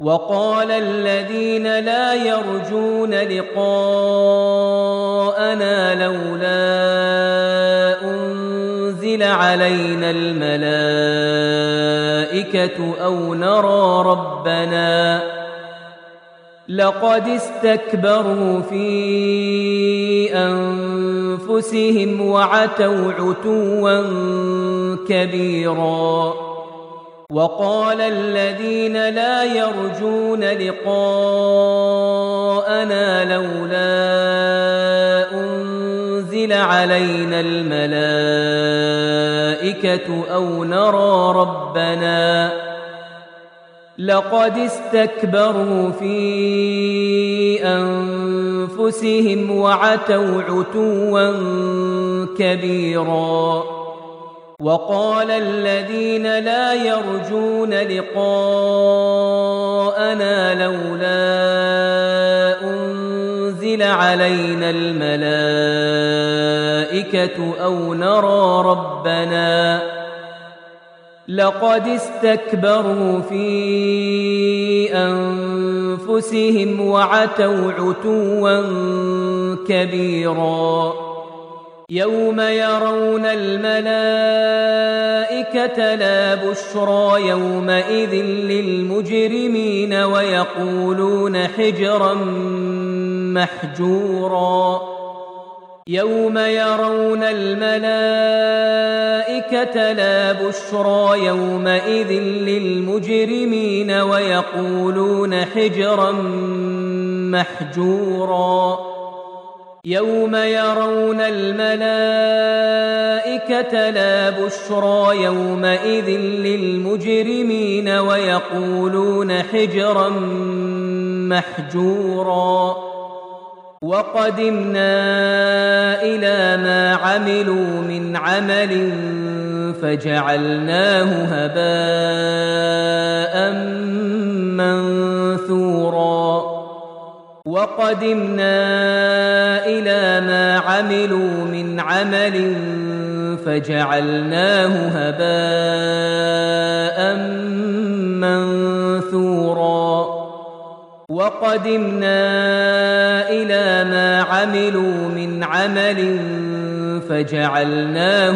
وقال الذين لا يرجون لقاءنا لولا أنزل علينا الملائكة أو نرى ربنا لقد استكبروا في أنفسهم وعتوا عتوا كبيرا. وقال الذين لا يرجون لقاءنا لولا أنزل علينا الملائكة أو نرى ربنا لقد استكبروا في أنفسهم وعتوا عتوا كبيرا. وقال الذين لا يرجون لقاءنا لولا أنزل علينا الملائكة أو نرى ربنا لقد استكبروا في أنفسهم وعتوا عتوا كبيرا. يوم يرون الملائكة لا بشرى يومئذ للمجرمين ويقولون حجرا محجورا. يوم يرون الملائكة لا بشرى يومئذ للمجرمين ويقولون حجرا محجورا. يوم يرون الملائكة لا بشرى يومئذ للمجرمين ويقولون حجرا محجورا. وقدمنا إلى ما عملوا من عمل فجعلناه هباء منثورا. وقدمنا إلى ما عملوا من عمل فجعلناه هباء منثورا. وقدمنا إلى ما عملوا من عمل فجعلناه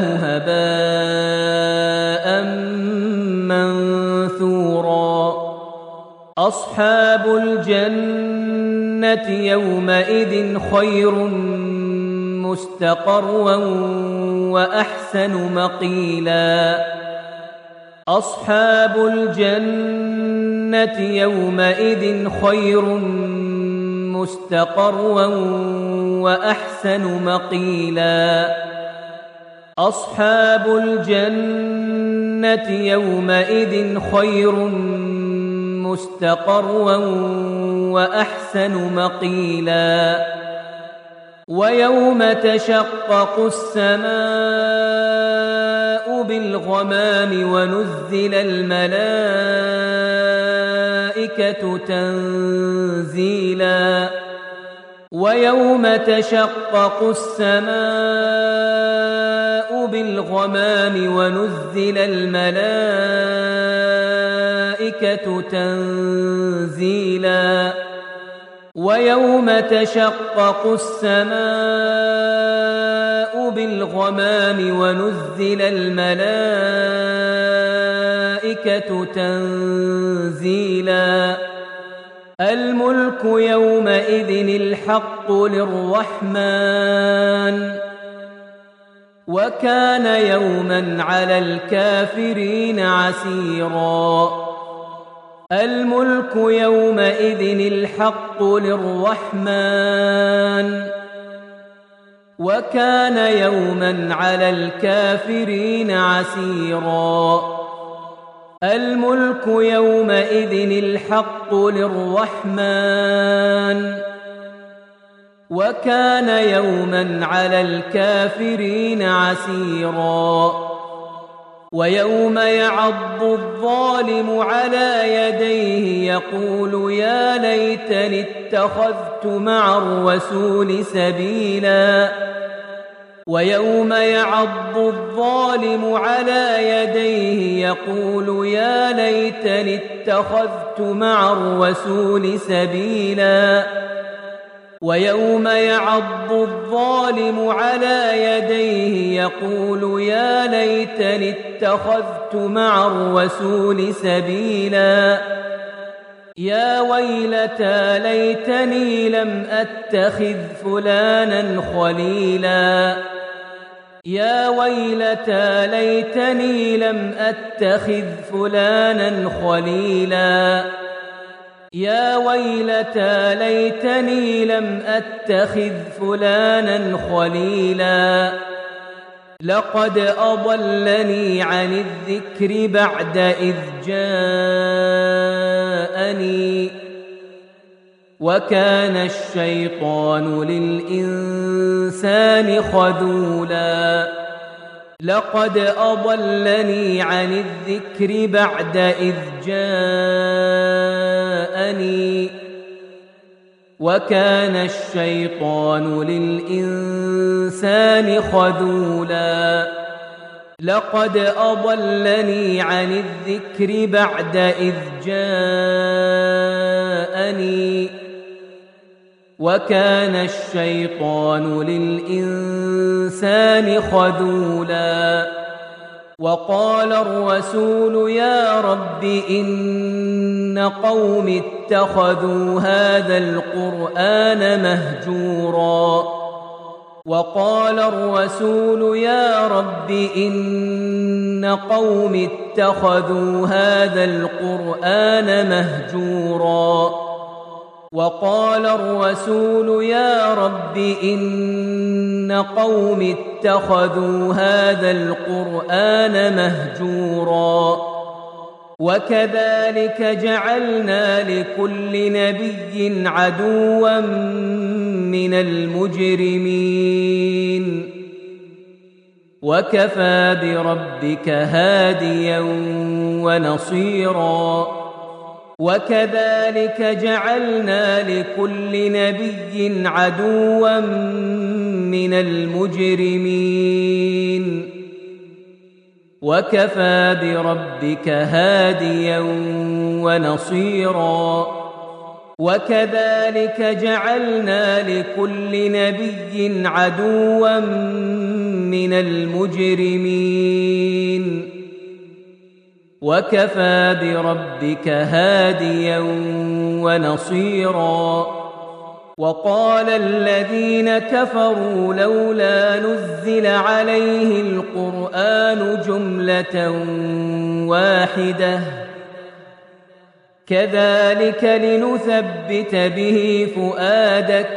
هباء منثورا. أصحاب الجنة يومئذ خير مستقرا وأحسن مقيلا. أصحاب الجنة يومئذ خير مستقرا وأحسن مقيلا. أصحاب الجنة يومئذ خير مستقرا وأحسن مقيلا. ويوم تشقق السماء بالغمام ونزل الملائكة تنزيلا. ويوم تشقق السماء بالغمام ونزل الملائكة تنزيلا. ويوم تشقق السماء بالغمام ونزل الملائكة تنزيلا. الملك يومئذ الحق للرحمن وكان يوما على الكافرين عسيرا. الملك يومئذ الحق للرحمن وكان يوما على الكافرين عسيرا. الملك يومئذ الحق للرحمن وكان يوما على الكافرين عسيرا. ويوم يعض الظالم على يديه يقول يا ليتني اتخذت مع الرسول سبيلا. ويوم يعض الظالم على يديه يقول يا ليتني اتخذت مع الرسول سبيلا ويوم يعض الظالم على يديه يقول يا ليتني اتخذت مع الرسول سبيلا يا ويلتى ليتني لم أتخذ فلانا خليلا يا ويلتى ليتني لم أتخذ فلانا خليلا يا ويلتى ليتني لم أتخذ فلانا خليلا لقد أضلني عن الذكر بعد إذ جاءني وكان الشيطان للإنسان خذولا لقد أضلني عن الذكر بعد إذ جاءني وكان الشيطان للإنسان خذولا لقد أضلني عن الذكر بعد إذ جاءني وكان الشيطان للإنسان خذولا وقال الرسول يا رب إن قوم اتخذوا هذا القرآن مهجورا وقال الرسول يا رب إن قوم اتخذوا هذا القرآن مهجورا وقال الرسول يا رب إن قوم اتخذوا هذا القرآن مهجورا وكذلك جعلنا لكل نبي عدوا من المجرمين وكفى بربك هاديا ونصيرا وكذلك جعلنا لكل نبي عدوا من المجرمين وكفى بربك هاديا ونصيرا وكذلك جعلنا لكل نبي عدوا من المجرمين وكفى بربك هاديا ونصيرا وقال الذين كفروا لولا نزل عليه القرآن جملة واحدة كذلك لنثبت به فؤادك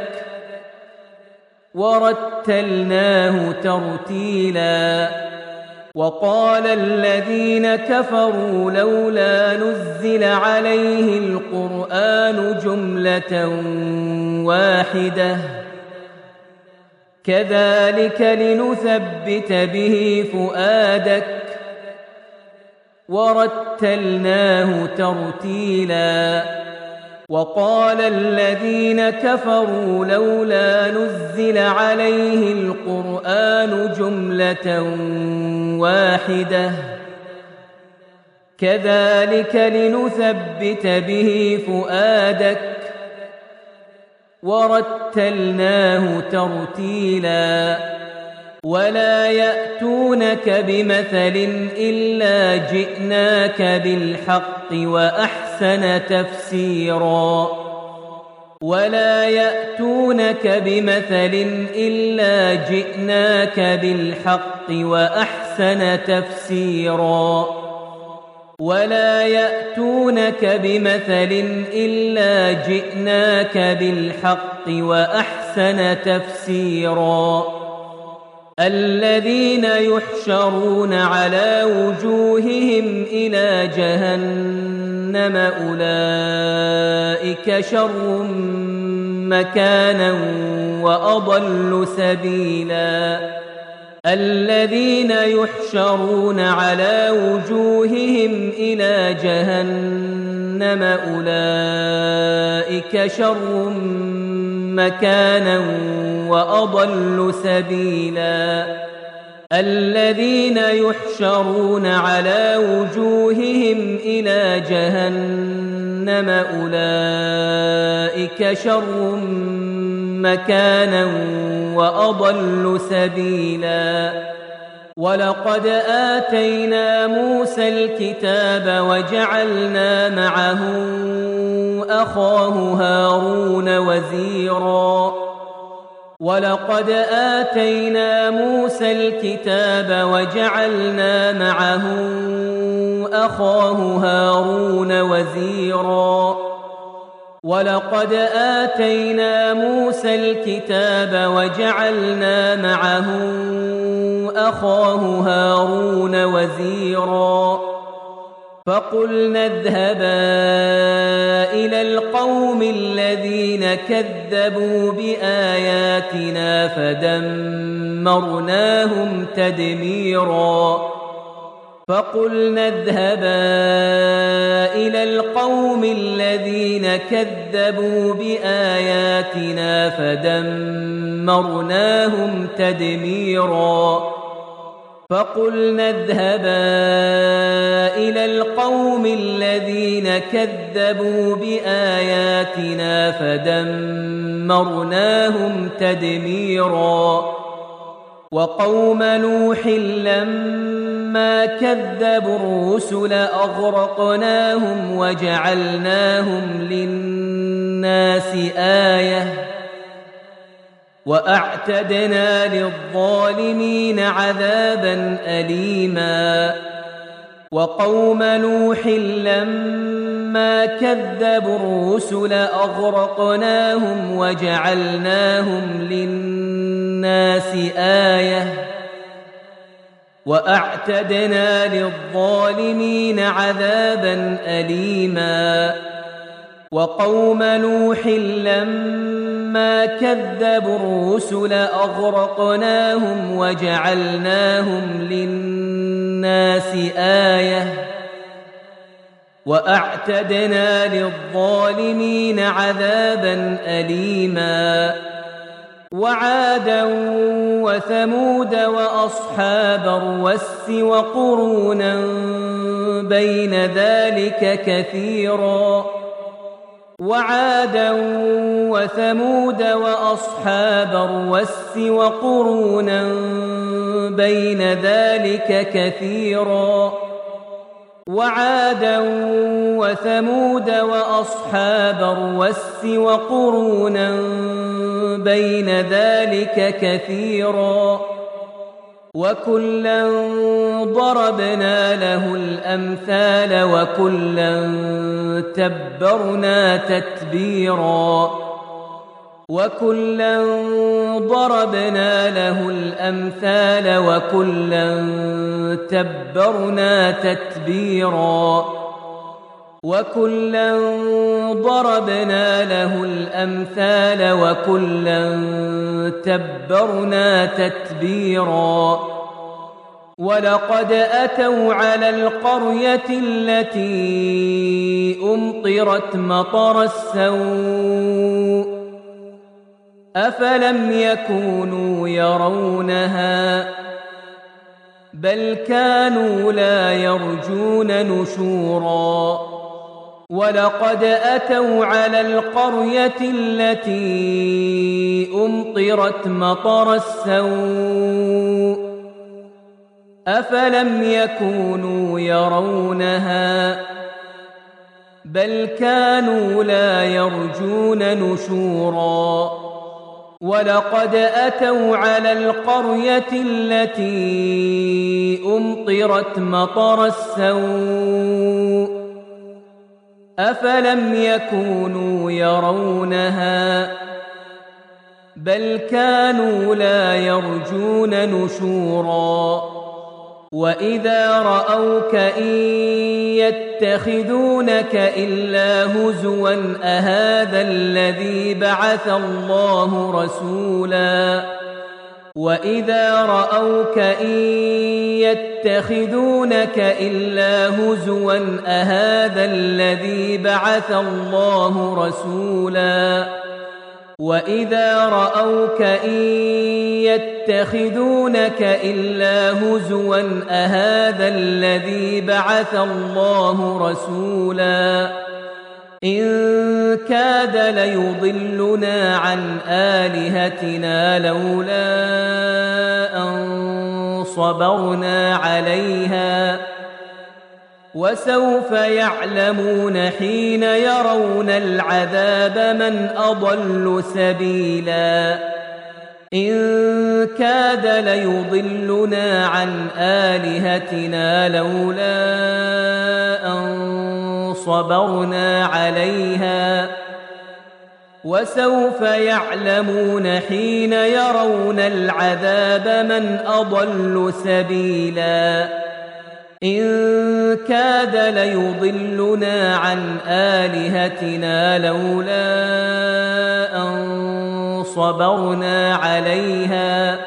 ورتلناه ترتيلا وقال الذين كفروا لولا نزل عليه القرآن جملة واحدة كذلك لنثبت به فؤادك ورتلناه ترتيلا وقال الذين كفروا لولا نزل عليه القرآن جملة واحدة كذلك لنثبت به فؤادك ورتلناه ترتيلا ولا يأتونك بمثل إلا جئناك بالحق وأحسن تفسيرا ولا يأتونك بمثل إلا جئناك بالحق وأحسن تفسيرا ولا يأتونك بمثل إلا جئناك بالحق وأحسن تفسيرا الذين يحشرون على وجوههم إلى جهنم أولئك شر مكانا وأضل سبيلا الذين يحشرون على وجوههم إلى جهنم أولئك شر مكانا وأضل سبيلا الذين يحشرون على وجوههم إلى جهنم أولئك شر مكانا وأضل سبيلا ولقد آتينا موسى الكتاب وجعلنا معه أخاه هارون وزيرا ولقد آتينا موسى الكتاب وجعلنا معه أخاه هارون وزيرا ولقد آتينا موسى الكتاب وجعلنا معه أخاه هارون وزيرا فقلنا اذهبا إلى القوم الذين كذبوا بآياتنا فدمرناهم تدميرا فقلنا اذهبا إلى القوم الذين كذبوا بآياتنا فدمرناهم تدميرا فقلنا اذهبا إلى القوم الذين كذبوا بآياتنا فدمرناهم تدميرا وقوم نوح لما كذبوا الرسل أغرقناهم وجعلناهم للناس آية وأعتدنا للظالمين عذابا أليما وقوم نوح لما كذبوا الرسل أغرقناهم وجعلناهم للناس آية وأعتدنا للظالمين عذابا أليما وقوم نوح لما كذبوا الرسل أغرقناهم وجعلناهم للناس آية وأعتدنا للظالمين عذابا أليما وعادا وثمود وأصحاب الرس وقرونا بين ذلك كثيرا وعادا وثمود وأصحاب الرس وقرونا بين ذلك كثيرا وعادا وثمود وأصحاب الرس وقرونا بين ذلك كثيرا وكلا ضربنا له الأمثال وكلا تبرنا تتبيرا وكلا ضربنا له الأمثال وكلا تبرنا تتبيرا وكلا ضربنا له الأمثال وكلا تبرنا تتبيرا ولقد أتوا على القرية التي أمطرت مطر السوء أفلم يكونوا يرونها بل كانوا لا يرجون نشورا ولقد أتوا على القرية التي أمطرت مطر السوء أفلم يكونوا يرونها بل كانوا لا يرجون نشورا ولقد أتوا على القرية التي أمطرت مطر السوء أفلم يكونوا يرونها بل كانوا لا يرجون نشورا وإذا رأوك إن يتخذونك إلا هزوا أهذا الذي بعث الله رسولا وإذا رأوك إن يتخذونك إلا هزوا أهذا الذي بعث الله رسولا وإذا رأوك إن يتخذونك إلا هزوا أهذا الذي بعث الله رسولا إن كاد ليضلنا عن آلهتنا لولا أن صبرنا عليها وسوف يعلمون حين يرون العذاب من أضل سبيلا إن كاد ليضلنا عن آلهتنا لولا أن صبرنا عليها وسوف يعلمون حين يرون العذاب من أضل سبيلا إن كاد ليضلنا عن آلهتنا لولا أن صبرنا عليها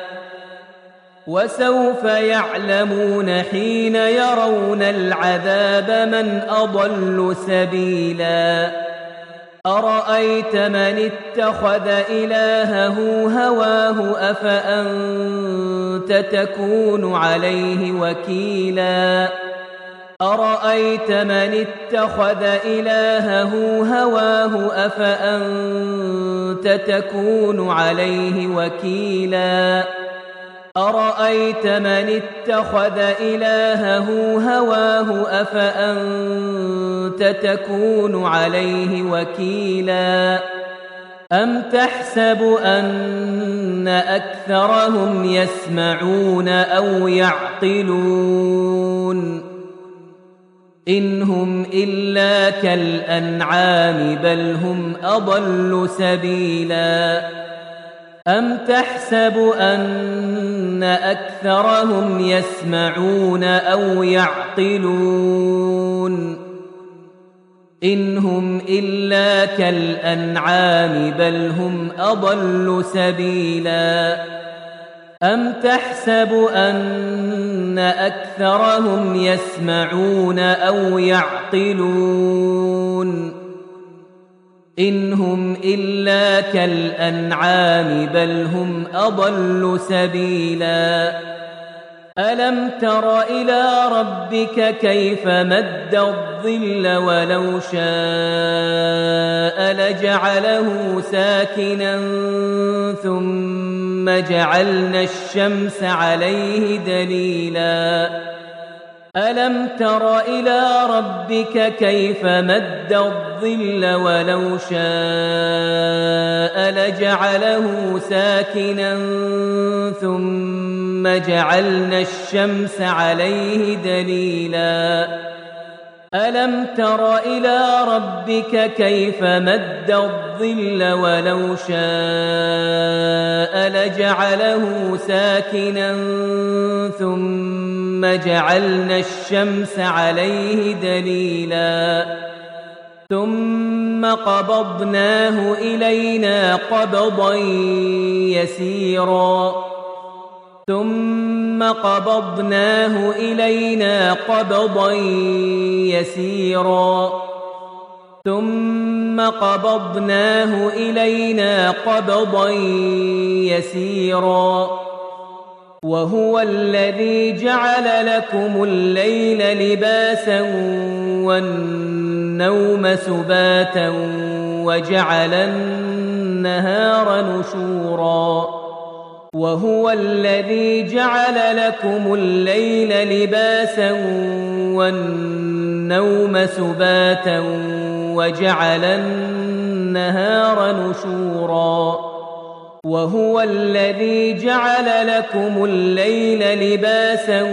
وسوف يعلمون حين يرون العذاب من أضل سبيلا أرأيت من اتخذ إلهه هواه أفأنت تكون عليه وكيلا أرأيت من اتخذ إلهه هواه أفأنت تكون عليه وكيلا أرأيت من اتخذ إلهه هواه أفأنت تكون عليه وكيلا أم تحسب أن أكثرهم يسمعون أو يعقلون إن هم إلا كالأنعام بل هم أضل سبيلا أم تحسب أن أكثرهم يسمعون أو يعقلون إن هم إلا كالأنعام بل هم أضل سبيلا أم تحسب أن أكثرهم يسمعون أو يعقلون إن هم إلا كالأنعام بل هم أضل سبيلا ألم تر إلى ربك كيف مد الظل ولو شاء لجعله ساكنا ثم جعلنا الشمس عليه دليلا ألم تر إلى ربك كيف مد الظل ولو شاء لجعله ساكنا ثم جعلنا الشمس عليه دليلا ألم تر إلى ربك كيف مد الظل ولو شاء لجعله ساكنا ثم جعلنا الشمس عليه دليلا ثم قبضناه إلينا قبضا يسيرا ثم قبضناه إلينا قبضا يسيرا ثم قبضناه إلينا قبضا يسيرا وهو الذي جعل لكم الليل لباسا والنوم سباتا وجعل النهار نشورا وهو الذي جعل لكم الليل لباسا والنوم سباتا وجعل النهار نشورا وهو الذي جعل لكم الليل لباسا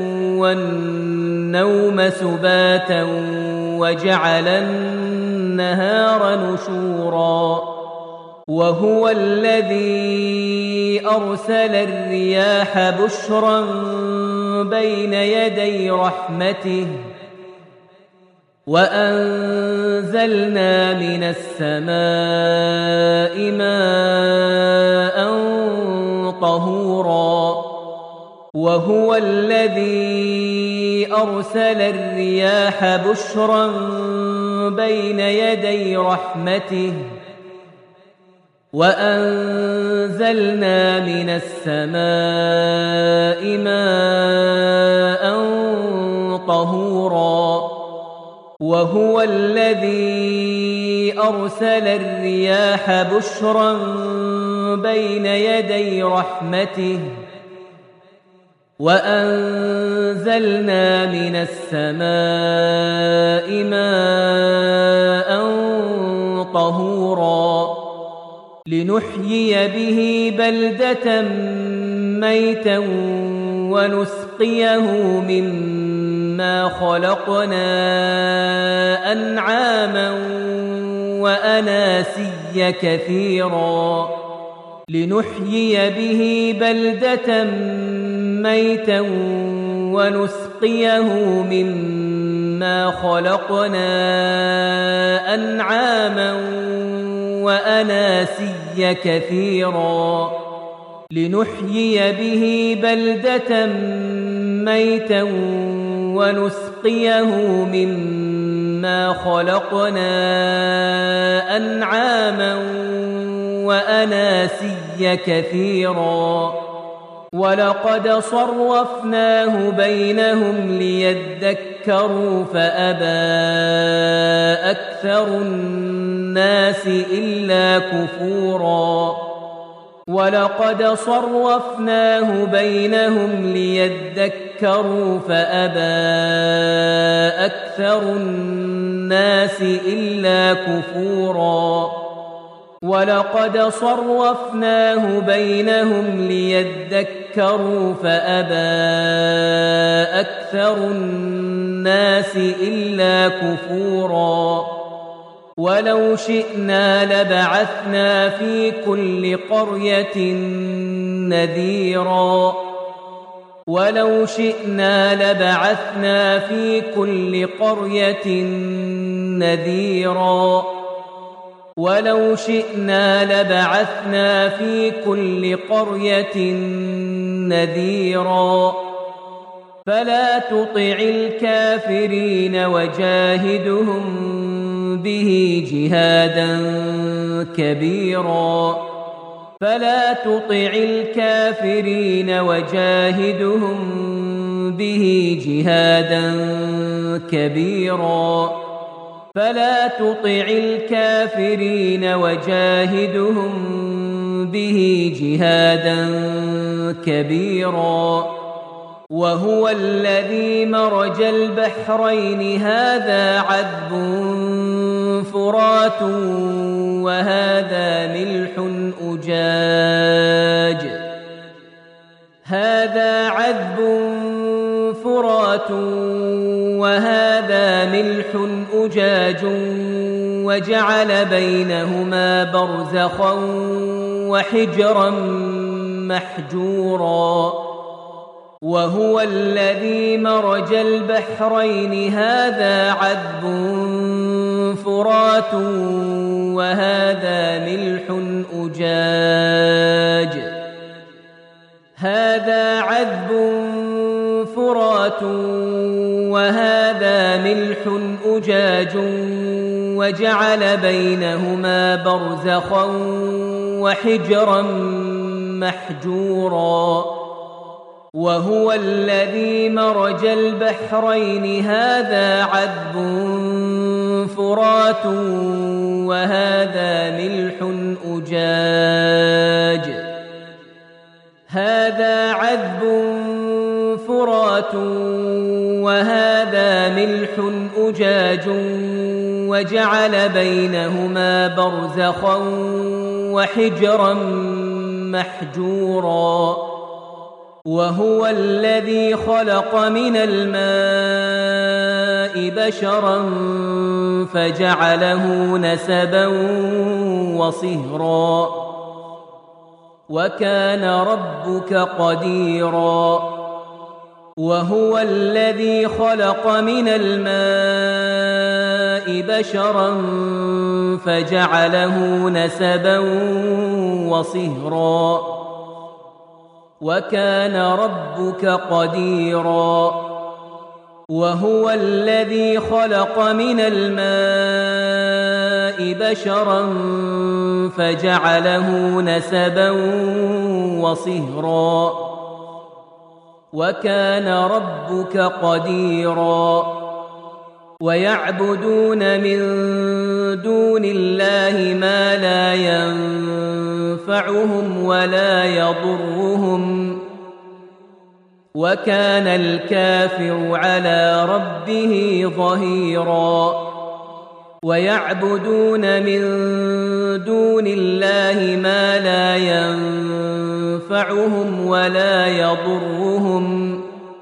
والنوم سباتا وجعل النهار نشورا وهو الذي أرسل الرياح بشرا بين يدي رحمته وأنزلنا من السماء ماء طهورا وهو الذي أرسل الرياح بشرا بين يدي رحمته وأنزلنا من السماء ماء طهورا وهو الذي أرسل الرياح بشرا بين يدي رحمته وأنزلنا من السماء ماء طهورا لنحيي به بلدة ميتا ونسقيه مما خلقنا أنعاما وأناسيا كثيرا لنحيي به بلدة ميتا ونسقيه مما خلقنا أنعاما وأناسيا كثيرا لنحيي به بلدة ميتا ونسقيه مما خلقنا أنعاما وأناسيا كثيرا ولقد صرفناه بينهم ليذكروا فأبى أكثر الناس إلا كفورا ولقد صرفناه بينهم ليذكروا فأبى أكثر الناس إلا كفورا ولقد صرفناه بينهم ليذكروا فأبى أكثر الناس إلا كفورا ولو شئنا لبعثنا في كل قرية نذيرا ولو شئنا لبعثنا في كل قرية نذيرا ولو شئنا لبعثنا في كل قرية نذيرا فلا تطع الكافرين وجاهدهم به جهادا كبيرا فلا تطع الكافرين وجاهدهم به جهادا كبيرا فلا تطع الكافرين وجاهدهم به جهادا كبيرا وهو الذي مرج البحرين هذا عذب فرات وهذا ملح أجاج هذا عذب فرات وهذا ملح أجاج وجعل بينهما برزخا وحجرا محجورا وهو الذي مرج البحرين هذا عذب فرات وهذا ملح أجاج هذا عذب فرات وهذا ملح أجاج وجعل بينهما برزخا وحجرا محجورا وهو الذي مرج البحرين هذا عذب فرات وهذا ملح أجاج هذا عذب فرات وهذا ملح أجاج وجعل بينهما برزخا وحجرا محجورا وهو الذي خلق من الماء بشرا فجعله نسبا وصهرا وكان ربك قديرا وهو الذي خلق من الماء بشرا فجعله نسبا وصهرا وكان ربك قديرا وهو الذي خلق من الماء بشرا فجعله نسبا وصهرا وكان ربك قديرا ويعبدون من دون الله ما لا ينفعهم ولا يضرهم وكان الكافر على ربه ظهيرا ويعبدون من دون الله ما لا ينفعهم ولا يضرهم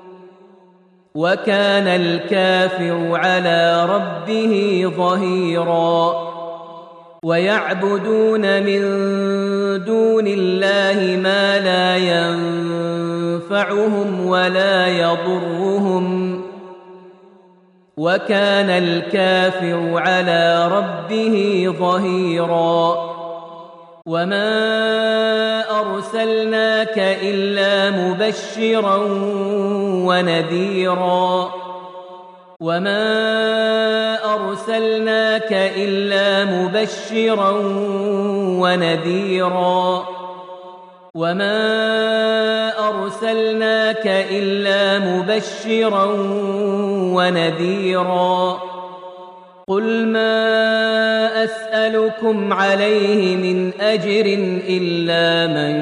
وكان الكافر على ربه ظهيرا ويعبدون من دون الله ما لا ينفعهم ولا يضرهم وكان الكافر على ربه ظهيرا وما أرسلناك إلا مبشرا ونذيرا وما أرسلناك إلا مبشرا ونذيرا وما أرسلناك إلا مبشرا ونذيرا قل ما أسألكم عليه من أجر إلا من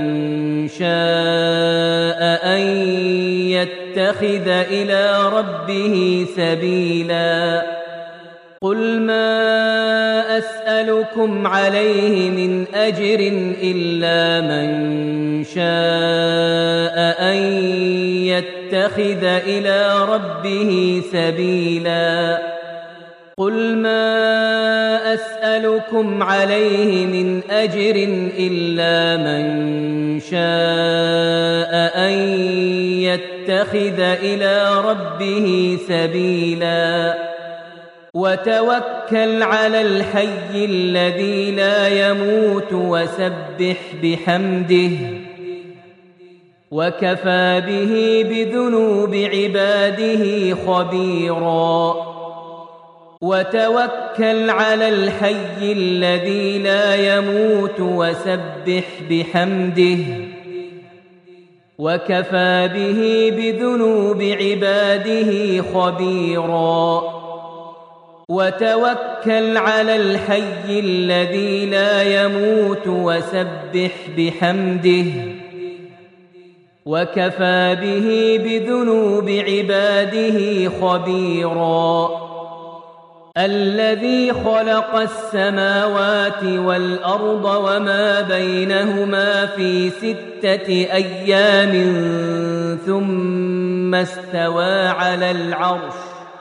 شاء أن يتخذ إلى ربه سبيلا قل ما أسألكم عليه من أجر إلا من شاء أن يتخذ إلى ربه سبيلا قل ما أسألكم عليه من أجر إلا من شاء أن يتخذ إلى ربه سبيلا وتوكل على الحي الذي لا يموت وسبح بحمده وكفى به بذنوب عباده خبيرا وتوكل على الحي الذي لا يموت وسبح بحمده وكفى به بذنوب عباده خبيرا وتوكل على الحي الذي لا يموت وسبح بحمده وكفى به بذنوب عباده خبيرا الذي خلق السماوات والأرض وما بينهما في 6 أيام ثم استوى على العرش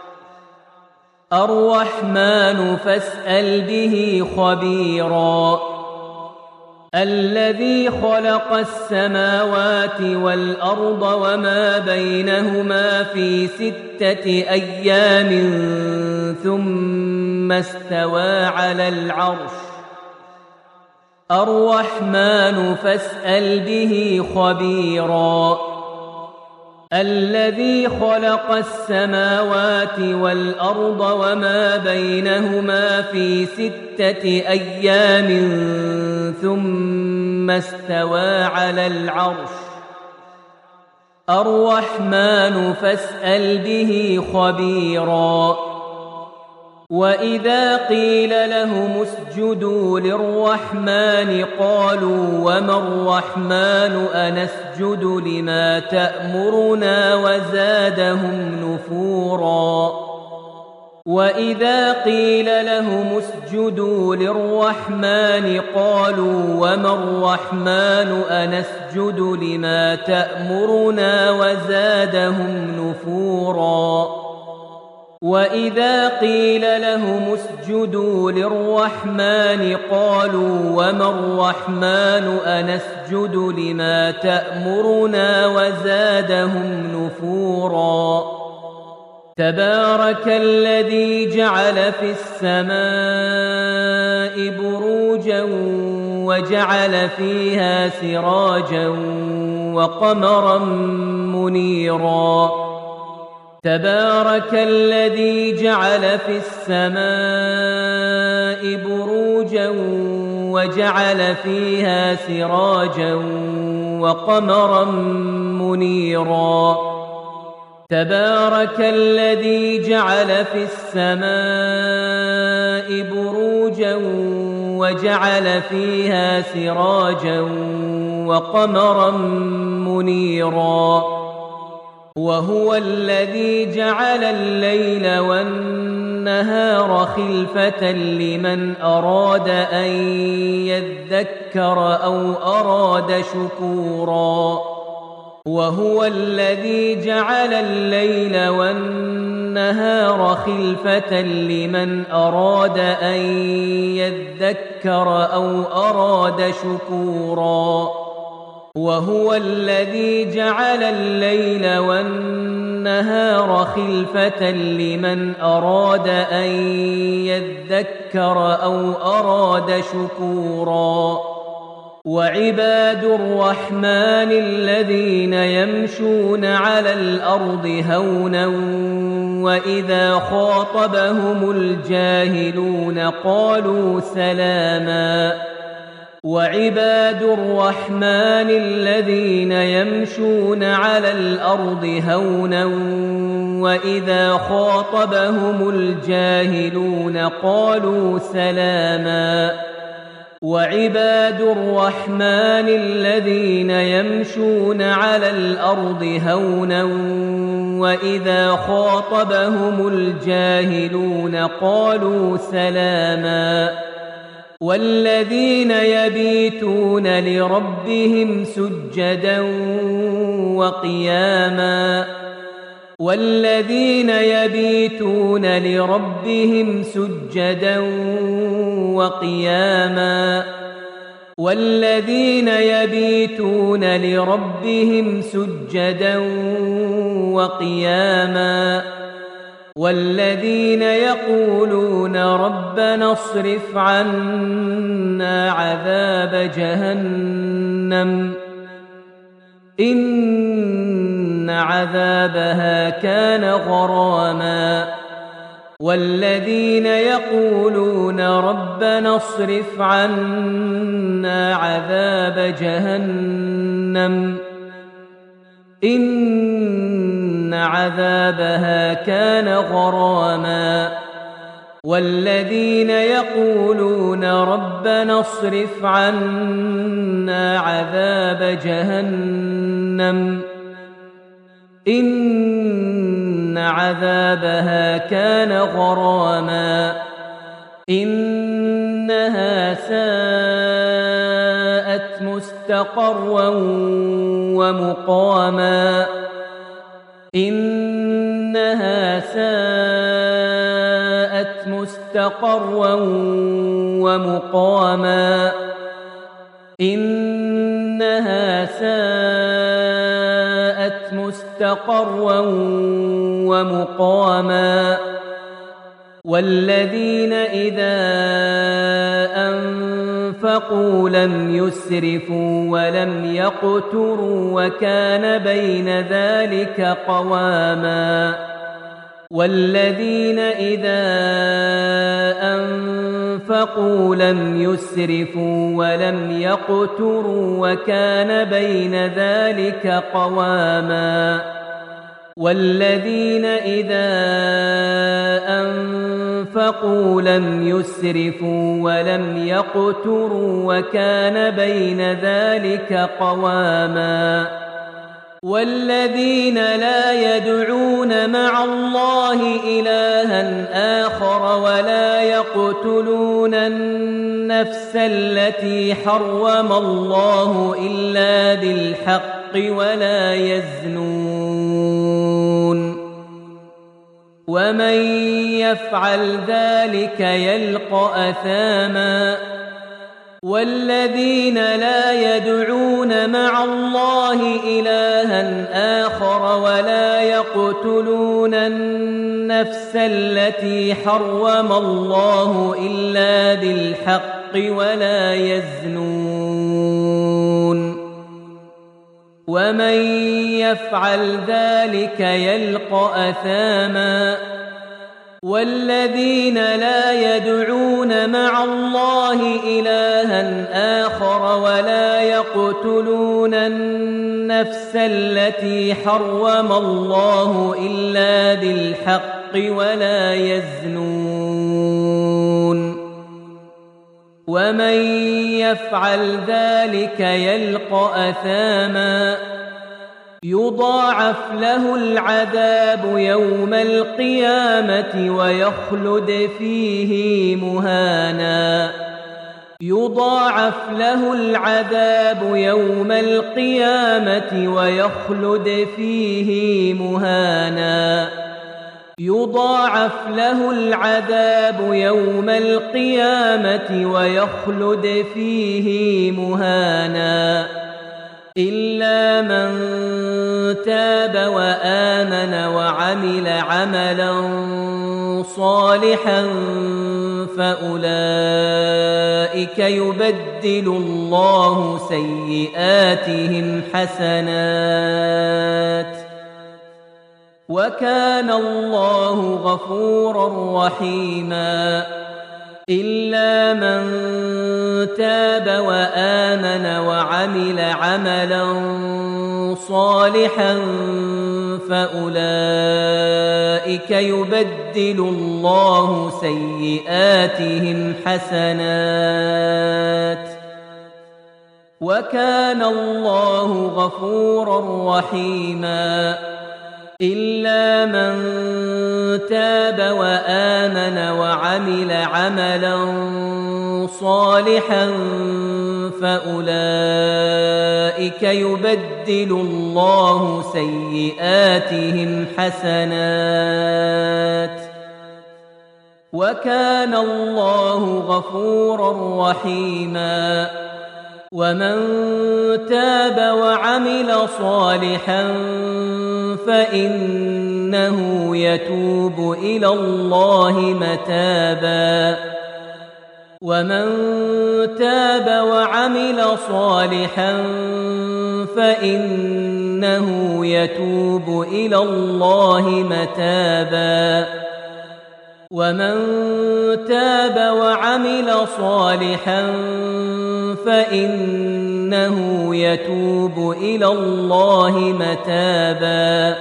الرحمن فاسأل به خبيرا الذي خلق السماوات والأرض وما بينهما في 6 أيام ثم استوى على العرش الرحمن فاسأل به خبيرا الذي خلق السماوات والأرض وما بينهما في 6 أيام ثم استوى على العرش الرحمن فاسأل به خبيرا وإذا قيل لهم اسجدوا للرحمن قالوا وما الرحمن أنسجد لما تأمرنا وزادهم نفورا وإذا قيل لهم اسجدوا للرحمن قالوا وما الرحمن أنسجد لما تأمرنا وزادهم نفورا وإذا قيل لهم اسجدوا للرحمن قالوا وما الرحمن أنسجد لما تأمرنا وزادهم نفورا تبارك الذي جعل في السماء بروجا وجعل فيها سراجا وقمرا منيرا تبارك الذي جعل في السماء بروجا وجعل فيها سراجا وقمرا منيرا تبارك الذي جعل في السماء بروجا وجعل فيها سراجا وقمرا منيرا وهو الذي جعل الليل والنهار خلفة لمن أراد أن يذكر أو أراد شكورا وهو الذي جعل الليل والنهار خلفة لمن أراد أن يذكر أو أراد شكورا وهو الذي جعل الليل والنهار خلفة لمن أراد أن يذكر أو أراد شكورا وعباد الرحمن الذين يمشون على الأرض هونا وإذا خاطبهم الجاهلون قالوا سلاما وعباد الرحمن الذين يمشون على الأرض هونا وإذا خاطبهم الجاهلون قالوا سلاما وعباد الرحمن الذين يمشون على الأرض هونا وإذا خاطبهم الجاهلون قالوا سلاما والذين يبيتون لربهم سجدا وقياما والذين يبيتون لربهم سجدا وقياما والذين يبيتون لربهم سجدا وقياما والذين يقولون ربنا اصرف عنا عذاب جهنم إن عذابها كان غراما والذين يقولون ربنا اصرف عنا عذاب جهنم إن عذابها كان غراما والذين يقولون ربنا اصرف عنا عذاب جهنم إن عذابها كان غراما إنها ساءت مستقرا ومقاما إنها ساءت مستقرا ومقاما إنها ساءت مستقرا ومقاما والذين إذا أنفقوا لم يسرفوا ولم يقتروا وكان بين ذلك قواما والذين إذا أنفقوا لم يسرفوا ولم يقتروا وكان بين ذلك قواما والذين إذا أنفقوا لم يسرفوا ولم يقتروا وكان بين ذلك قواما والذين لا يدعون مع الله إلها آخر ولا يقتلون النفس التي حرم الله إلا بالحق ولا يزنون ومن يفعل ذلك يلقى أثاما والذين لا يدعون مع الله إلها آخر ولا يقتلون النفس التي حرم الله إلا بالحق ولا يزنون ومن يفعل ذلك يلقى أثاما والذين لا يدعون مع الله إلها آخر ولا يقتلون النفس التي حرم الله إلا بالحق ولا يزنون ومن يفعل ذلك يلقى أثاما يضاعف له العذاب يوم القيامة ويخلد فيه مهانا يضاعف له العذاب يوم القيامة ويخلد فيه مهانا يضاعف له العذاب يوم القيامة ويخلد فيه مهانا إلا من تاب وآمن وعمل عملا صالحا فأولئك يبدل الله سيئاتهم حسنات وكان الله غفورا رحيما إلا من تاب وآمن وعمل عملا صالحا فأولئك يبدل الله سيئاتهم حسنات وكان الله غفورا رحيما إلا من تاب وآمن وعمل عملا صالحا فأولئك يبدل الله سيئاتهم حسنات وكان الله غفورا رحيما ومن تاب وعمل صالحا فإنه يتوب إلى الله متابا ومن تاب وعمل صالحا فإنه يتوب إلى الله متابا ومن تاب وعمل صالحا فإنه يتوب إلى الله متابا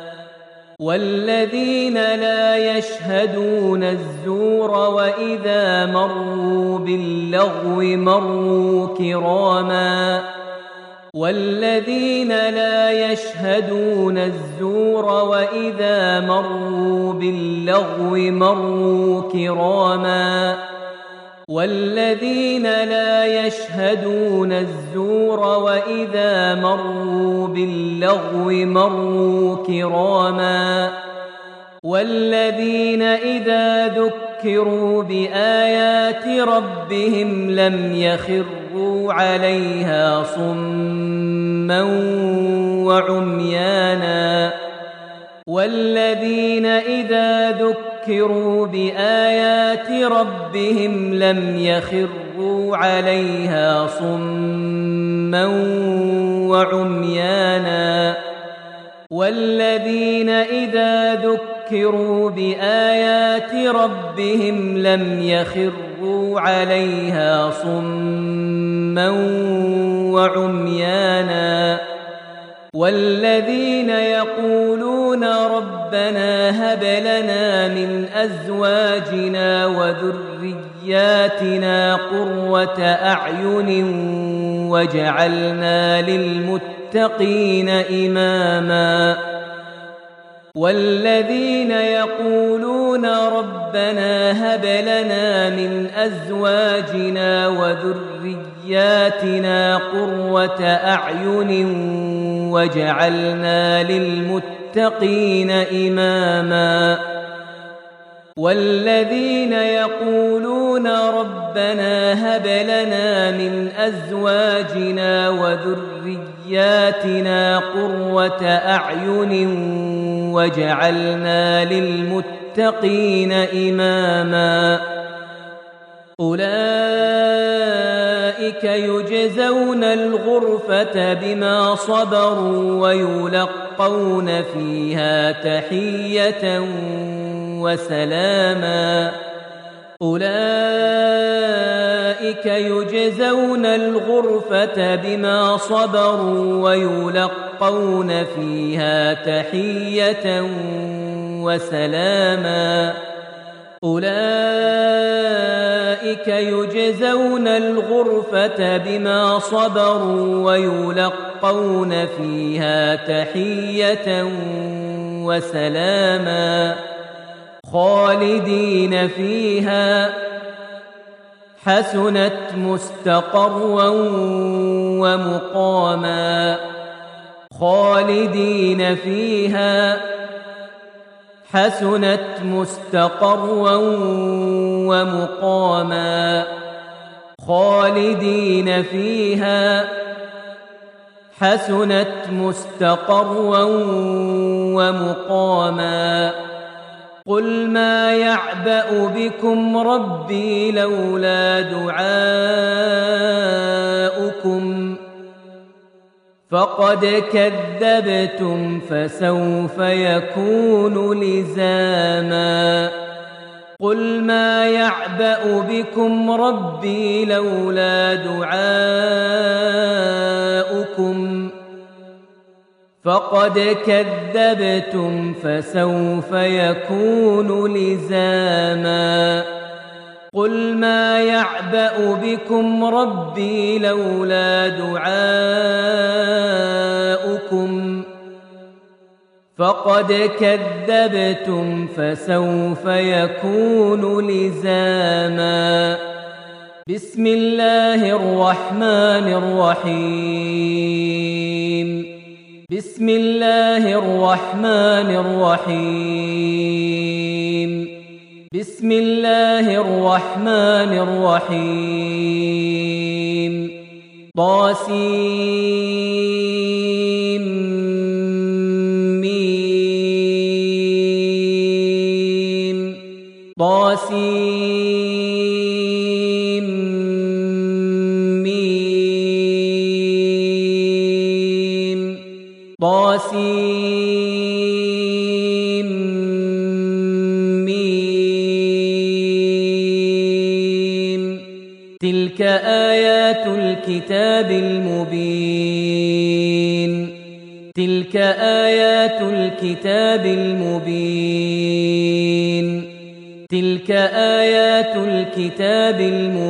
والذين لا يشهدون الزور وإذا مروا باللغو مروا كراما والذين لا يشهدون الزور وإذا مروا باللغو مروا كراما والذين لا يشهدون الزور وإذا مروا باللغو مروا كراما والذين إذا ذكروا بآيات ربهم لم يخروا عليها صما وعميانا والذين إذا ذكروا بآيات ربهم لم يخروا عليها صما وعميانا والذين إذا ذكروا بآيات ربهم لم يخروا عليها صما وعميانا والذين يقولون ربنا هب لنا من أزواجنا وذرياتنا قرة أعين واجعلنا للمتقين إماما والذين يقولون ربنا هب لنا من أزواجنا وذرياتنا قرة أعين واجعلنا للمتقين إماما والذين يقولون ربنا هب لنا من أزواجنا وذرياتنا قرة أعين واجعلنا للمتقين إماما أولئك يجزون الغرفة بما صبروا ويلقون فيها تحية وسلاما أولئك يجزون الغرفة بما صبروا ويلقون فيها تحية وسلاما أولئك يجزون الغرفة بما صبروا ويلقون فيها تحية وسلاما خالدين فيها حسنت مستقرا ومقاما خالدين فيها حسنت مستقرا ومقاما خالدين فيها حسنت مستقرا ومقاما قل ما يعبأ بكم ربي لولا دعاؤكم فقد كذبتم فسوف يكون لزاما قل ما يعبأ بكم ربي لولا دعاؤكم فقد كذبتم فسوف يكون لزاما قل ما يعبأ بكم ربي لولا دعاؤكم فقد كذبتم فسوف يكون لزاما بسم الله الرحمن الرحيم بسم الله الرحمن الرحيم بسم الله الرحمن الرحيم طاسيم ميم طاسيم ميم طاسيم ميم تلك آيات الكتاب المبين تلك آيات الكتاب المبين تلك آيات الكتاب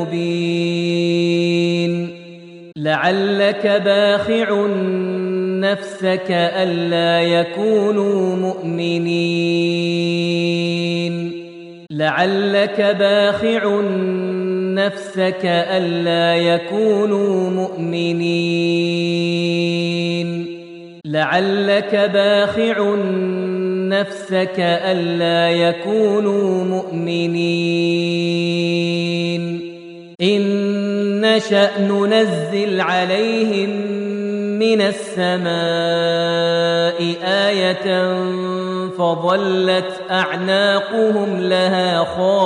المبين لعلك باخع نفسك ألا يكونوا مؤمنين لعلك باخع نفسك ألا يكونوا مؤمنين لعلك باخع نفسك ألا يكونوا مؤمنين إن نشأ ننزل عليهم من السماء آية فظلت أعناقهم لها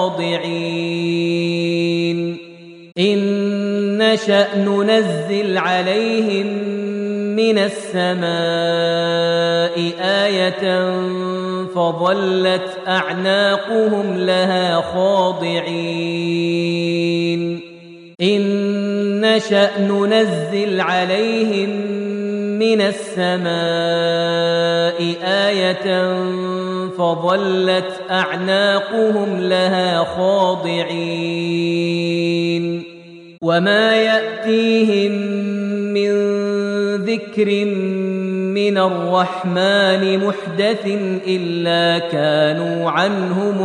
خاضعين إن نشأ ننزل عليهم من السماء آية فظلت أعناقهم لها خاضعين إن نشأ ننزل عليهم من السماء آية فظلت أعناقهم لها خاضعين وما يأتيهم من ذكر من الرحمن محدث إلا كانوا عنه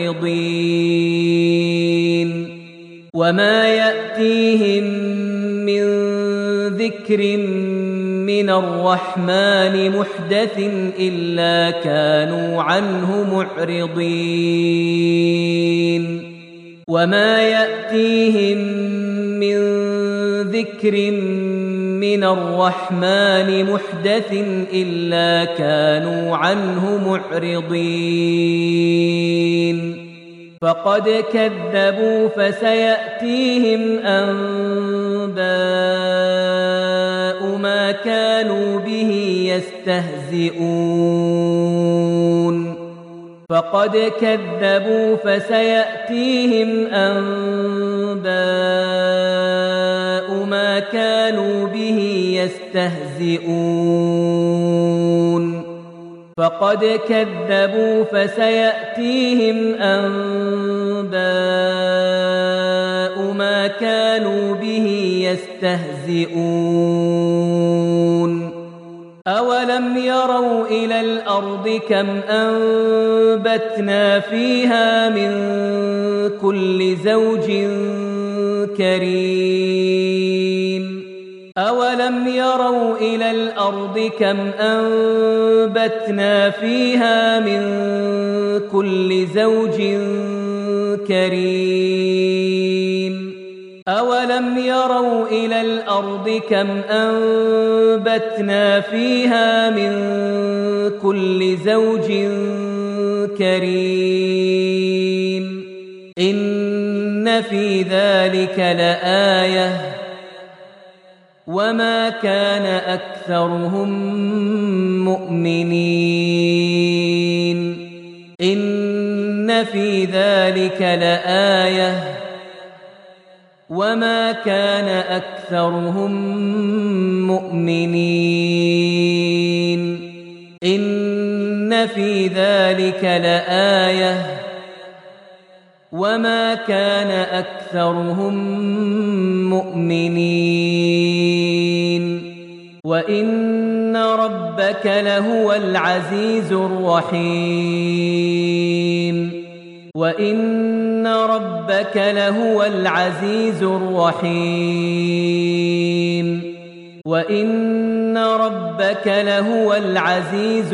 معرضين وما يأتيهم من ذكر من الرحمن محدث إلا كانوا عنه معرضين وما يأتيهم من ذكر من الرحمن محدث إلا كانوا عنه معرضين فقد كذبوا فسيأتيهم أنباء ما كانوا به يستهزئون فقد كذبوا فسيأتيهم أنباء ما كانوا به يستهزئون فقد كذبوا فسيأتيهم أنباء ما كانوا به يستهزئون أولم يروا إلى الأرض كم أنبتنا فيها من كل زوج كريم أولم يروا إلى الأرض كم أنبتنا فيها من كل زوج كريم أولم يروا إلى الأرض كم أنبتنا فيها من كل زوج كريم إن في ذلك لآية وما كان أكثرهم مؤمنين إن في ذلك لآية وما كان أكثرهم مؤمنين إن في ذلك لآية وما كان أكثرهم مؤمنين وإن ربك لهو العزيز الرحيم وإن ربك لهو العزيز الرحيم وإن ربك لهو العزيز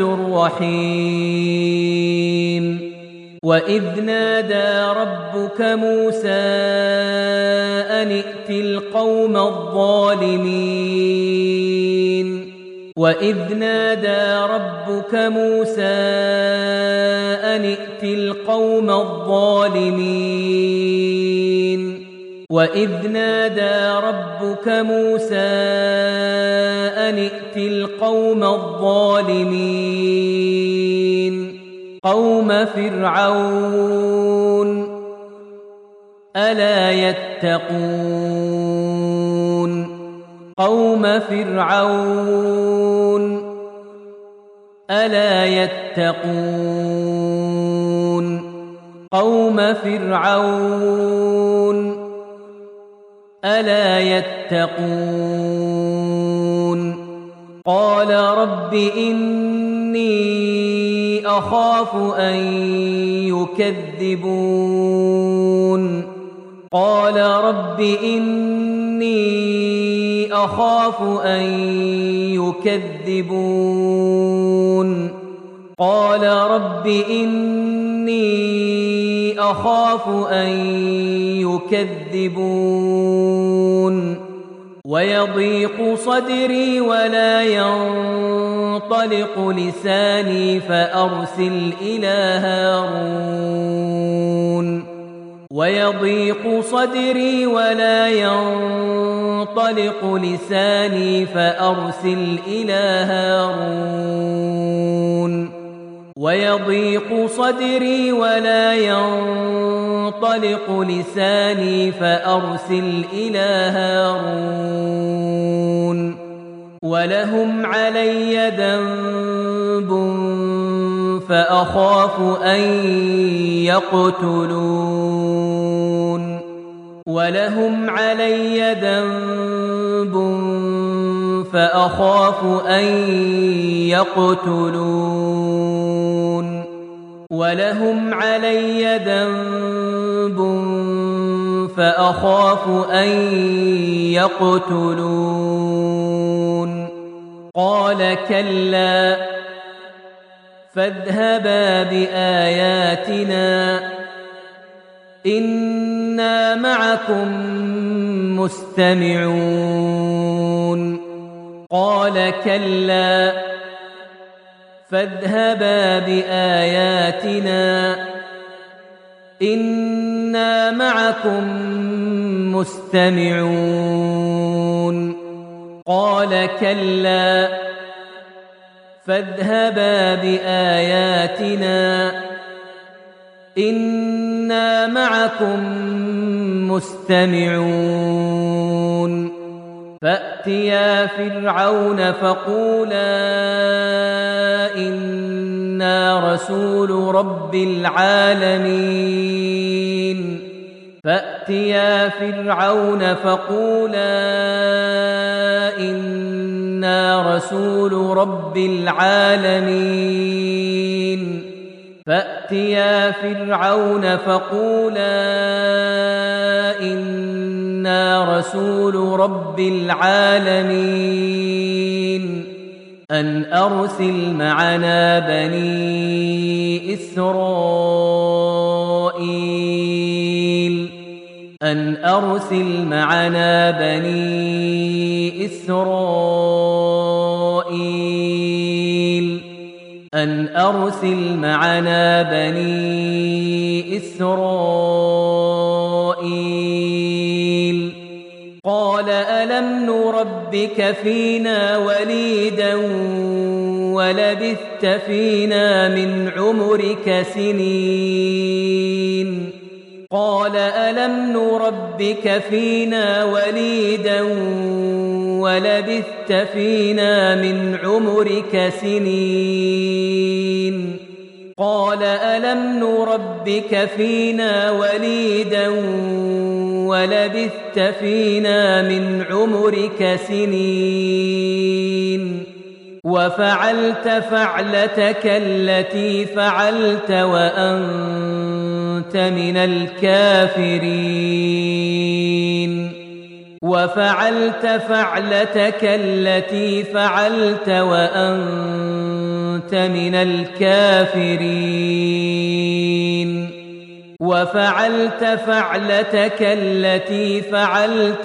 الرحيم وإذ نادى ربك موسى أن ائت القوم الظالمين وإذ نادى ربك موسى أن ائت القوم الظالمين وإذ نادى ربك موسى أن ائت القوم الظالمين قوم فرعون ألا يتقون قوم فرعون ألا يتقون قوم فرعون ألا يتقون قال رب إني أخاف أن يكذبون قال رب إني أخاف أن يكذبون قال رب إني أخاف أن يكذبون ويضيق صدري ولا ينطلق لساني فأرسل إلى هارون ويضيق صدري ولا ينطلق لساني فأرسل إلى هارون ويضيق صدري ولا ينطلق لساني فأرسل إلى هارون ولهم علي ذنب فأخاف أن يقتلون ولهم علي ذنب فأخاف أن يقتلون ولهم علي ذنب فأخاف أن يقتلون قال كلا فاذهبا بآياتنا إنا معكم مستمعون قال كلا فاذهبا بآياتنا إنا معكم مستمعون قال كلا فاذهبا بآياتنا إنا معكم مستمعون فأتيا فرعون فقولا إنا رسول رب العالمين فأتيا فرعون فقولا إنا رسول رب العالمين فأتيا فرعون فقولا إنا رسول رب العالمين أن أرسل معنا بني إسرائيل أن أرسل معنا بني إسرائيل أن أرسل معنا بني إسرائيل قال ألم نربك فينا وليدا ولبثت فينا من عمرك سنين قال ألم نربك فينا وليدا ولبثت فينا من عمرك سنين قال ألم نربك فينا وليدا ولبثت فينا من عمرك سنين وفعلت فعلتك التي فعلت وأنت من الكافرين وفعلت فعلتك التي فعلت وأنت من الكافرين وفعلت فعلتك التي فعلت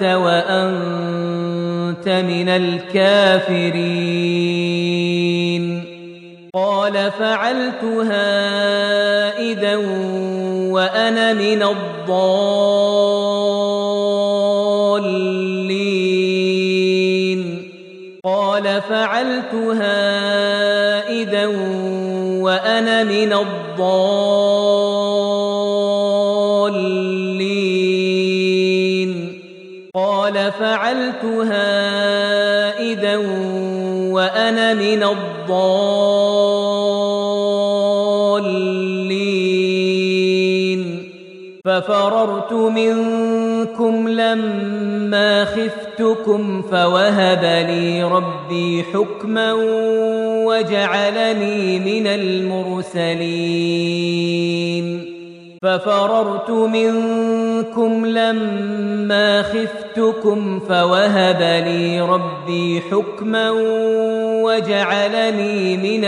وأنت من الكافرين قال فعلتها إذا وأنا من الضالين قال فعلتها إذا وأنا من الضالين قال فعلتها إذا وأنا من الضالين ففررت منكم لما خفتكم فوهب لي ربي حكما وجعلني من المرسلين ففررت منكم لما خفتكم فوهب لي ربي حكما وجعلني من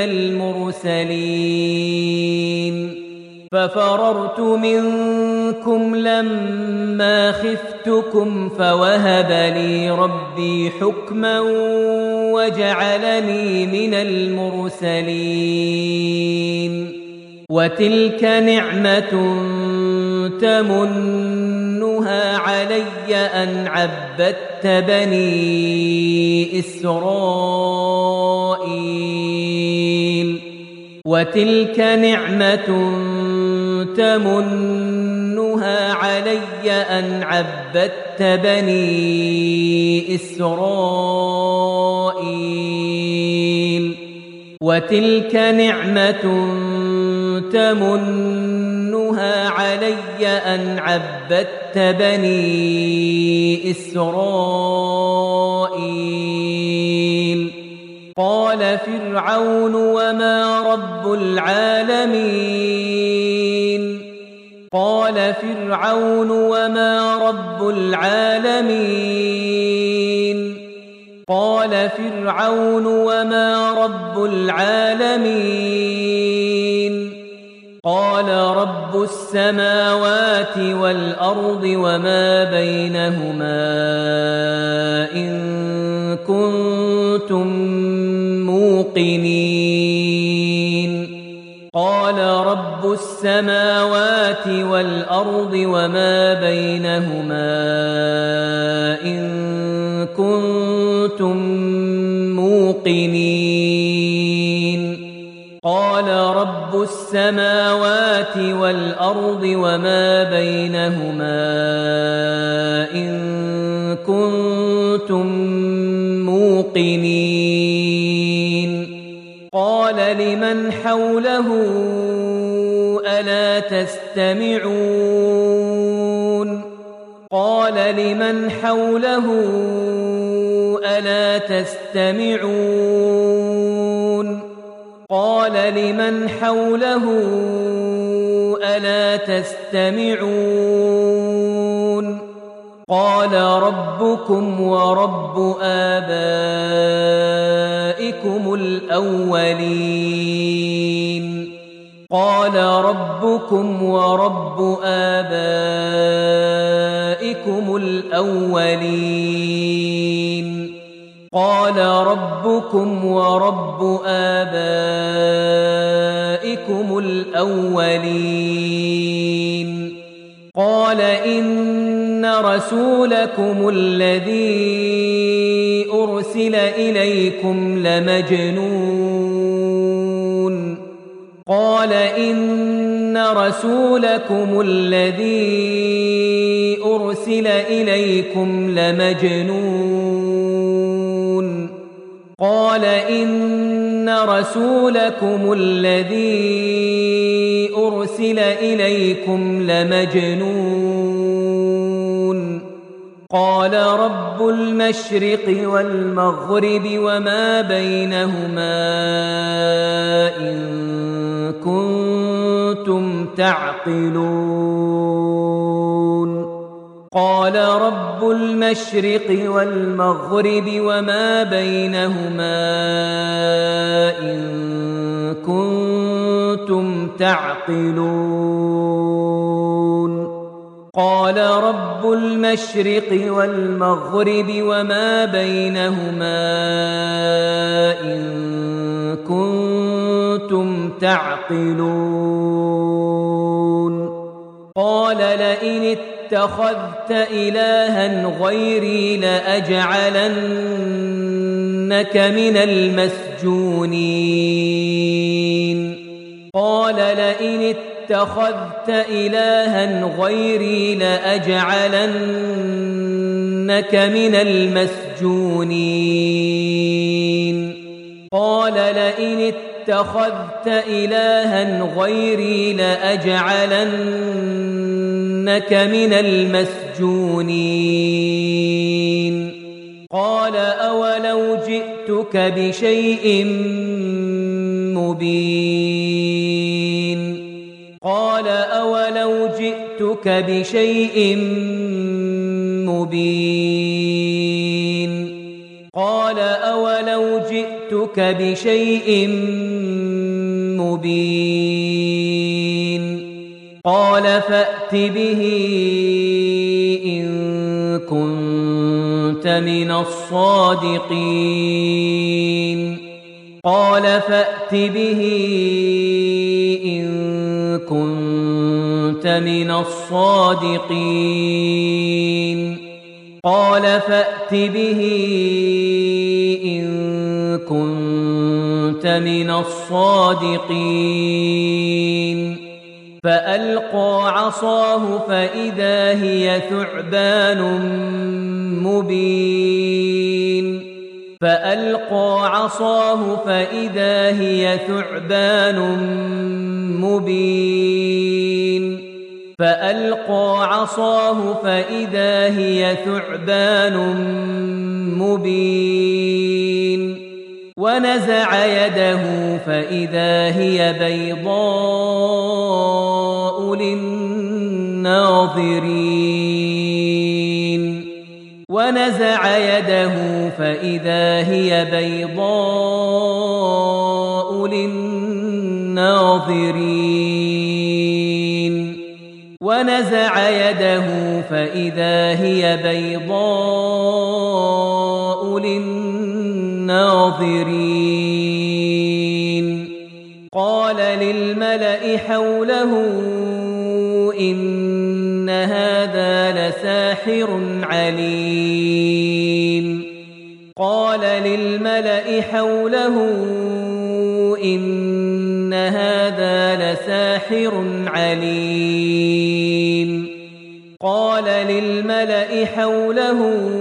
المرسلين ففررت منكم لما خفتكم فوهب لي ربي حكما وجعلني من المرسلين وتلك نعمة تمنها علي أن عبدت بني إسرائيل وتلك نعمة تمنها علي أن عبدت بني إسرائيل وتلك نعمة تمنها علي أن عبدت بني إسرائيل قال فرعون وما رب العالمين قال فرعون وما رب العالمين قال فرعون وما رب العالمين قال رب السماوات والأرض وما بينهما إن كنتم موقنين قال رب السماوات والأرض وما بينهما إن كنتم موقنين قال رب السماوات والأرض والأرض وما بينهما إن كنتم موقنين قال لمن حوله ألا تستمعون قال لمن حوله ألا تستمعون قال لمن حوله ألا تستمعون قال ربكم ورب آبائكم الأولين قال ربكم ورب آبائكم الأولين قال ربكم ورب آبائكم الأولين قال إن رسولكم الذي أرسل إليكم لمجنون قال إن رسولكم الذي أرسل إليكم لمجنون قال إن رسولكم الذي أرسل إليكم لمجنون قال رب المشرق والمغرب وما بينهما إن كنتم تعقلون قال رب المشرق والمغرب وما بينهما إن كنتم تعقلون قال رب المشرق والمغرب وما بينهما إن كنتم تعقلون قال لئن اتخذت إلها غيري لأجعلنك من المسجونين قال لئن اتخذت إلها غيري لأجعلنك من المسجونين قال لئن اتخذت إلها غيري لأجعلنك من المسجونين قال أولو جئتك بشيء مبين قال أولو جئتك بشيء مبين قال أولو جئتك بشيء مبين قال فأت به إن كنت من الصادقين قال فأت به إن كنت من الصادقين قال فأت به إن كنت من الصادقين فألقى عصاه فإذا هي ثعبان مبين فألقى عصاه فإذا هي ثعبان مبين فألقى عصاه فإذا هي ثعبان مبين ونزع يده فإذا هي بيضاء للناظرين ونزع يده فإذا هي بيضاء للناظرين ونزع يده فإذا هي بيضاء للناظرين قال للملأ حوله إن هذا لساحر عليم قال للملأ حوله إن هذا لساحر عليم قال للملأ حوله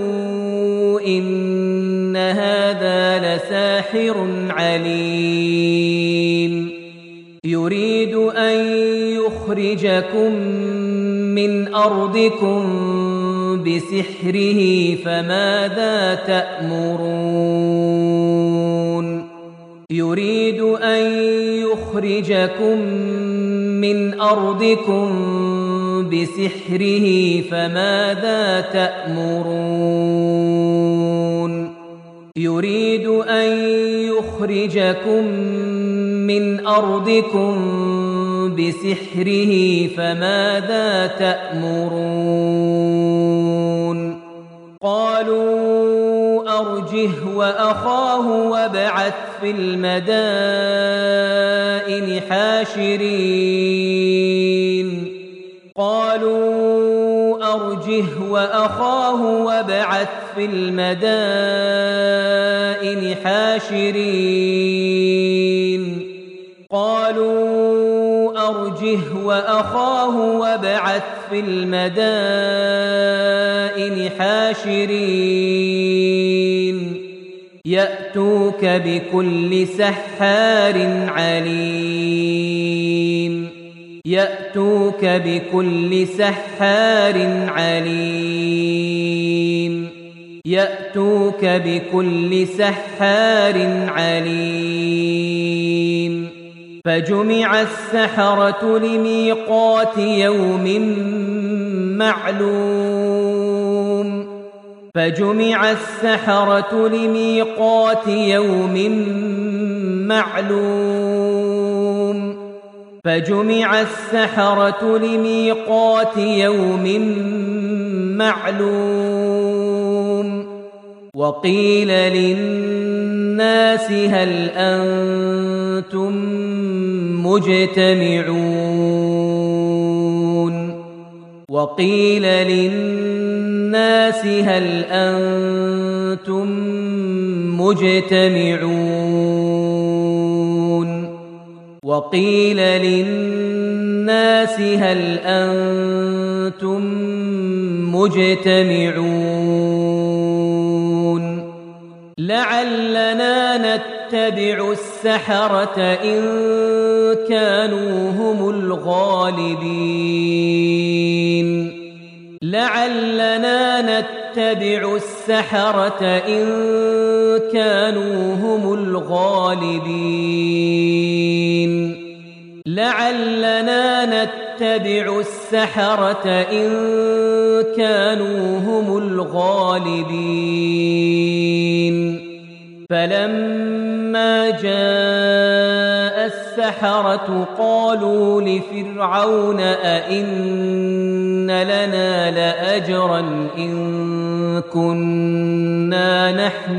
إن هذا لساحر عليم يريد أن يخرجكم من أرضكم بسحره فماذا تأمرون يريد أن يخرجكم من أرضكم بسحره فماذا تأمرون يريد أن يخرجكم من أرضكم بسحره فماذا تأمرون قالوا أرجه وأخاه وابعث في المدائن حاشرين قالوا أرجه وأخاه وابعث في المدائن حاشرين قالوا أرجه وأخاه وابعث في المدائن حاشرين يأتوك بكل سحار عليم يأتوك بكل سحار عليم يأتوك بكل سحار عليم فجمع السحرة لميقات يوم معلوم فجمع السحرة لميقات يوم معلوم فجمع السحرة لميقات يوم معلوم وقيل للناس هل أنتم مجتمعون وقيل للناس هل أنتم مجتمعون وقيل للناس هل أنتم مجتمعون لعلنا نتبع السحرة إن كانوا هم الغالبين لعلنا نتبع السحرة إن كانوا هم الغالبين لعلنا نتبع السحرة إن كانوا هم الغالبين فلما جاء السحرة قالوا لفرعون أئن لنا لأجرا إن كنا نحن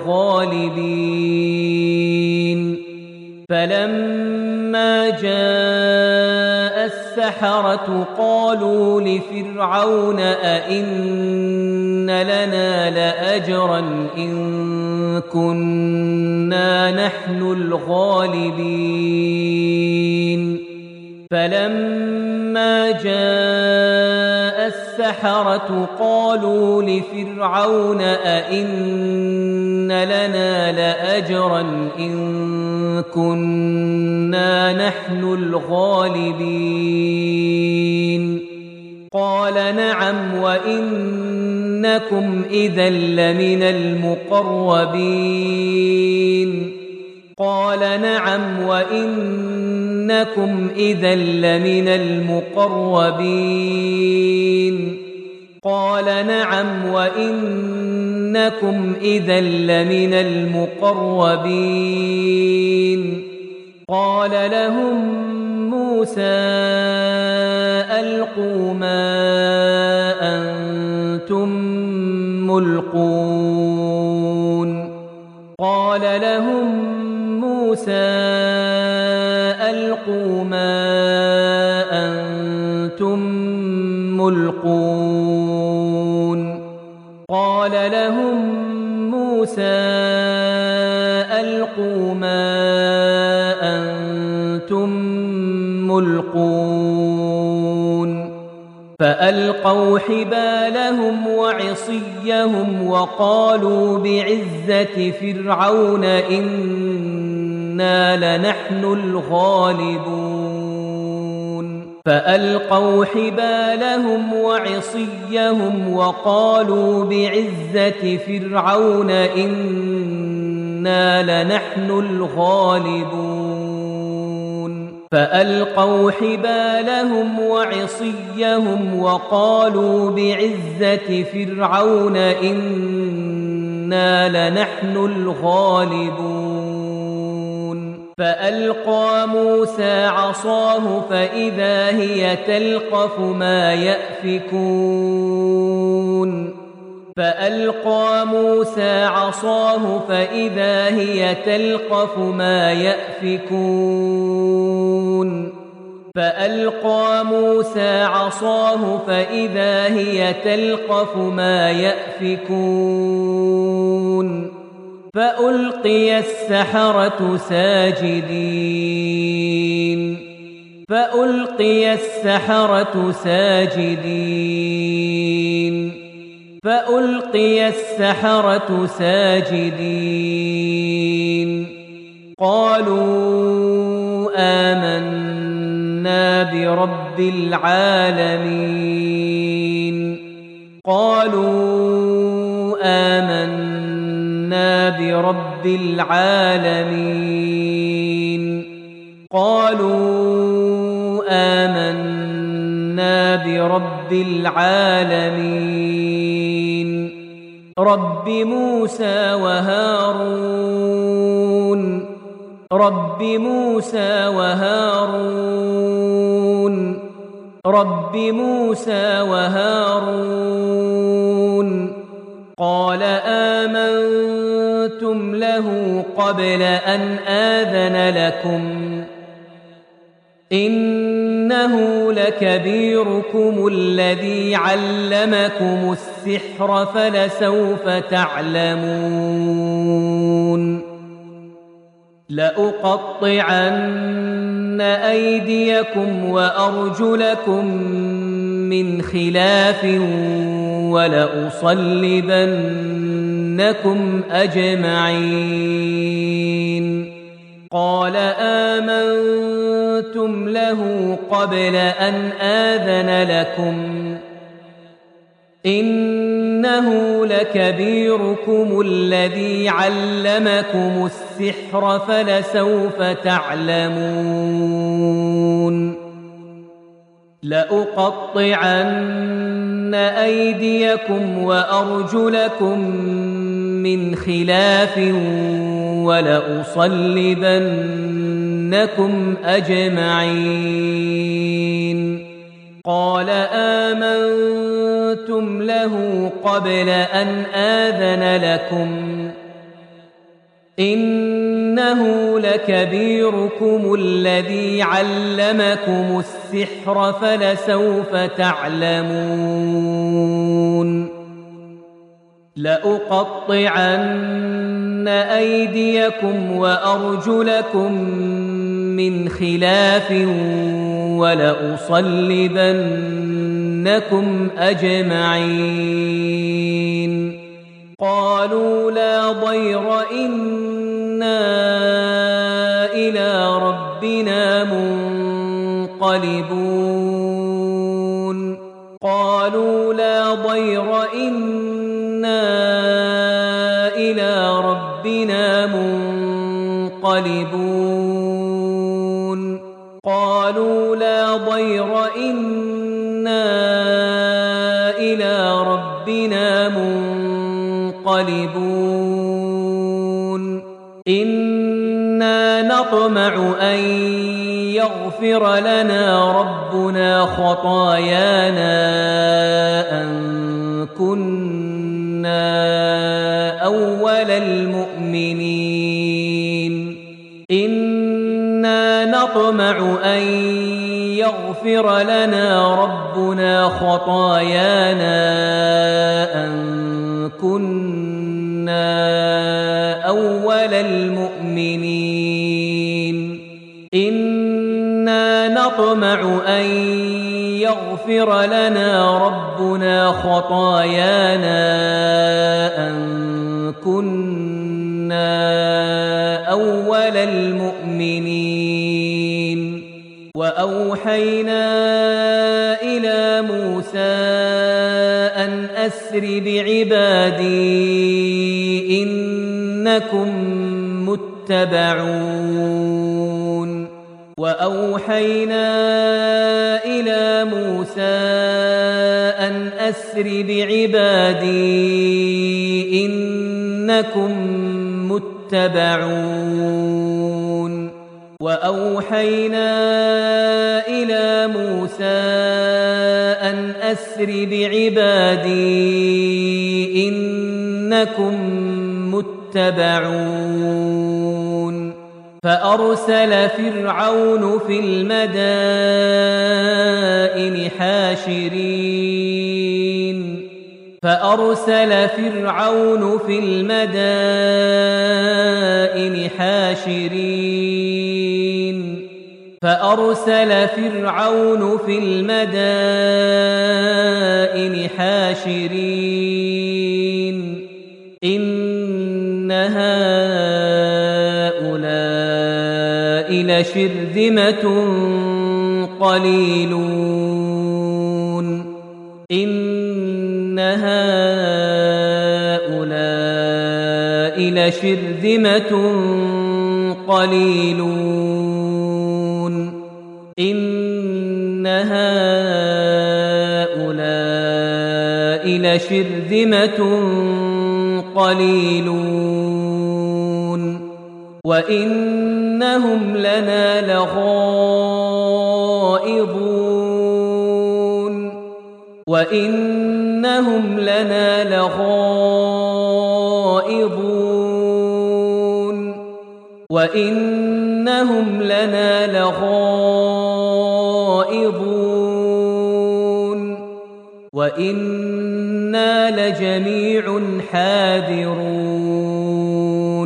الغالبين فلما جاء السحرة قالوا لفرعون أئن لنا لأجرا إن كنا نحن الغالبين فلما جاء السحرة قالوا لفرعون أئن لنا لأجرا إن كنا نحن الغالبين قال نعم وإنكم إذا لمن المقربين قال نعم وإنكم إذا لمن المقربين قال نعم وإنكم إذا لمن المقربين قال لهم موسى ألقوا ما أنتم ملقون قال لهم موسى ألقوا ما أنتم ملقون قال لهم موسى ألقوا ما أنتم ملقون فألقوا حبالهم وعصيهم وقالوا بعزة فرعون إنا لنحن الغالبون فألقوا حبالهم وعصيهم وقالوا بعزة فرعون إنا لنحن الغالبون فألقوا حبالهم وعصيهم وقالوا بعزة فرعون إنا لنحن الغالبون فألقى موسى عصاه فإذا هي تلقف ما يأفكون فألقى موسى عصاه فإذا هي تلقف ما يأفكون فألقى موسى عصاه فإذا هي تلقف ما يأفكون فألقي السحرة ساجدين فألقي السحرة ساجدين فألقي السحرة ساجدين قالوا آمنا برب العالمين قالوا آمنا برب العالمين قالوا آمنا برب العالمين رب موسى وهارون رب موسى وهارون رب موسى وهارون قال آمنتم له قبل أن آذن لكم إنه لكبيركم الذي علمكم السحر فلسوف تعلمون لأقطعن أيديكم وأرجلكم من خلاف ولأصلبنكم أجمعين قال آمنتم له قبل أن آذن لكم إنه لكبيركم الذي علمكم السحر فلسوف تعلمون لأقطعن أيديكم وأرجلكم من خلاف ولأصلبنكم أجمعين قال آمنتم له قبل أن آذن لكم إنه لكبيركم الذي علمكم السحر فلسوف تعلمون لأقطعن أيديكم وأرجلكم من خلاف ولأصلبنكم أجمعين قالوا لا ضير إنا إلى ربنا منقلبون قالوا لا ضير إنا إلى ربنا منقلبون قالوا لا ضير إنا إلى ربنا منقلبون إنا نطمع أن يغفر لنا ربنا خطايانا أن كنا أول المؤمنين إنا نطمع أن يغفر لنا ربنا خطايانا أن كنا أول المؤمنين إنا نطمع أن يغفر لنا ربنا خطايانا أن كنا أول المؤمنين وأوحينا إلى موسى أن أسر بعبادي إنكم متبعون وأوحينا إلى موسى أن أسر بعبادي إنكم متبعون وأوحينا إلى موسى أن أسر بعبادي إنكم متبعون فأرسل فرعون في المدائن حاشرين إن هؤلاء لشرذمة قليلون إن هؤلاء لشرذمة قليلون وإنهم لنا لغائظون وإنا لجميع حاذرون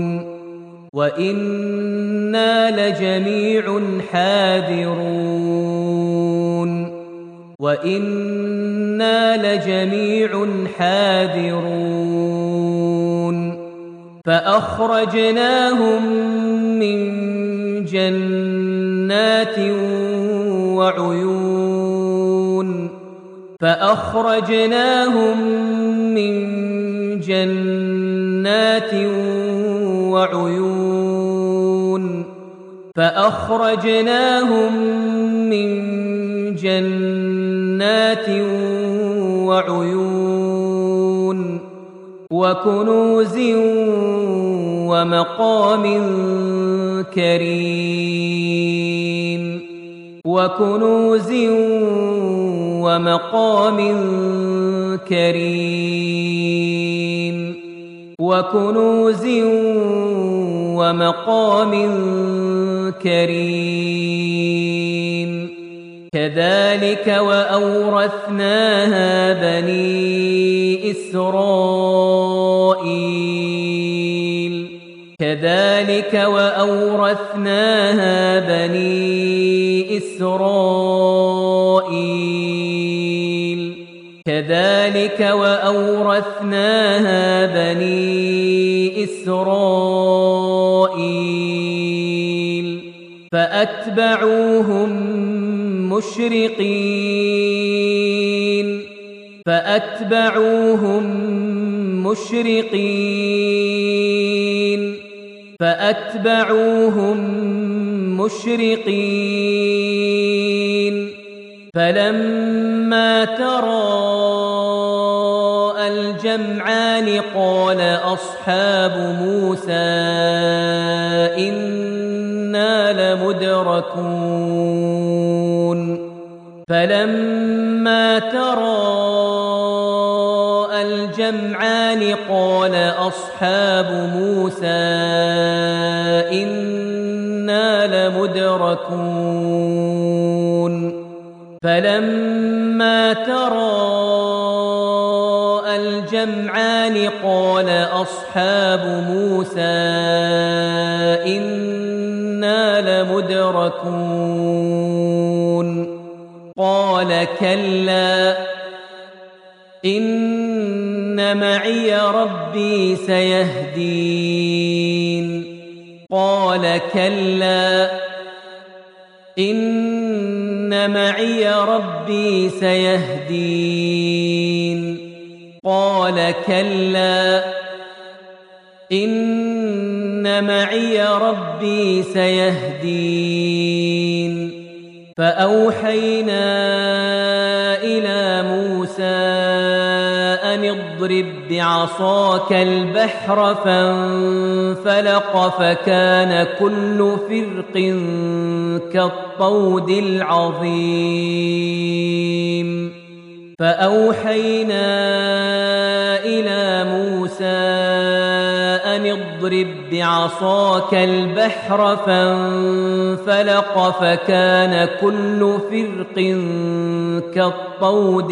فأخرجناهم من جنات وعيون وكنوز ومقام كريم كذلك وأورثناها بني إسرائيل فأتبعوهم مشرقين فلما تراءى الجمعان قال أصحاب موسى إنا لمدركون فلما تراءى الجمعان قال أصحاب موسى إنا لمدركون قال كلا إن معي ربي سيهدين قال كلا إن معي ربي سيهدين قال كلا إن معي ربي سيهدين فأوحينا إلى موسى أن اضرب بعصاك البحر فانفلق فكان كل فرق كالطود العظيم فأوحينا إلى موسى أن اضرب بعصاك البحر فانفلق فكان كل فرق كالطود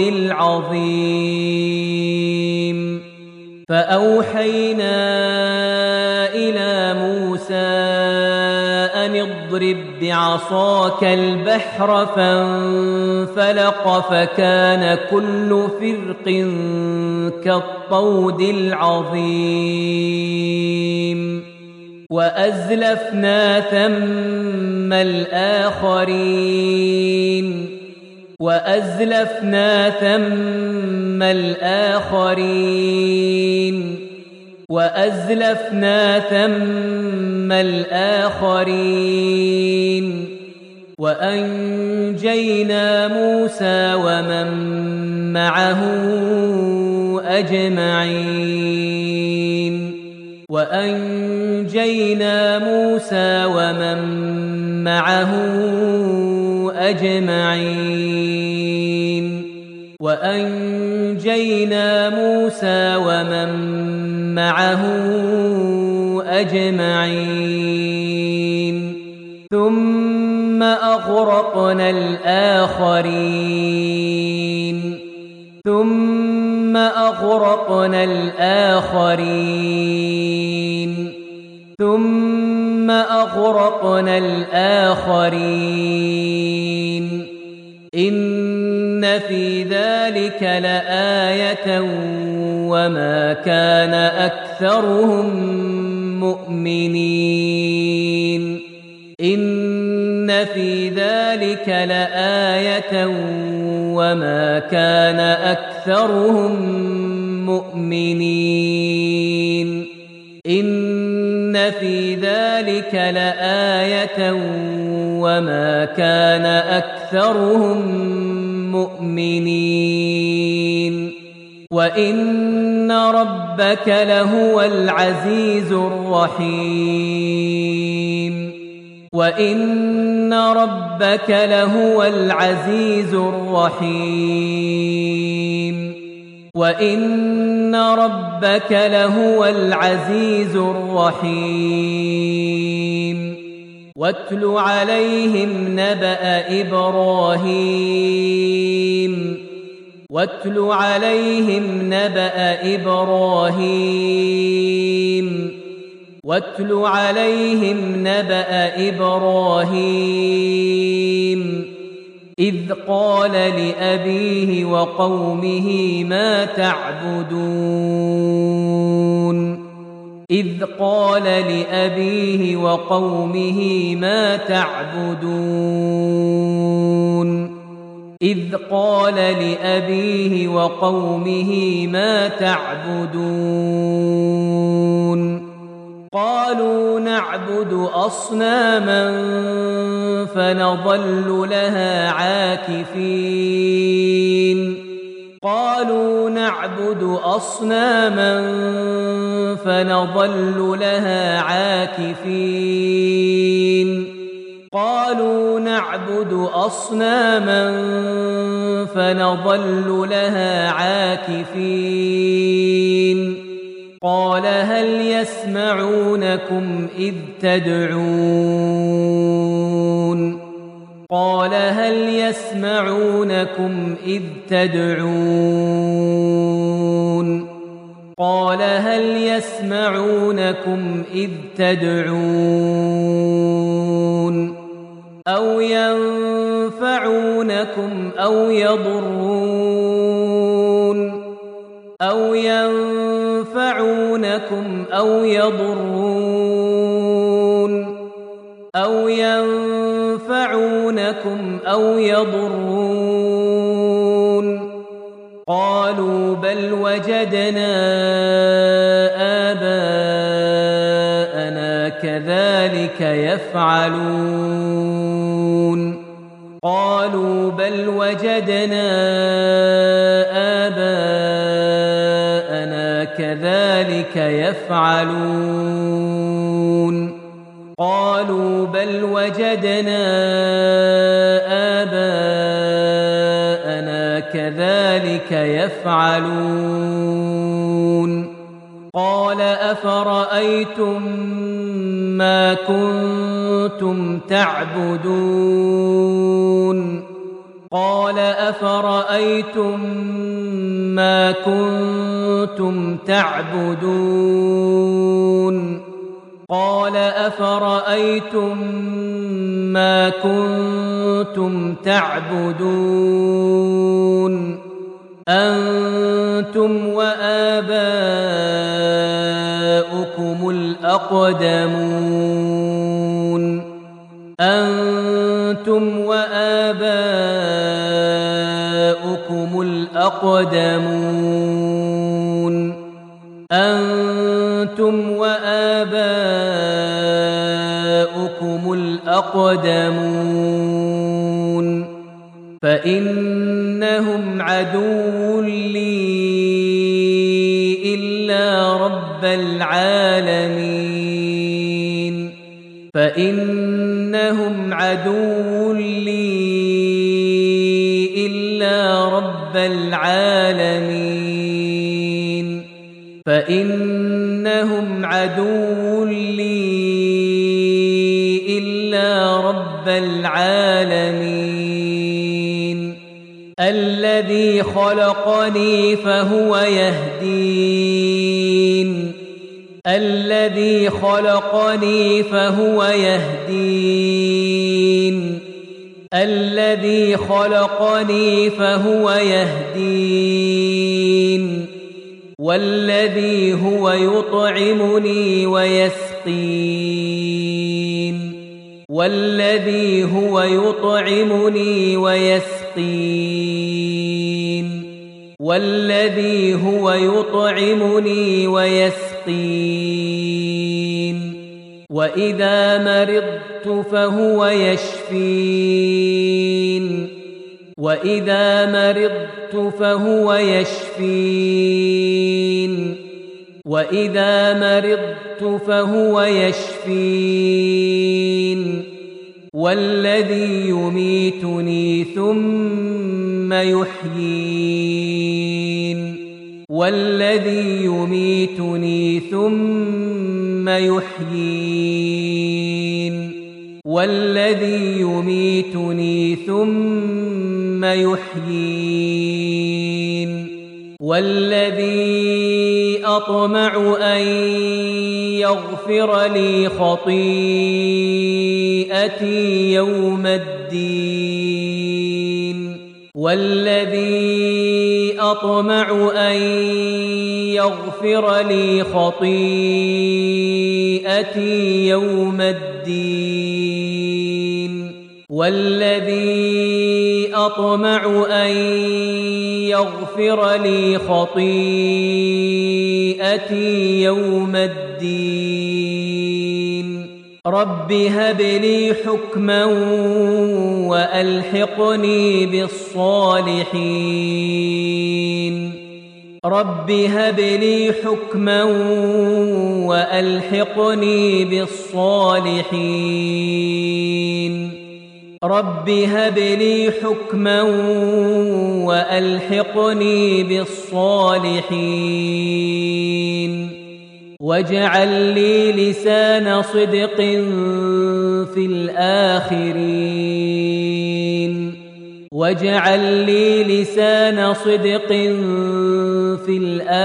العظيم فأوحينا إلى موسى أن اضرب بعصاك البحر فانفلق فكان كل فرق كالطود العظيم وأزلفنا ثم الآخرين وأزلفنا ثم الآخرين وأزلفنا ثم الآخرين وأنجينا موسى ومن معه أجمعين وأنجينا موسى ومن معه أجمعين وأنجينا موسى ومن معه أجمعين ثم أغرقنا الآخرين ثم أغرقنا الآخرين ثم أغرقنا الآخرين إن في ذلك لآية وما كان أكثرهم مؤمنين إن في ذلك لآية وما كان أكثرهم مؤمنين إن في ذلك لآية وما كان أكثرهم مؤمنين وإن ربك لهو العزيز الرحيم وإن ربك لهو العزيز الرحيم وإن ربك لهو العزيز الرحيم واتل عليهم نبأ إبراهيم واتل عليهم نبأ إبراهيم واتل عليهم نبأ إبراهيم إذ قال لأبيه وقومه ما تعبدون إذ قال لأبيه وقومه ما تعبدون إذ قال لأبيه وقومه ما تعبدون قالوا نعبد أصناما فنظل لها عاكفين قالوا نعبد أصناما فنظل لها عاكفين قالوا نعبد أصناما فنظل لها عاكفين قال هل يسمعونكم إذ تدعون قال هل يسمعونكم إذ تدعون قال هل يسمعونكم إذ تدعون أو ينفعونكم أو يضرون أو ينفعونكم أو يضرون أو ينفعونكم أو يضرون قالوا بل وجدنا آباءنا كذلك يفعلون قالوا بل وجدنا آباءنا كذلك يفعلون قالوا بل وجدنا آباءنا كذلك يفعلون قال أفرأيتم ما كنتم تعبدون قال أفرأيتم ما كنتم تعبدون قال أفرأيتم ما كنتم تعبدون أنتم وآباؤكم الأقدمون أنتم وآباؤكم الأقدمون أنتم وآباؤكم الأقدمون فإنهم عدو لي إلا رب العالمين فإنهم عدو لي إلا رب العالمين فإنهم عدو لي إلا رب العالمين الذي خلقني فهو يهدين الذي خلقني فهو يهدين الذي خلقني فهو يهدين والذي هو يطعمني ويسقين والذي هو يطعمني ويسقين والذي هو يطعمني ويسقين وإذا مرضت فهو يشفين وإذا مرضت فهو يشفين وإذا مرضت فهو يشفين والذي يميتني ثم يحيين والذي يميتني ثم يحيين والذي يميتني ثم يحيين والذي أطمع أن يغفر لي خطيئتي يوم الدين والذي أطمع أن يغفر لي خطيئتي يوم الدين والذي أطمع أن يغفر لي خطيئتي يوم الدين رب هب لي حكما وألحقني بالصالحين رب هب لي حكما وألحقني بالصالحين رب هب لي حكما وألحقني بالصالحين واجعل لي لسان صدق في الآخرين واجعل لي لسان صدق في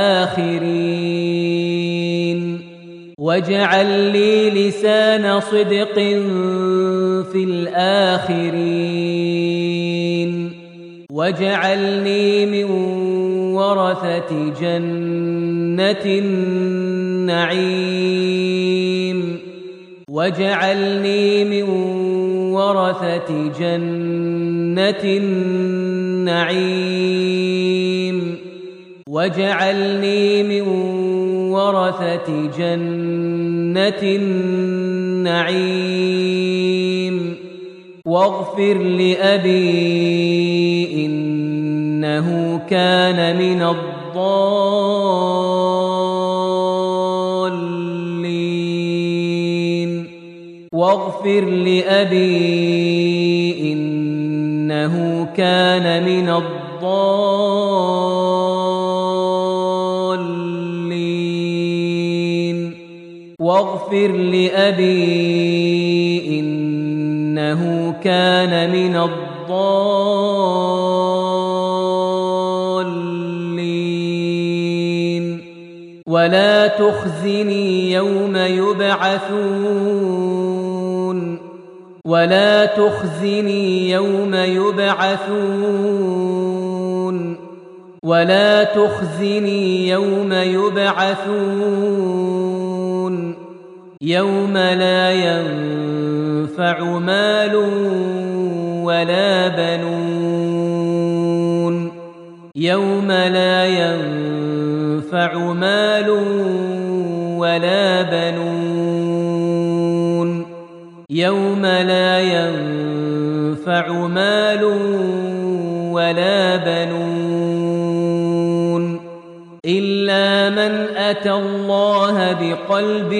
الآخرين واجعل لي لسان صدق في الآخرين واجعلني من ورثة جنة النعيم واجعلني من ورثة جنة النعيم واجعلني من ورثة جنة النعيم واغفر لأبي إنه كان من الضالين واغفر لأبي إنه كان من الضالين واغفر لأبي إنه كان من الضالين ولا تخزني يوم يبعثون ولا تخزني يوم يبعثون ولا تخزني يوم يبعثون يوم لا ينفع مال ولا بنون يوم لا ينفع مال ولا بنون يوم لا ينفع مال ولا بنون إلا من أتى الله بقلب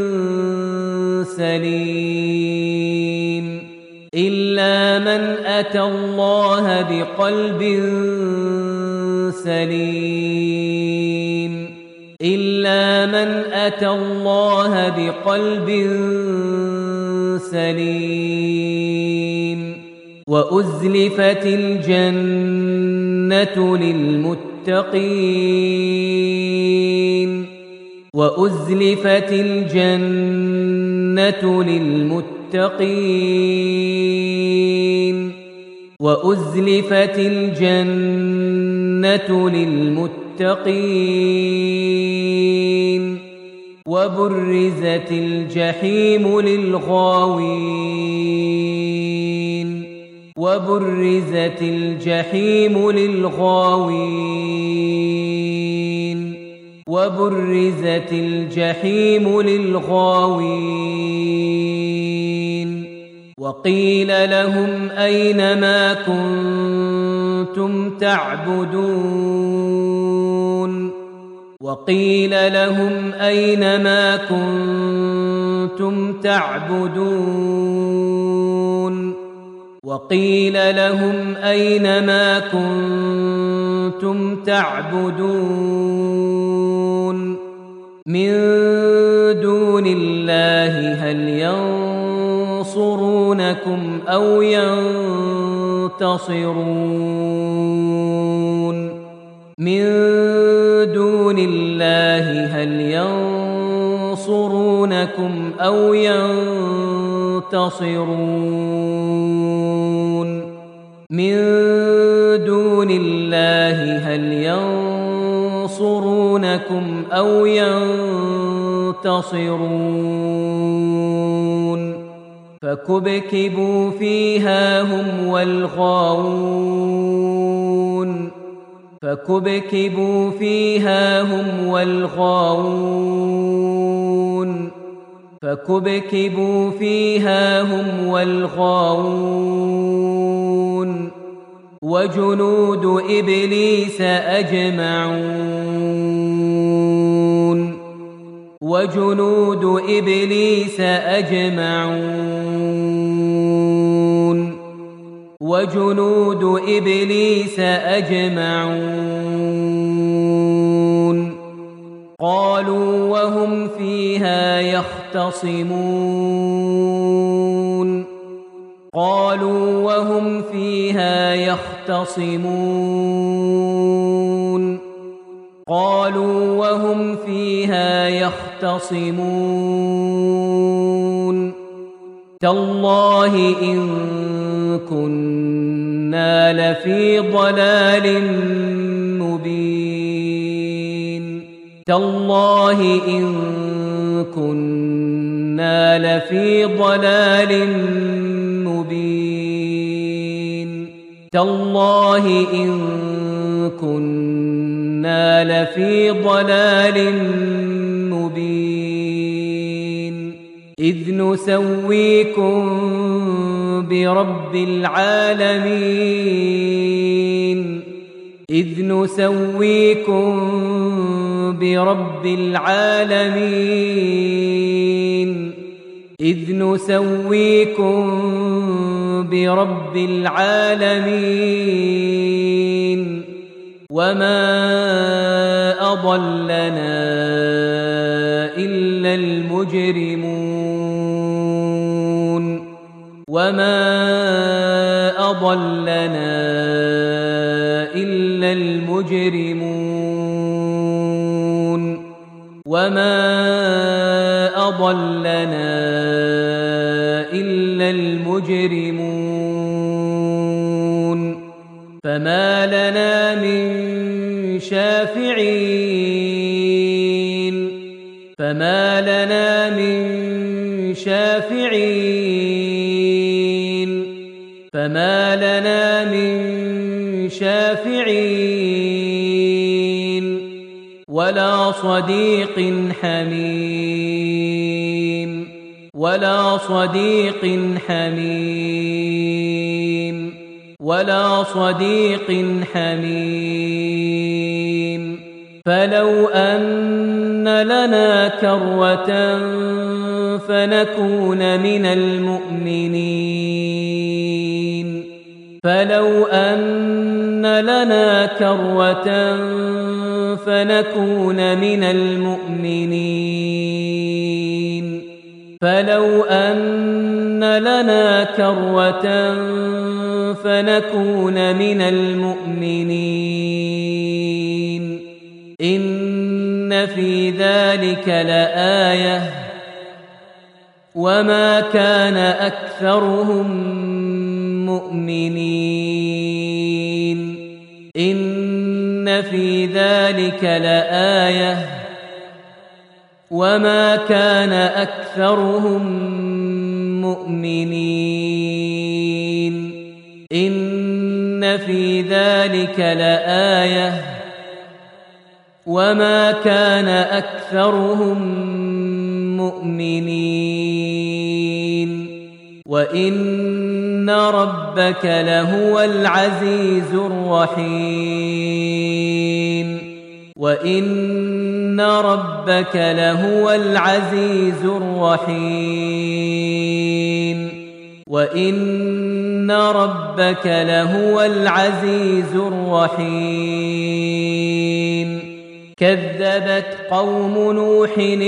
سليم إلا من أتى الله بقلب سليم إلا من أتى الله بقلب سليم وأزلفت الجنة للمتقين وأزلفت الجنة للمتقين وأزلفت الجنة للمتقين وبرزت الجحيم للغاوين وبرزت الجحيم للغاوين وبرزت الجحيم للغاوين وقيل لهم أين ما كنتم تعبدون وقيل لهم أين ما كنتم تعبدون وقيل لهم أين ما كنتم تعبدون من دون الله هل ينصرونكم أو ينتصرون من دون الله هل ينصرونكم أو ينتصرون من دون الله هل ينصرونكم أو ينتصرون فكبكبوا فيها هم والغاوون فكبكبوا فيها هم والغاوون فكبكبوا فيها هم والغاوون وجنود إبليس أجمعون وجنود إبليس أجمعون وجنود إبليس أجمعون قالوا وهم فيها يختصمون قالوا وهم فيها يختصمون قالوا وهم فيها يختصمون تالله إن كنا لفي ضلال مبين تالله إن كنا لفي ضلال مبين تالله إن كنا لفي ضلال مبين إذ نسويكم برب العالمين إذ نسويكم برب العالمين إذ نسويكم برب العالمين وما أضلنا إلا المجرمون وما أضلنا إلا المجرمون وما أضلنا إلا المجرمون فما لنا من شافعين فما لنا من شافعين فما لنا من شافعين ولا صديق حميم ولا صديق حميم ولا صديق حميم فلو أن لنا كرة فنكون من المؤمنين فلو أن لنا كرة فنكون من المؤمنين فلو أن لنا كرة فنكون من المؤمنين إن في ذلك لآية وما كان أكثرهم مؤمنين إن في ذلك لآية وما كان أكثرهم مؤمنين إن في ذلك لآية وما كان أكثرهم مؤمنين وإن ربك لهو العزيز الرحيم وإن ربك لهو العزيز الرحيم وإن ربك لهو العزيز الرحيم كذبت قوم نوح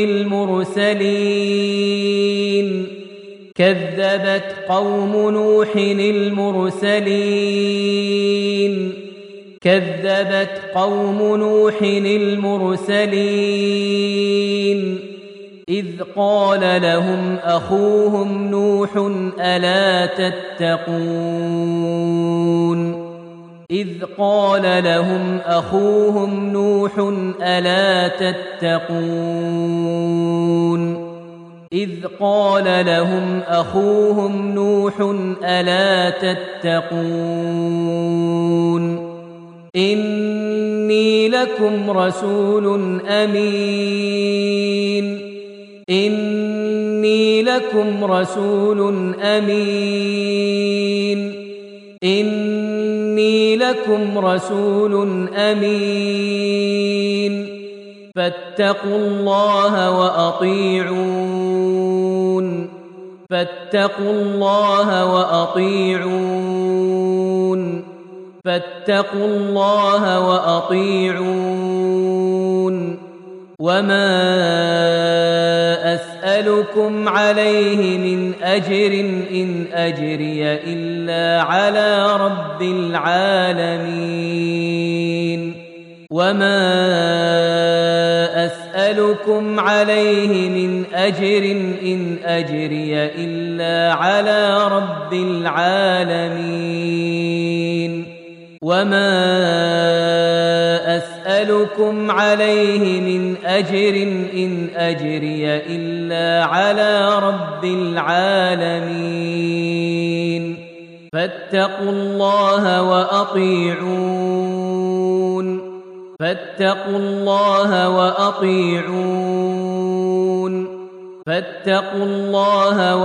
المرسلين كذبت قوم نوح المرسلين كذبت قوم نوح المرسلين إذ قال لهم أخوهم نوح ألا تتقون إذ قال لهم أخوهم نوح ألا تتقون إذ قال لهم أخوهم نوح ألا تتقون إني لكم رسول أمين إني لكم رسول أمين إني لكم رسول أمين فاتقوا الله وأطيعون فاتقوا الله وأطيعون فاتقوا الله وأطيعون وما أسألكم عليه من أجر إن أجري إلا على رب العالمين وما أسألكم أسألكم عليه من أجر إن أجري إلا على رب العالمين وما أسألكم عليه من أجر إن أجري إلا على رب العالمين فاتقوا الله وأطيعون فاتقوا الله وأطيعون فاتقوا الله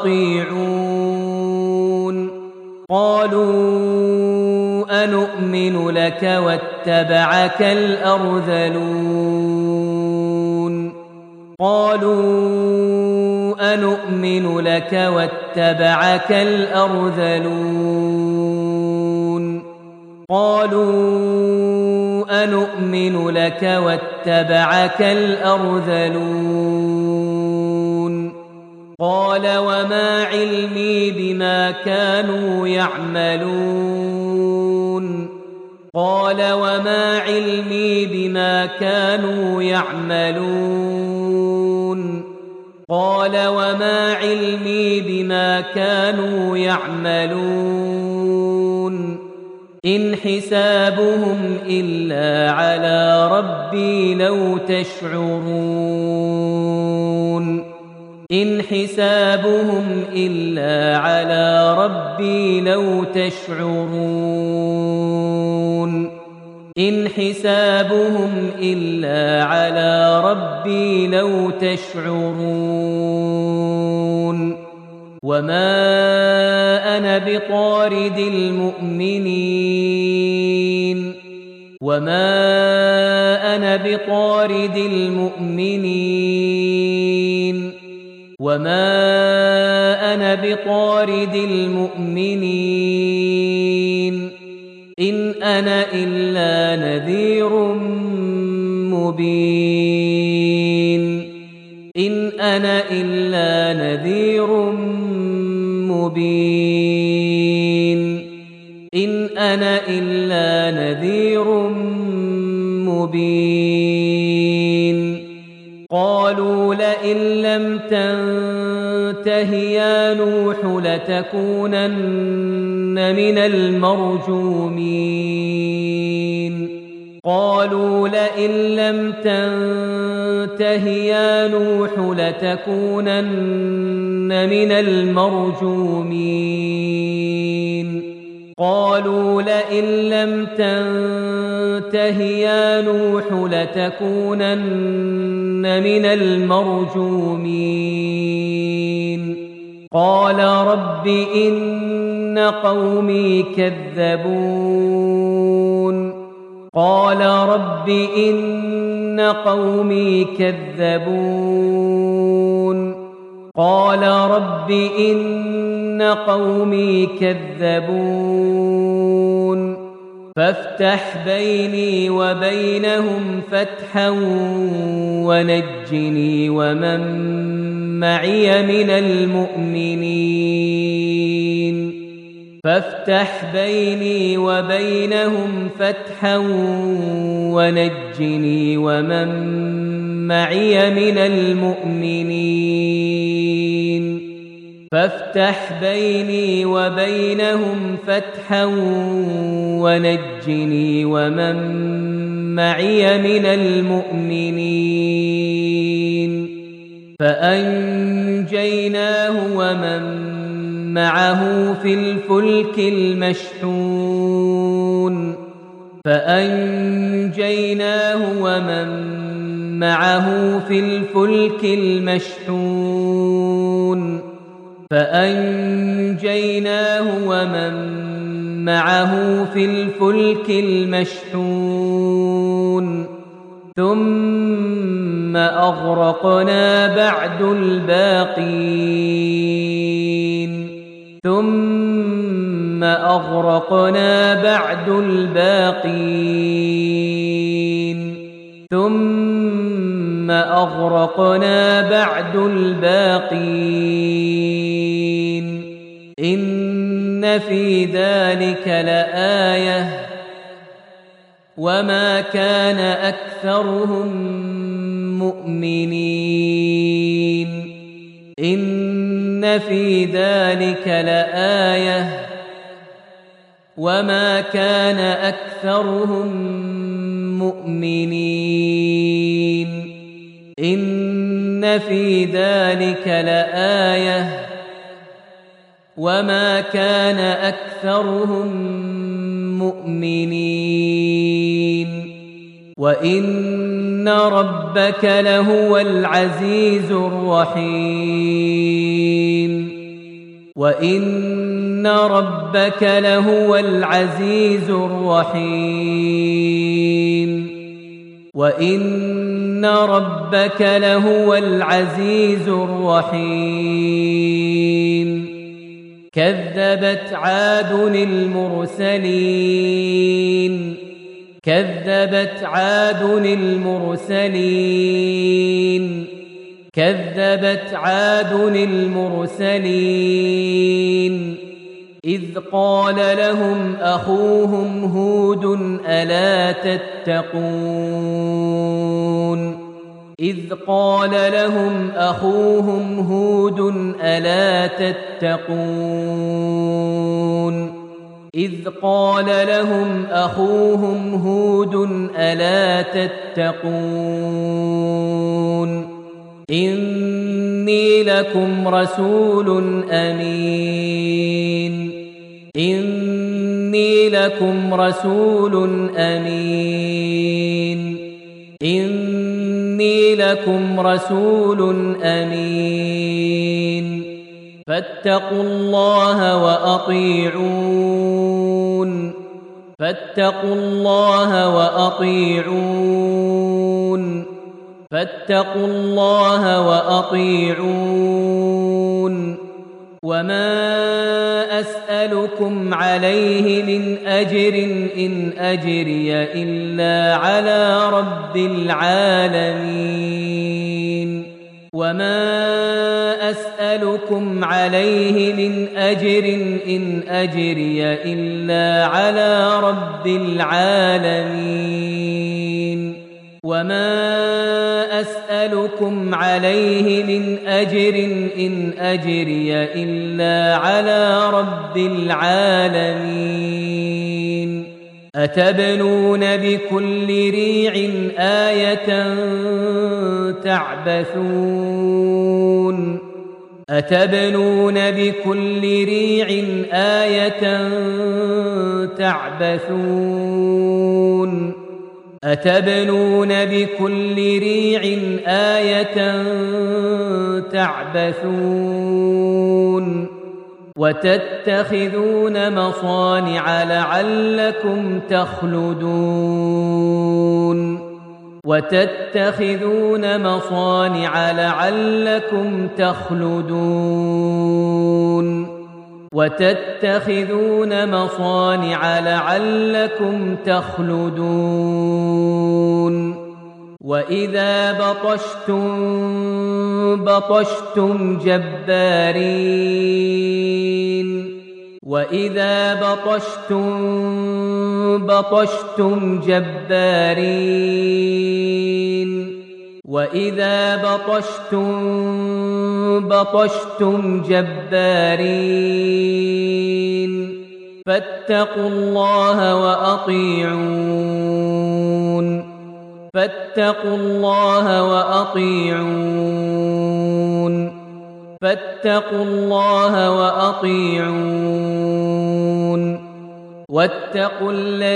وأطيعون قالوا أنؤمن لك واتبعك الأرذلون قالوا أنؤمن لك واتبعك الأرذلون قالوا أنؤمن لك واتبعك الأرذلون قال وما علمي بما كانوا يعملون قال وما علمي بما كانوا يعملون قال وما علمي بما كانوا يعملون إن حسابهم إلا على ربي لو تشعرون إن حسابهم إلا على ربي لو تشعرون إن حسابهم إلا على ربي لو تشعرون وما أنا بطارد المؤمنين وما أنا بطارد المؤمنين وما أنا بطارد المؤمنين إن أنا إلا نذير مبين إن أنا إلا نذير مبين إن أنا إلا نذير مبين قالوا لئن لم تنته يا نوح لتكونن من المرجومين قالوا لئن لم تنته يا نوح لتكونن من المرجومين قالوا لئن لم تنته يا نوح لتكونن من المرجومين قال رب إن قومي كذبون قال رب إن قومي كذبون قال رب إن قومي كذبون فافتح بيني وبينهم فتحا ونجني ومن معي من المؤمنين فافتح بيني وبينهم فتحا ونجني ومن معي من المؤمنين فافتح بيني وبينهم فتحا ونجني ومن معي من المؤمنين فأنجيناه ومن معه في الفلك المشحون فأنجيناه ومن معه في الفلك المشحون فأنجيناه ومن معه في الفلك المشحون ثم أغرقنا بعد الباقين ثم أغرقنا بعد الباقين ثم أغرقنا بعد الباقين إن في ذلك لآية وما كان أكثرهم مؤمنين إن في ذلك لآية وما كان أكثرهم مؤمنين إن في ذلك لآية وما كان أكثرهم مؤمنين وإن ربك لهو العزيز الرحيم وإن ربك لهو العزيز الرحيم وإن ربك لهو العزيز الرحيم كذبت عاد المرسلين كذبت عاد المرسلين كذبت عاد المرسلين إذ قال لهم أخوهم هود ألا تتقون إذ قال لهم أخوهم هود ألا تتقون إذ قال لهم أخوهم هود ألا تتقون إني لكم رسول أمين إني لكم رسول أمين إني لكم رسول أمين فاتقوا الله وأطيعون فاتقوا الله وأطيعون فاتقوا الله وأطيعون وما أسألكم عليه من أجر إن أجري إلا على رب العالمين وما أسألكم عليه من أجر إن أجري إلا على رب العالمين وما أسألكم عليه من أجر إن أجري إلا على رب العالمين أتبنون بكل ريع آية تعبثون أتبنون بكل ريع آية تعبثون أتبنون بكل ريع آية تعبثون وتتخذون مصانع لعلكم تخلدون وتتخذون مصانع لعلكم تخلدون وتتخذون مصانع لعلكم تخلدون وإذا بطشتم جبارين وإذا بطشتم جبارين وإذا بطشتم جبارين فاتقوا الله وأطيعون فاتقوا الله وأطيعون فاتقوا الله وأطيعون واتقوا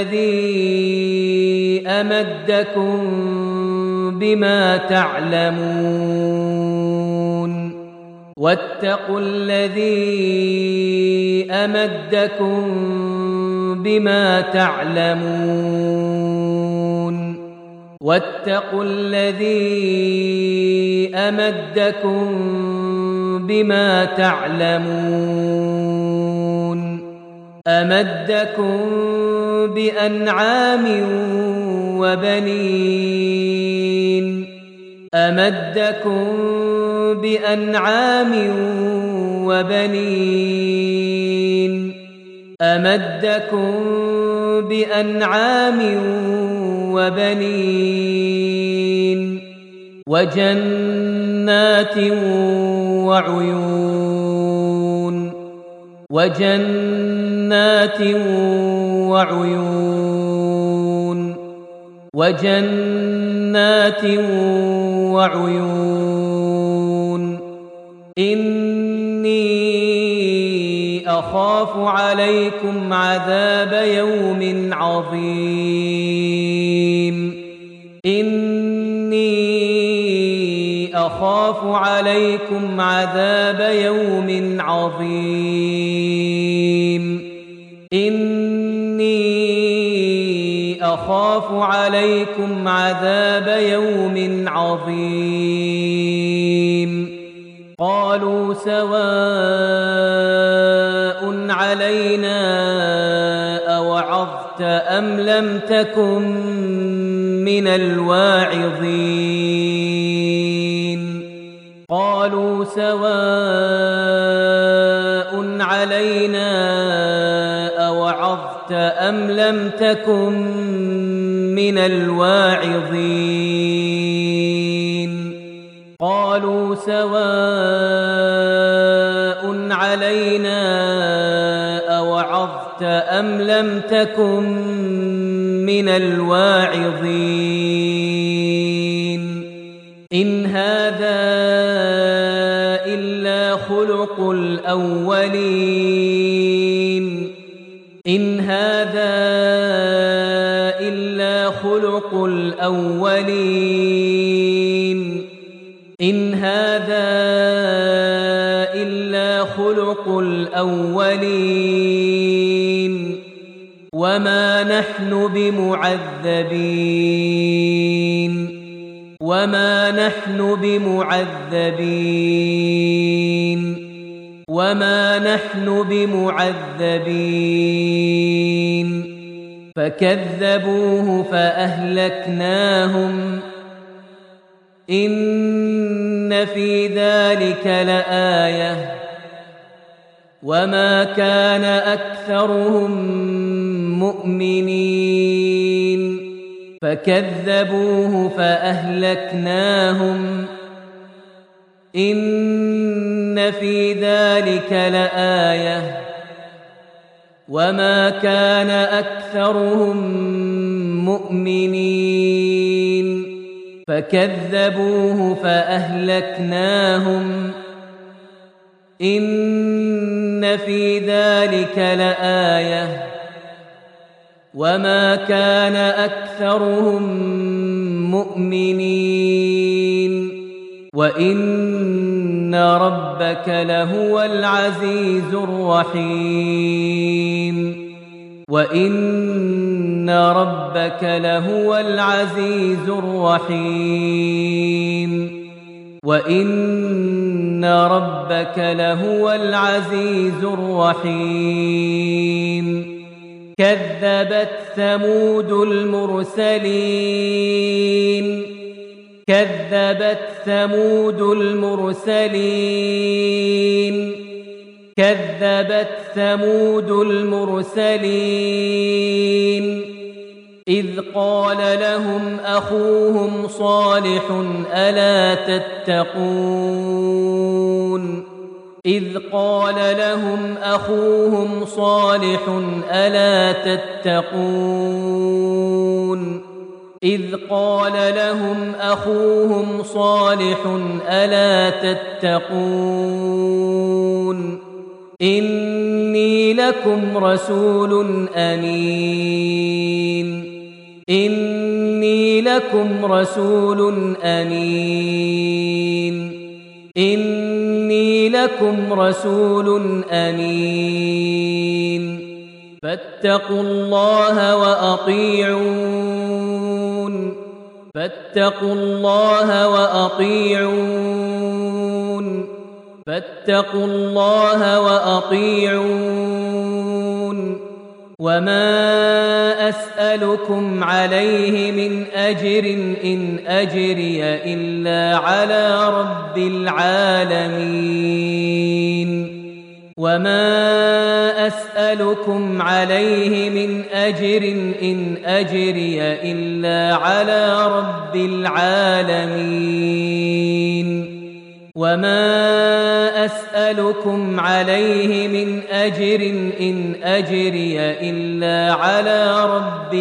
الذي أمدكم بما تعلمون واتقوا الذي أمدكم بما تعلمون واتقوا الذي أمدكم بما تعلمون أمدكم بأنعام وبنين أمدكم بأنعام وبنين أمدكم بأنعام وبنين وجنات وعيون وجنات وعيون وجنات وعيون إني أخاف عليكم عذاب يوم عظيم إني أخاف عليكم عذاب يوم عظيم إني أخاف عليكم عذاب يوم عظيم قالوا سواء علينا أوعظت أم لم تكن من الواعظين قالوا سواء علينا أوعظت أم لم تكن من الواعظين قالوا سواء علينا أوعظت أم لم تكن من الواعظين إن هذا إلا خلق الأولين إن هذا إلا خلق الأولين إن هذا إلا خلق الأولين وما نحن بمعذبين وما نحن بمعذبين وما نحن بمعذبين فكذبوه فأهلكناهم إن في ذلك لآية وما كان أكثرهم مؤمنين فكذبوه فأهلكناهم إن في ذلك لآية وما كان أكثرهم مؤمنين فكذبوه فأهلكناهم إن في ذلك لآية وما كان أكثرهم مؤمنين وإن ربك لهو العزيز الرحيم وإن ربك لهو العزيز الرحيم وإن ربك لهو العزيز الرحيم كذبت ثمود المرسلين كذبت ثمود المرسلين كذبت ثمود المرسلين إذ قال لهم أخوهم صالح ألا تتقون إذ قال لهم أخوهم صالح ألا تتقون إذ قال لهم أخوهم صالح ألا تتقون إني لكم رسول أمين إني لكم رسول أمين إني لكم رسول أمين فاتقوا الله وأطيعون فاتقوا الله وأطيعون فاتقوا الله وأطيعون وما أسألكم عليه من أجر إن أجري إلا على رب العالمين وما أسألكم عليه من أجر إن أجري إلا على رب العالمين وما أسألكم عليه من أجر إن أجري إلا على رب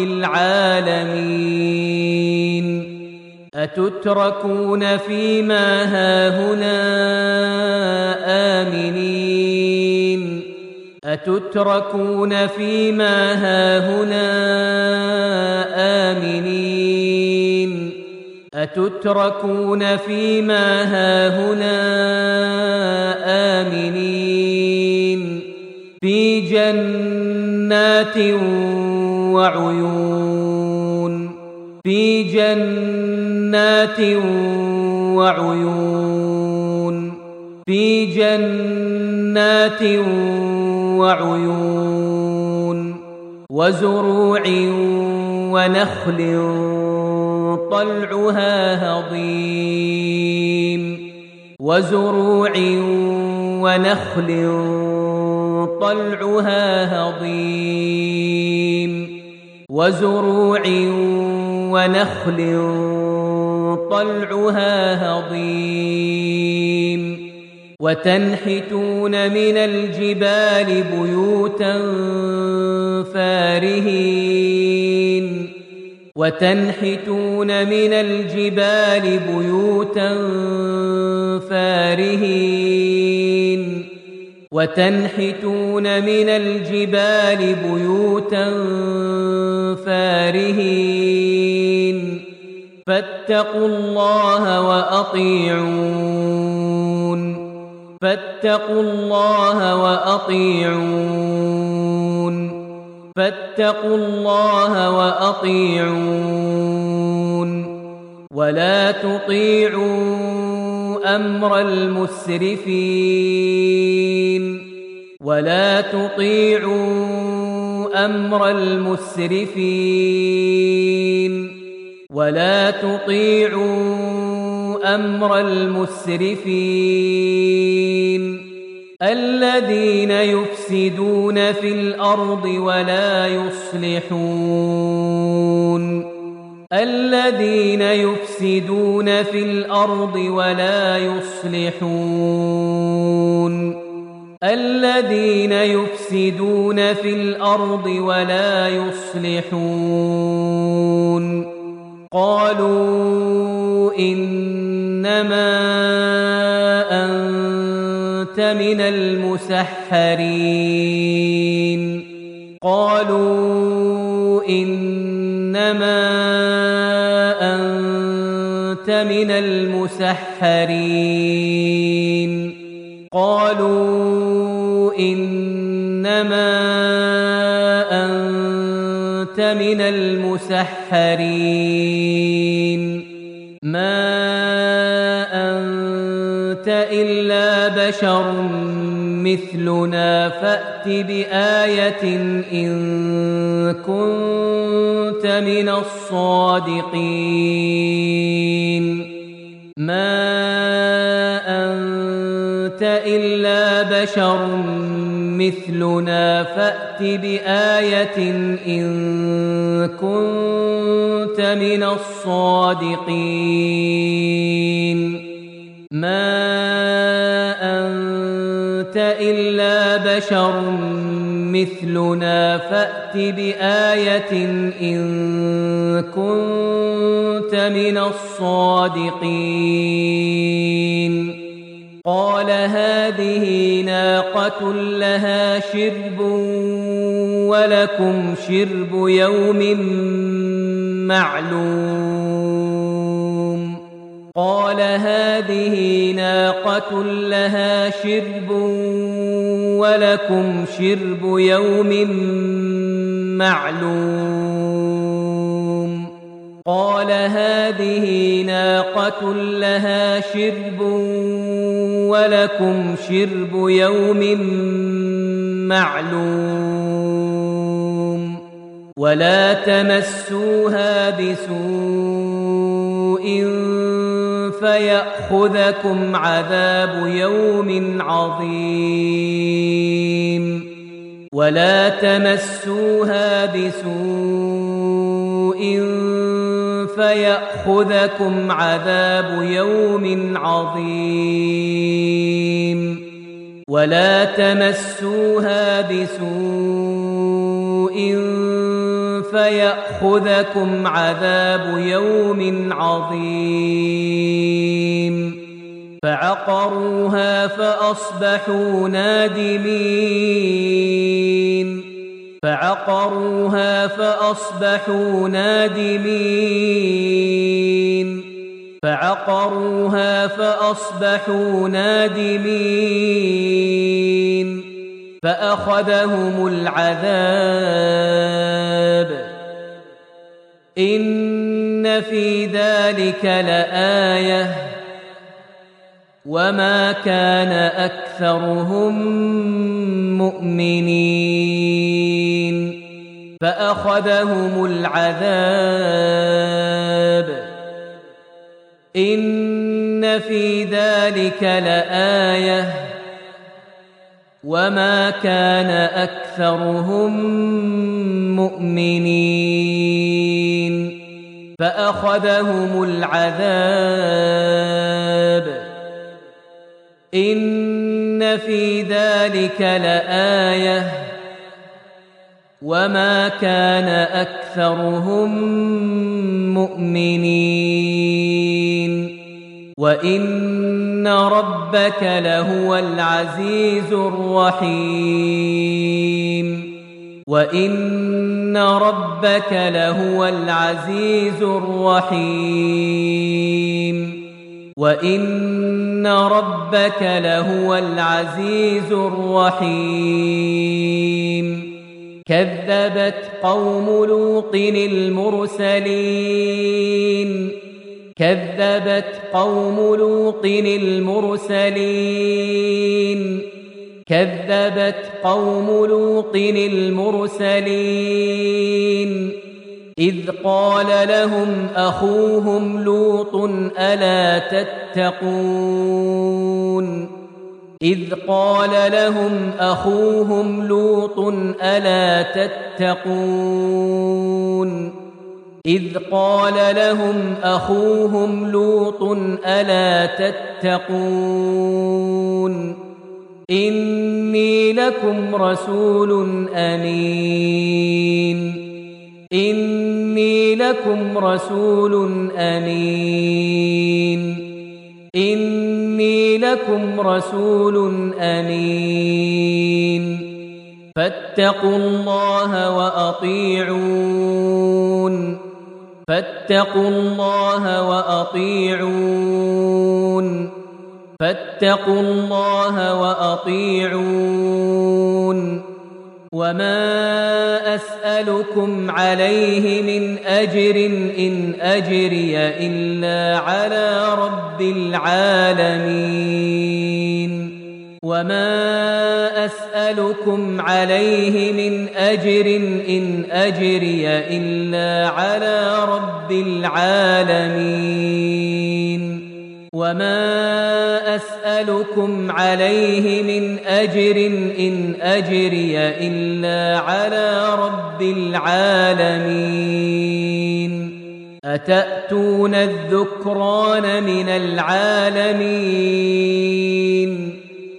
العالمين أتتركون فيما هاهنا آمنين أتتركون فيما هاهنا آمنين أتتركون فيما هاهنا آمنين في جنات وعيون في جنات وعيون في جنات وعيون وزروع ونخل طلعها هضيم وزروع ونخل طلعها هضيم وزروع ونخل طلعها هضيم وتنحتون من الجبال بيوتا فارهين وتنحتون من الجبال بيوتا فارهين وتنحتون من الجبال بيوتا فارهين فاتقوا الله وأطيعون فاتقوا الله وأطيعون فاتقوا الله وأطيعون ولا تطيعوا أمر المسرفين ولا تطيعوا أمر المسرفين ولا تطيعوا أمر المسرفين الذين يفسدون في الأرض ولا يصلحون الذين يفسدون في الأرض ولا يصلحون الذين يفسدون في الأرض ولا يصلحون قالوا إنما أنت من المسحرين قالوا إنما أنت من المسحرين قالوا إنما أنت من المسحرين ما أنت إلا بشر مثلنا فأت بآية إن كنت من الصادقين ما أنت إلا بشر مثلنا فأت بآية إن كنت من الصادقين ما أنت إلا بشر مثلنا فأت بآية إن كنت من الصادقين قال هذه ناقة لها شرب ولكم شرب يوم معلوم قال هذه ناقة لها شرب ولكم شرب يوم معلوم قال هذه ناقة لها شرب ولكم شرب يوم معلوم ولا تمسوها بسوء فيأخذكم عذاب يوم عظيم ولا تمسوها بسوء فيأخذكم عذاب يوم عظيم ولا تمسوها بسوء فيأخذكم عذاب يوم عظيم فعقروها فأصبحوا نادمين فأخذهم العذاب إن في ذلك لآية وما كان أكثرهم مؤمنين فأخذهم العذاب إن في ذلك لآية وما كان أكثرهم مؤمنين فأخذهم العذاب إن في ذلك لآية وما كان أكثرهم مؤمنين وإن ربك لهو العزيز الرحيم وإن ربك لهو العزيز الرحيم وإن ربك لهو العزيز الرحيم كذبت قوم لوط المرسلين كذبت قوم لوط المرسلين إذ قال لهم أخوهم لوط ألا تتقون إني لكم رسول أمين إني لكم رسول أمين فاتقوا الله وأطيعون فاتقوا الله وأطيعون وما أسألكم عليه من أجر إن أجري إلا على رب العالمين وما أسألكم عليه من أجر إن أجري إلا على رب العالمين وما أسألكم عليه من أجر إن أجري إلا على رب العالمين أتأتون الذكران من العالمين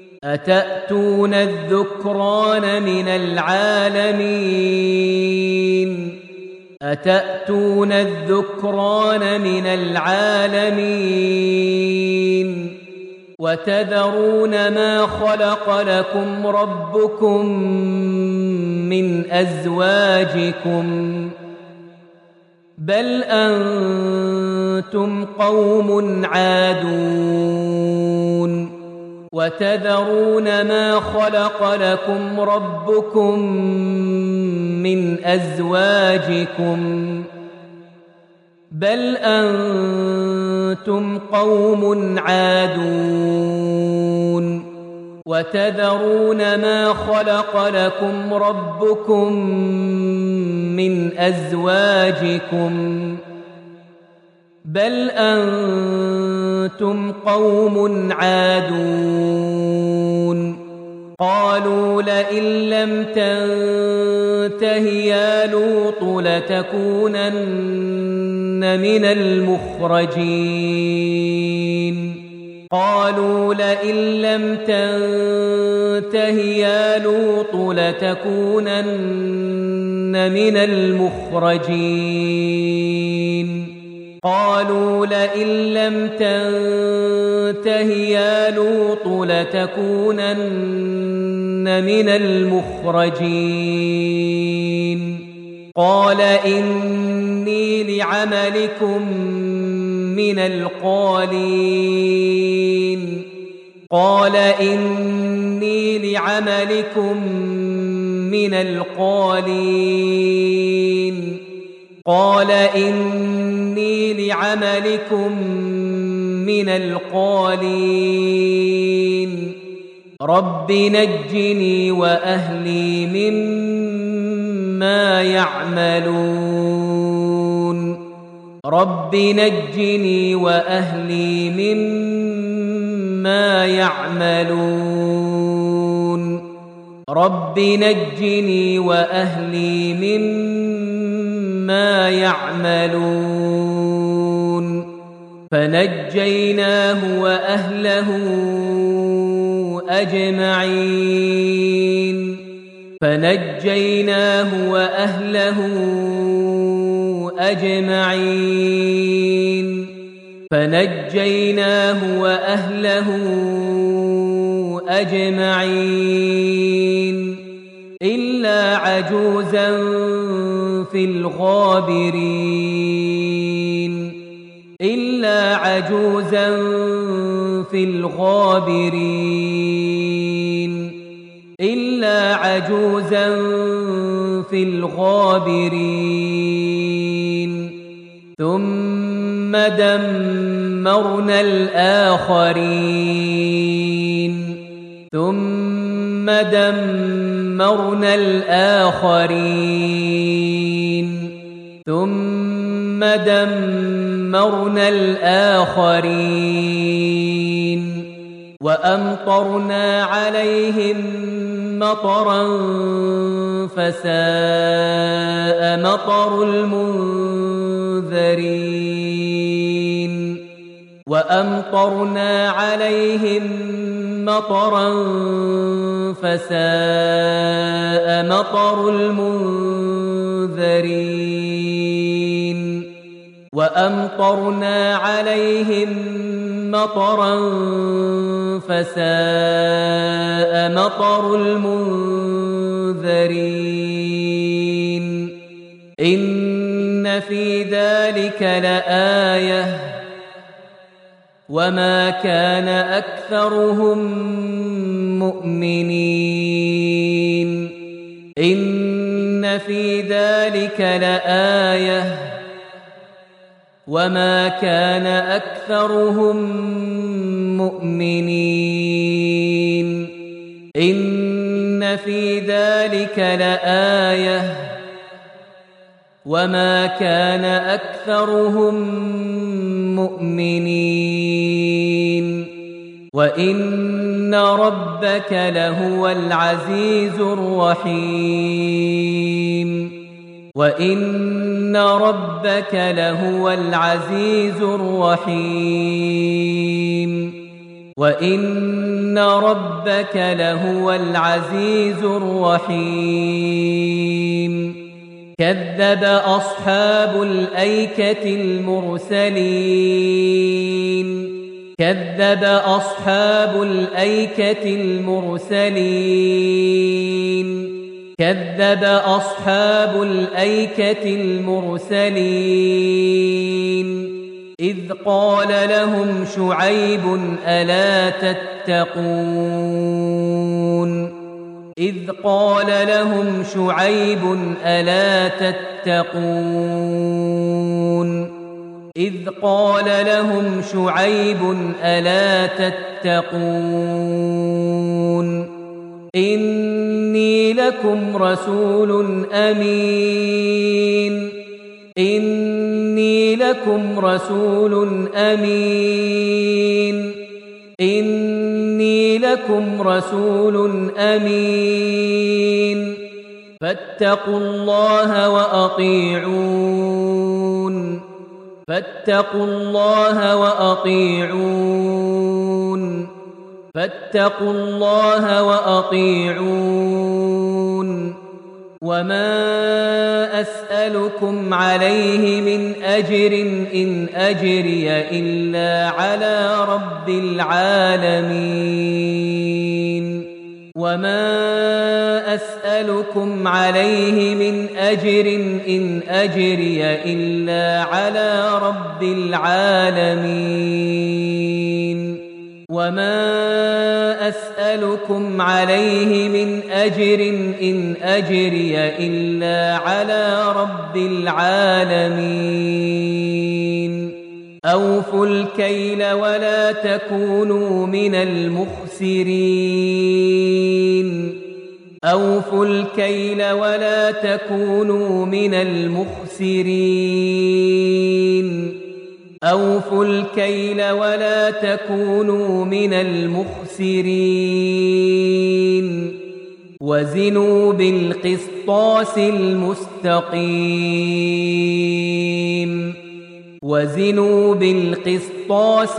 وتذرون ما خلق لكم ربكم من أزواجكم بل أنتم قوم عادون وتذرون ما خلق لكم ربكم من أزواجكم بل أنتم قوم عادون وتذرون ما خلق لكم ربكم من أزواجكم بل أنتم قوم عادون قالوا لئن لم لم تنته يا لوط لتكونن من المخرجين قالوا لئن لم تنته يا لوط لتكونن من المخرجين قالوا لئن لم تنته يا لوط لتكونن من المخرجين قال إني لعملكم من القالين قال إني لعملكم من القالين قال إني لعملكم من القالين رب نجني وأهلي مما يعملون رب نجني وأهلي مما يعملون رب نجني وأهلي مما يعملون فنجيناه وأهله أجمعين فنجيناه وأهله أجمعين فنجيناه وأهله أجمعين إلا عجوزا في الغابرين إلا عجوزا في الغابرين إلا عجوزا في الغابرين ثم دمرنا الآخرين ثم دمرنا الآخرين ثم دمرنا الآخرين وأمطرنا عليهم مطرا فساء مطر المنذرين وأمطرنا عليهم مطرا فساء مطر المنذرين وأمطرنا عليهم مطرا فساء مطر المنذرين إن في ذلك لآية وما كان أكثرهم مؤمنين إن في ذلك لآية وما كان أكثرهم مؤمنين إن في ذلك لآية وما كان أكثرهم مؤمنين وإن ربك لهو العزيز الرحيم وإن ربك لهو العزيز الرحيم وإن ربك لهو العزيز الرحيم كذب أصحاب الأيكة المرسلين كذب أصحاب الأيكة المرسلين كذب أصحاب الأيكة المرسلين إذ قال لهم شعيب ألا تتقون إذ قال لهم شعيب ألا تتقون إذ قال لهم شعيب ألا تتقون إني لكم رسول أمين إني لكم رسول أمين إني لكم رسول أمين فاتقوا الله وأطيعون فاتقوا الله وأطيعون فاتقوا الله وأطيعون وما أسألكم عليه من أجر إن أجري إلا على رب العالمين وما أسألكم عليه من أجر إن أجري إلا على رب العالمين وما أسألكم عليه من أجر إن أجري إلا على رب العالمين أوفوا الكيل ولا تكونوا من المخسرين أوفوا الكيل ولا تكونوا من المخسرين أوفوا الكيل ولا تكونوا من المخسرين وزنوا بالقسطاس المستقيم وزنوا بالقسطاس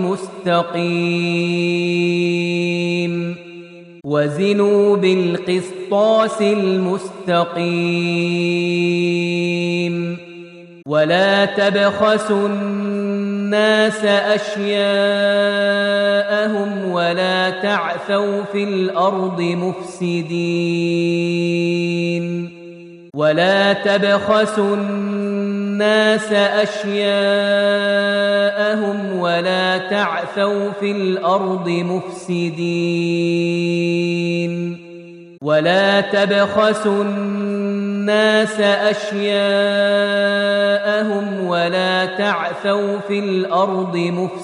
المستقيم وزنوا بالقسطاس المستقيم ولا تبخسوا الناس أشياءهم ولا تعثوا في الأرض مفسدين ولا تبخسوا الناس أشياءهم ولا تعثوا في الأرض مفسدين ولا تبخسوا الناس أشياءهم ولا تعثوا في الأرض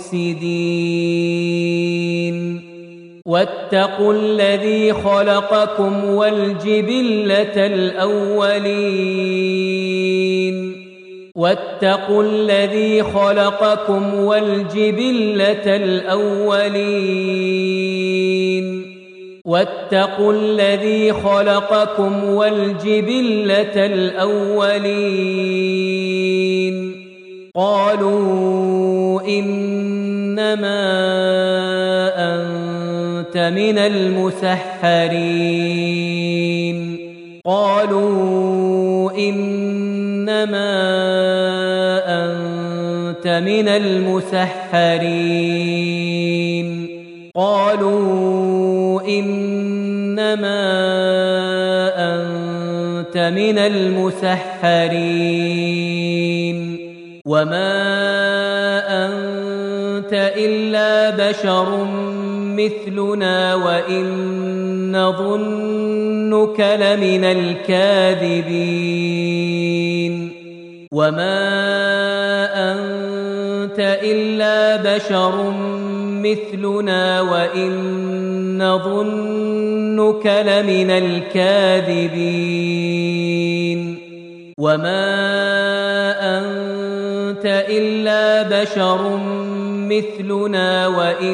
مفسدين واتقوا الذي خلقكم والجبلة الأولين واتقوا الذي خلقكم والجبلة الأولين واتقوا الذي خلقكم والجبلة الأولين قالوا إنما أنت من المسحرين قالوا إنما أنت من المسحرين قالوا إنما أنت من المسحرين وما أنت إلا بشر مثلنا وإن نظنك لمن الكاذبين وما أنت إلا بشر مثلنا وإن نظنك لمن الكاذبين وما أنت إلا بشر مثلنا وإن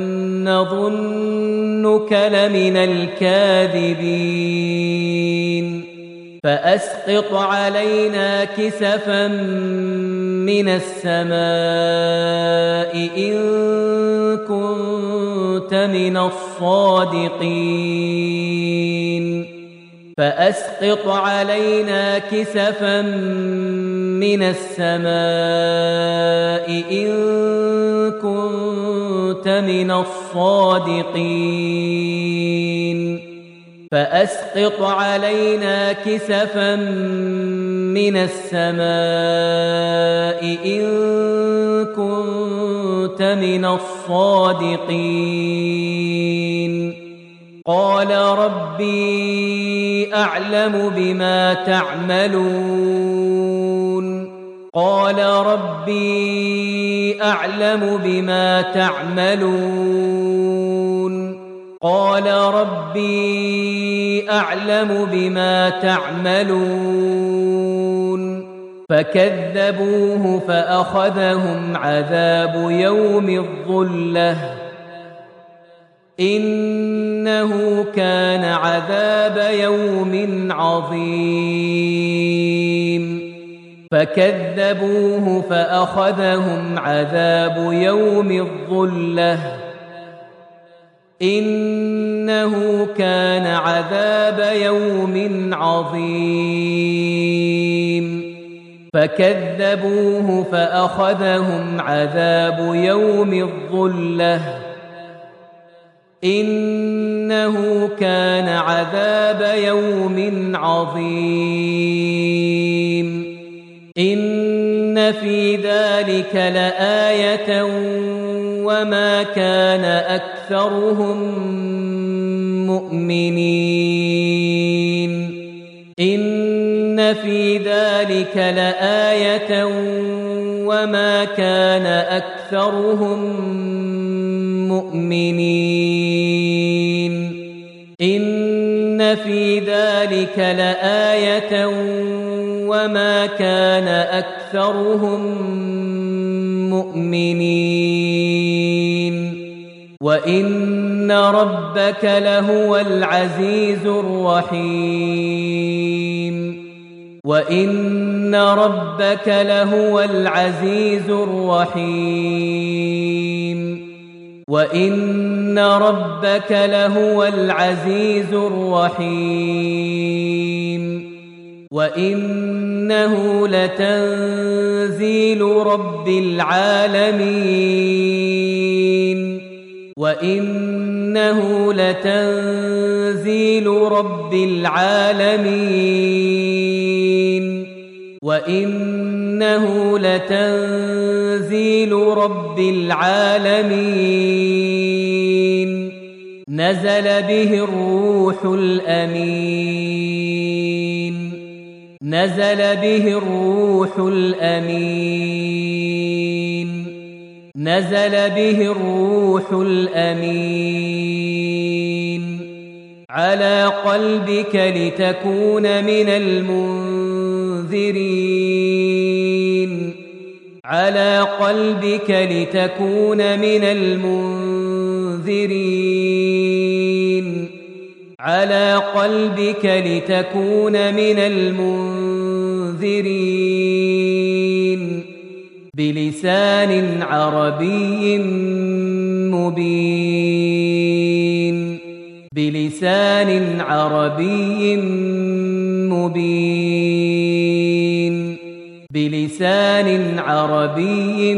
نظنك لمن الكاذبين فأسقط علينا كسفا من السماء إن كنت من الصادقين فأسقط علينا كسفا من السماء إن كنت من الصادقين فأسقط علينا كسفا من السماء إن كنت من الصادقين قال ربي أعلم بما تعملون قال ربي أعلم بما تعملون قال ربي أعلم بما تعملون فكذبوه فأخذهم عذاب يوم الظلة إنه كان عذاب يوم عظيم فكذبوه فأخذهم عذاب يوم الظلة إنه كان عذاب يوم عظيم فكذبوه فأخذهم عذاب يوم الظلة إنه كان عذاب يوم عظيم إن في ذلك لآية وما كان أكثرهم مؤمنين إن في ذلك لآية وما كان أكثرهم مؤمنين إن في ذلك لآية وما كان أكثرهم مؤمنين وإن ربك لهو العزيز الرحيم وإن ربك لهو العزيز الرحيم وإن ربك لهو العزيز الرحيم وإنه لتنزيل رب العالمين وإنه لتنزيل رب العالمين وإنه لتنزيل رب العالمين نزل به الروح الأمين نزل به الروح الأمين نزل به الروح الأمين على قلبك لتكون من المنذرين على قلبك لتكون من المنذرين على قلبك لتكون من المنذرين بلسان عربي مبين بلسان عربي مبين بلسان عربي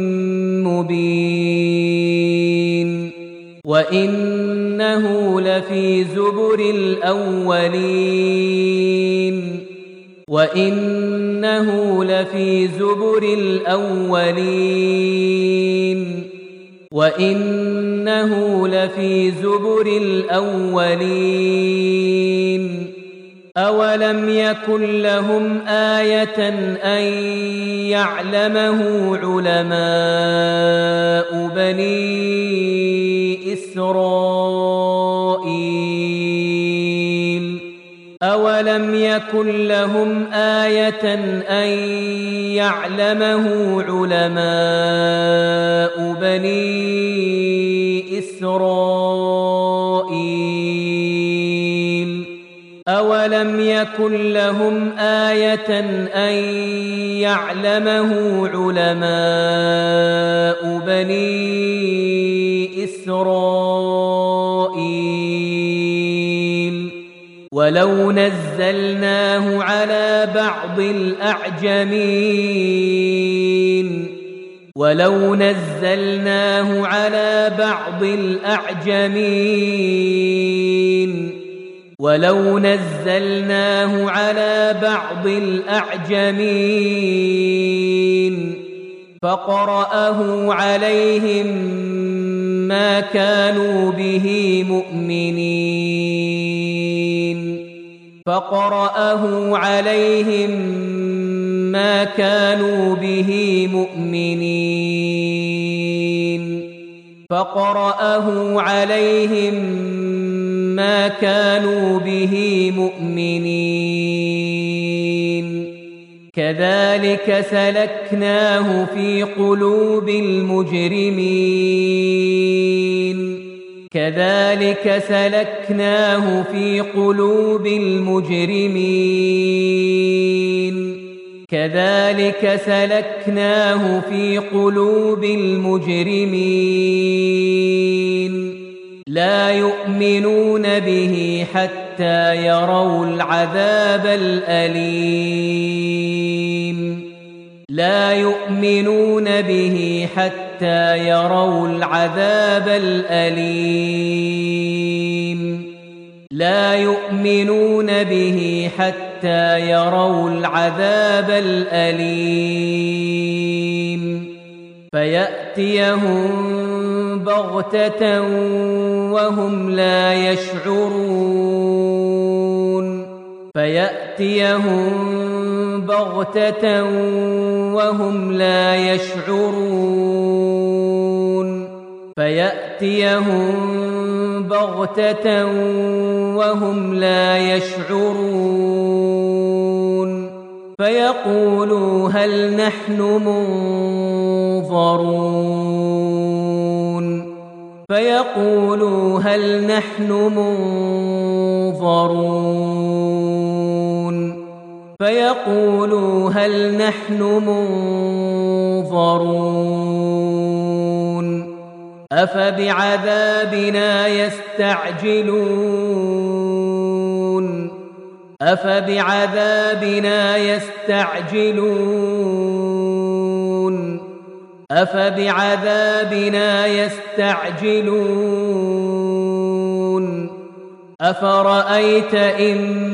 مبين وإنه لفي زبر الأولين وإنه لفي زبر الأولين وإنه لفي زبر الأولين أولم يكن لهم آية أن يعلمه علماء بني إسرائيل أولم يكن لهم آية أن يعلمه علماء بني إسرائيل أولم يكن لهم آية أن يعلمه علماء بني إسرائيل ولو نزلناه على بعض الأعجمين ولو نزلناه على بعض الأعجمين ولو نزلناه على بعض الأعجمين فقرأه عليهم ما كانوا به مؤمنين فقرأه عليهم ما كانوا به مؤمنين فقرأه عليهم ما كانوا به مؤمنين كذلك سلكناه في قلوب المجرمين كذلك سلكناه في قلوب المجرمين كذلك سلكناه في قلوب المجرمين لا يؤمنون به حتى يروا العذاب الأليم لا يؤمنون به حتى يروا العذاب الأليم لا يؤمنون به حتى يروا العذاب الأليم فيأتيهم بغتة وهم لا يشعرون فيأتيهم بغتة وهم لا يشعرون فيأتيهم بغتة وهم لا يشعرون فيقولوا هل نحن منظرون فيقولوا هل نحن منظرون فيقولوا هل نحن منظرون أفبعذابنا يستعجلون أفبعذابنا يستعجلون أفبعذابنا يستعجلون أفرأيت إن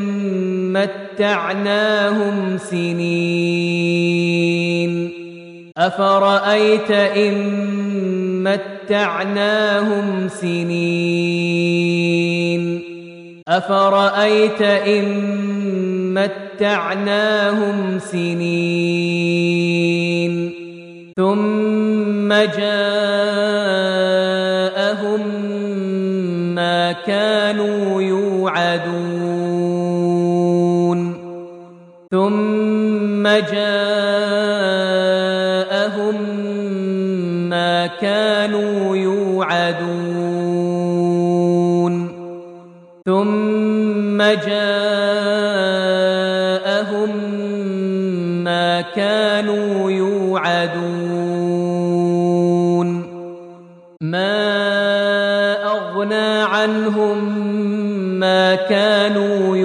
متعناهم سنين أفرأيت إن متعناهم سنين أفرأيت إن متعناهم سنين ثم جاءهم ما كانوا يوعدون ثم جاءهم ما كانوا يوعدون ثم جاءهم ما كانوا يوعدون ما أغنى عنهم ما كانوا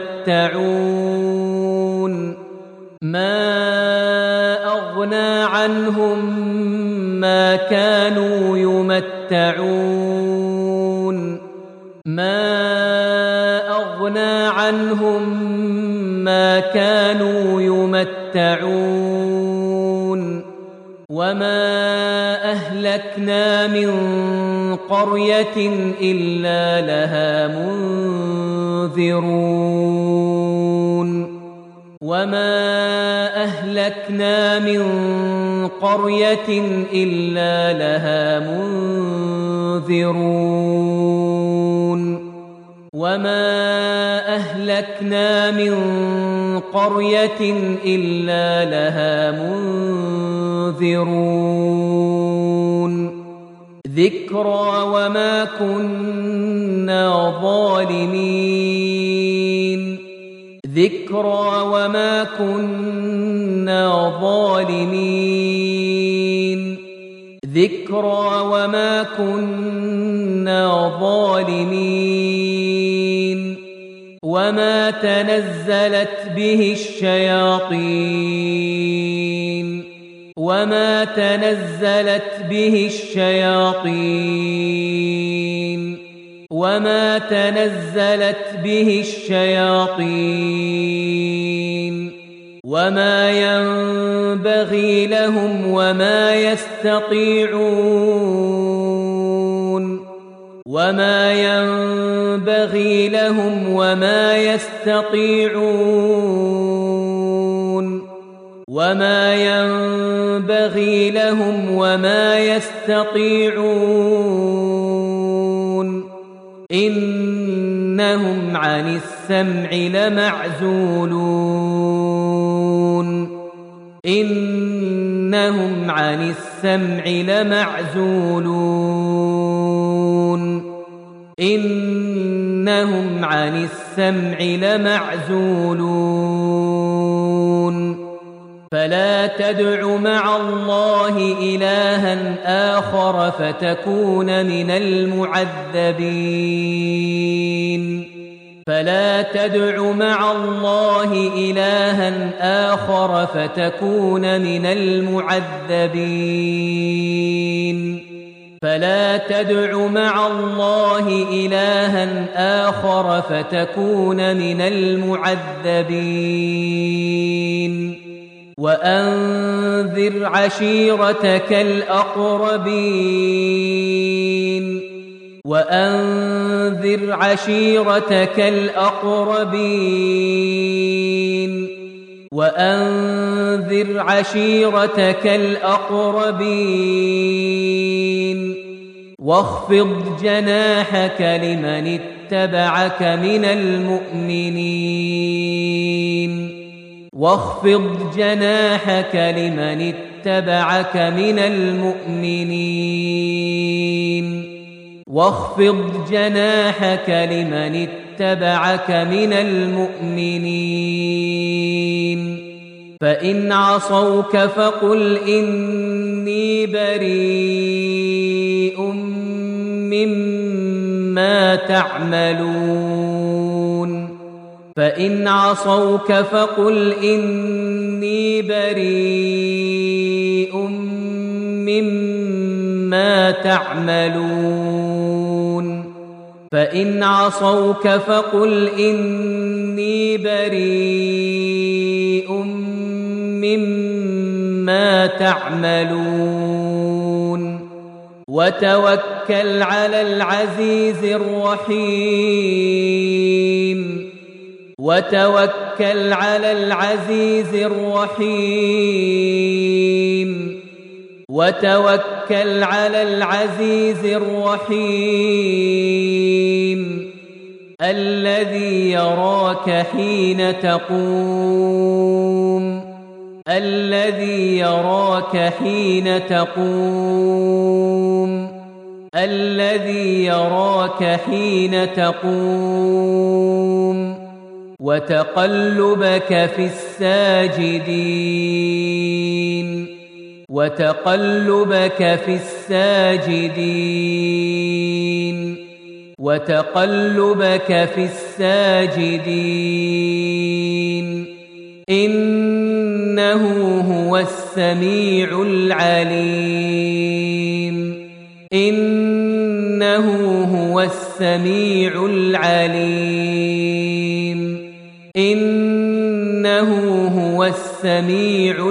يمتعون ما أغنى عنهم ما كانوا يمتعون ما أغنى عنهم ما كانوا يمتعون وما أهلكنا من قرية إلا لها منذرون وما أهلكنا من قرية إلا لها منذرون وما أهلكنا من قرية إلا لها منذرون ذكرى وما كنا ظالمين ذكرى وما كنا ظالمين ذكرى وما كنا ظالمين وما تنزلت به الشياطين وما تنزلت به الشياطين وما تنزلت به الشياطين وما ينبغي لهم وما يستطيعون وما ينبغي لهم وما يستطيعون وما ينبغي لهم وما يستطيعون إنهم عن السمع لمعزولون إنهم عن السمع لمعزولون إنهم عن السمع لمعزولون فلا تدع مع الله إلها آخر فتكون من المعذبين فلا تدع مع الله إلها آخر فتكون من المعذبين فلا تدع مع الله إلها آخر فتكون من المعذبين وأنذر عشيرتك الأقربين وأنذر عشيرتك الأقربين وأنذر عشيرتك الأقربين واخفض جناحك لمن اتبعك من المؤمنين واخفض جناحك لمن اتبعك من المؤمنين واخفض جناحك لمن اتبعك من المؤمنين فإن عصوك فقل إني بريء مما تعملون فإن عصوك فقل إني بريء مما تعملون فإن عصوك فقل إني بريء مما تعملون وتوكل على العزيز الرحيم وتوكل على العزيز الرحيم وتوكل على العزيز الرحيم الذي يراك حين تقوم الذي يراك حين تقوم الذي يراك حين تقوم وتقلبك في الساجدين وتقلبك في الساجدين وتقلبك في الساجدين إنه هو السميع العليم إنه هو السميع العليم إنه هو السميع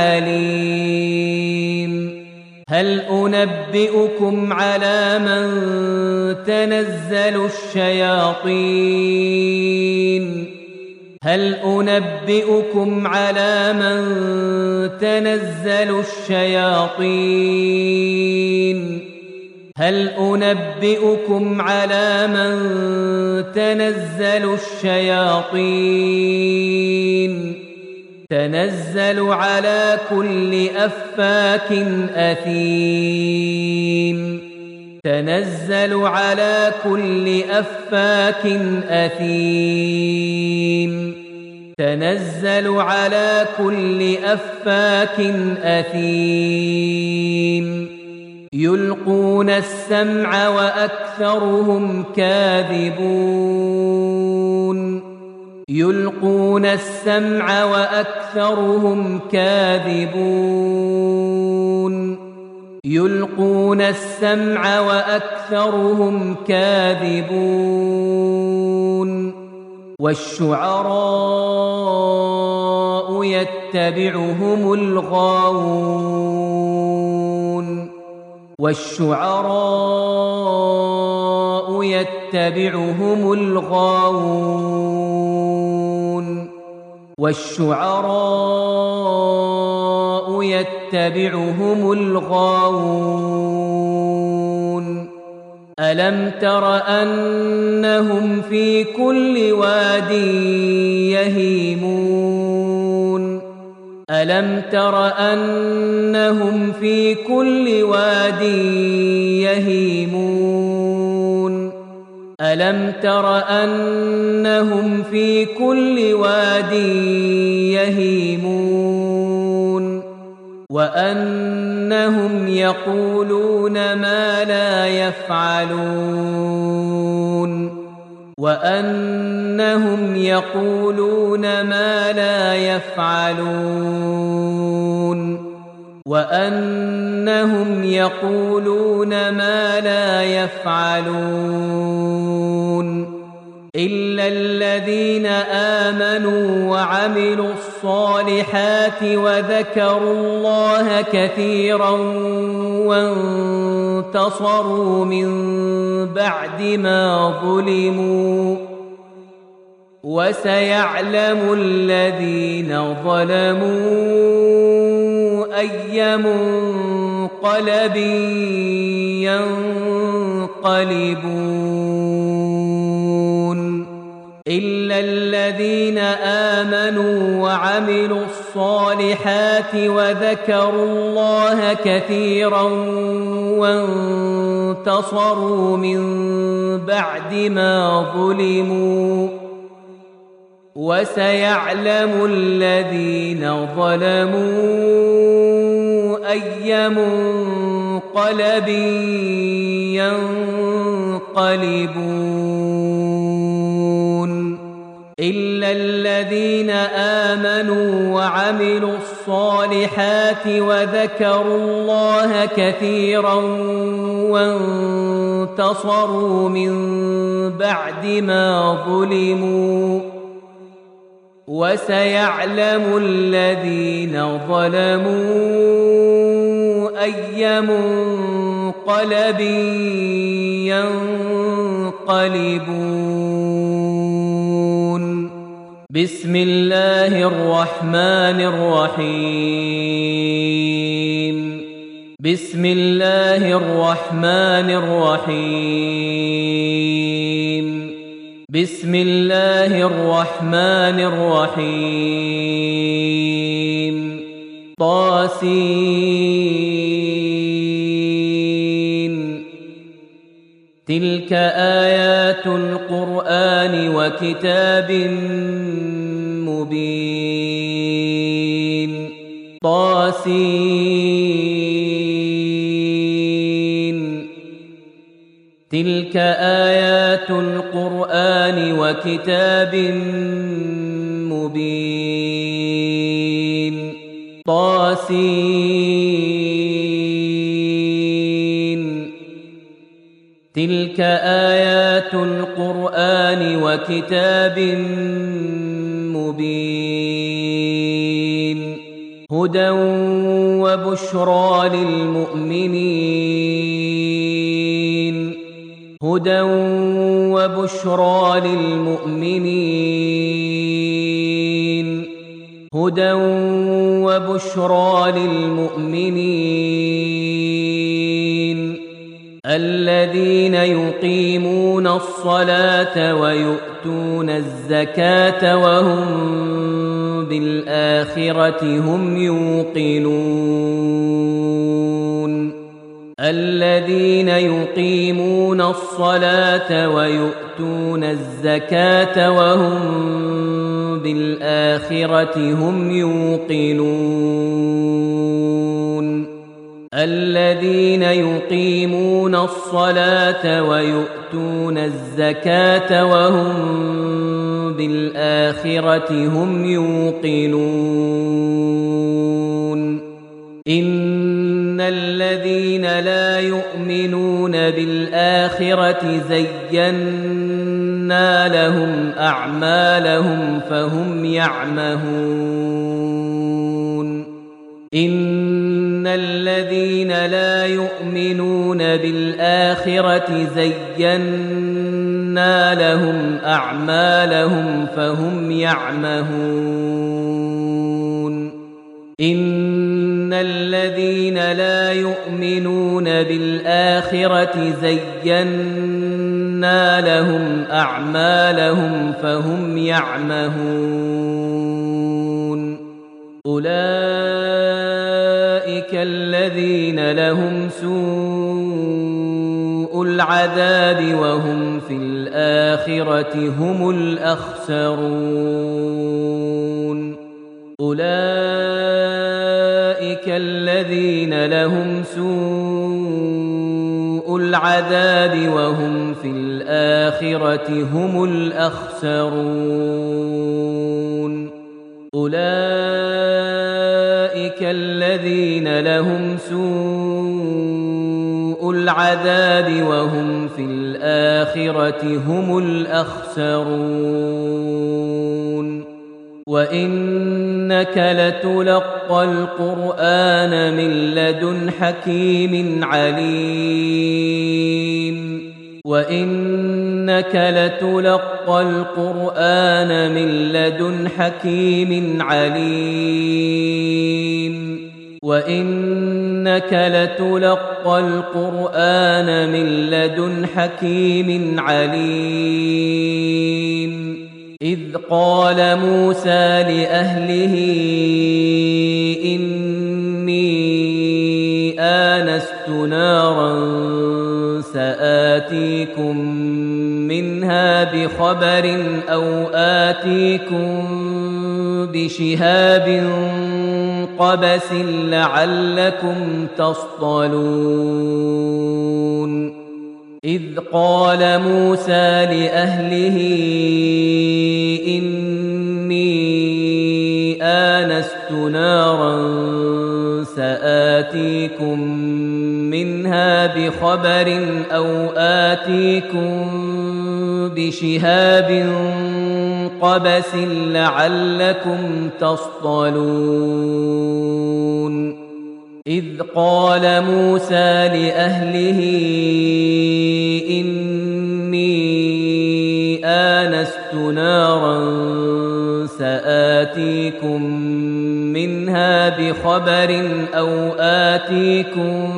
العليم هل أنبئكم على من تنزل الشياطين هل أنبئكم على من تنزل الشياطين هل أنبئكم على من تنزل الشياطين تنزل على كل أفاك أثيم تنزل على كل أفاك أثيم تنزل على كل أفاك أثيم يلقون السمع وأكثرهم كاذبون يلقون السمع وأكثرهم كاذبون يلقون السمع وأكثرهم كاذبون والشعراء يتبعهم الغاوون والشعراء يتبعهم الغاوون والشعراء يتبعهم الغاوون ألم تر أنهم في كل واد يهيمون ألم تر أنهم في كل واد يهيمون ألم تر أنهم في كل واد يهيمون وأنهم يقولون ما لا يفعلون وأنهم يقولون ما لا يفعلون وأنهم يقولون ما لا يفعلون إلا الذين آمنوا وعملوا الصالحات وذكروا الله كثيرا وانتصروا من بعد ما ظلموا وسيعلم الذين ظلموا أي منقلب ينقلبون إلا الذين آمنوا وعملوا الصالحات وذكروا الله كثيرا وانتصروا من بعد ما ظلموا وسيعلم الذين ظلموا أي منقلب ينقلبون إلا الذين آمنوا وعملوا الصالحات وذكروا الله كثيرا وانتصروا من بعد ما ظلموا وسيعلم الذين ظلموا أي منقلب ينقلبون بسم الله الرحمن الرحيم بسم الله الرحمن الرحيم بسم الله الرحمن الرحيم طاسين تلك آيات القرآن وكتاب مبين طاسين تلك آيات القرآن وكتاب مبين طاسين تلك آيات القرآن وكتاب مبين هدى وبشرى للمؤمنين هدى وبشرى للمؤمنين هدى وبشرى للمؤمنين الذين يقيمون الصلاة ويؤتون الزكاة وهم بالآخرة هم يوقنون الذين يقيمون الصلاة ويؤتون الزكاة وهم بالآخرة هم يوقنون الذين يقيمون الصلاة ويؤتون الزكاة وهم بالآخرة هم يوقنون إن الذين لا يؤمنون بالآخرة زينا لهم أعمالهم فهم يعمهون إن الذين لا يؤمنون بالآخرة زينا لهم أعمالهم فهم يعمهون إن الذين لا يؤمنون بالآخرة زينا لهم أعمالهم فهم يعمهون أولئك الذين لهم سوء العذاب وهم في الآخرة هم الأخسرون أولئك الذين لهم سوء العذاب وهم في الآخرة هم الأخسرون أولئك الذين لهم سوء العذاب وهم في الآخرة هم الأخسرون وإنك لتلقى القرآن من لدن حكيم عليم وإنك لتلقى القرآن من لدن حكيم عليم وإنك لتلقى القرآن من لدن حكيم عليم إذ قال موسى لأهله إني آنست نارا سآتيكم منها بخبر أو آتيكم بشهاب قبس لعلكم تصطلون إذ قال موسى لأهله إني آنست نارا سآتيكم منها بخبر أو آتيكم بشهاب قبس لعلكم تصطلون إذ قال موسى لأهله إني آنست نارا سآتيكم منها بخبر أو آتيكم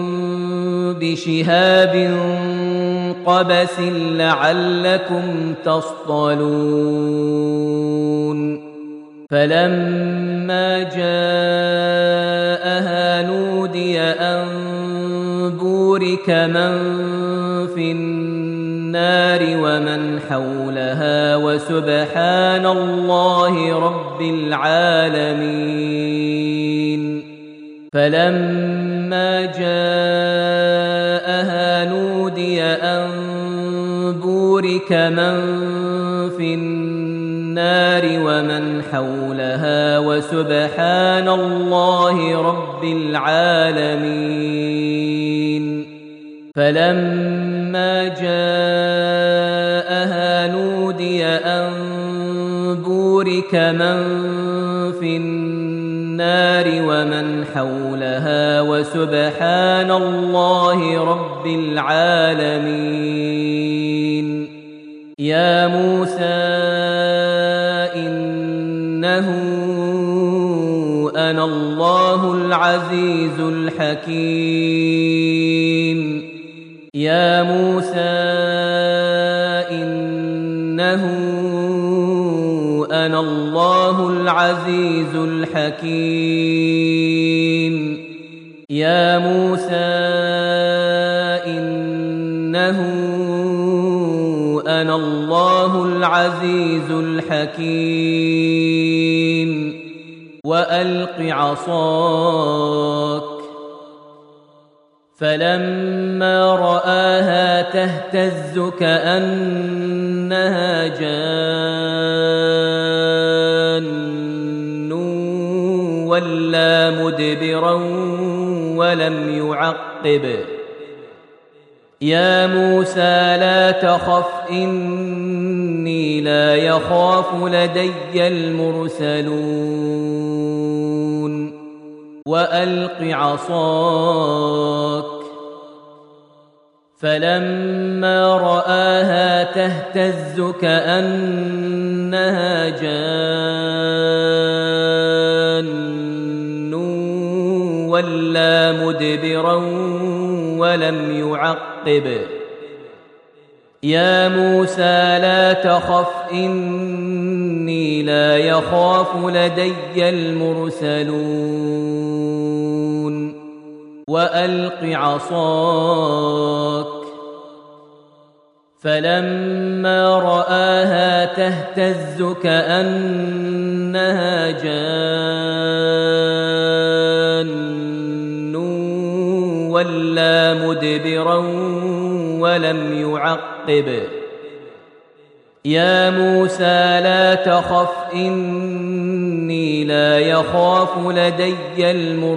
بشهاب قبس لعلكم تصطلون فلما جاءها نودي أن بورك من في النار ومن حولها وسبحان الله رب العالمين فلما جاءها نودي أن بورك من في النار ومن حولها وسبحان الله رب العالمين فلما جاءها نودي أن بورك من في النار ومن حولها وسبحان الله رب العالمين يا موسى إنه أنا الله العزيز الحكيم يا موسى إنه أنا الله العزيز الحكيم يا موسى إنه أنا الله العزيز الحكيم وألق عصاك فلما رآها تهتز كأنها جان ولا مدبرا ولم يعقب يا موسى لا تخف إني لا يخاف لدي المرسلون وألق عصاك فلما رآها تهتز كأنها جان ولا مدبرا ولم يعقب يا موسى لا تخف إني لا يخاف لدي المرسلون وألق عصاك فلما رآها تهتز كأنها جان ولا مدبرا ولم يعقب يا موسى لا تخف إني لا يخاف لدي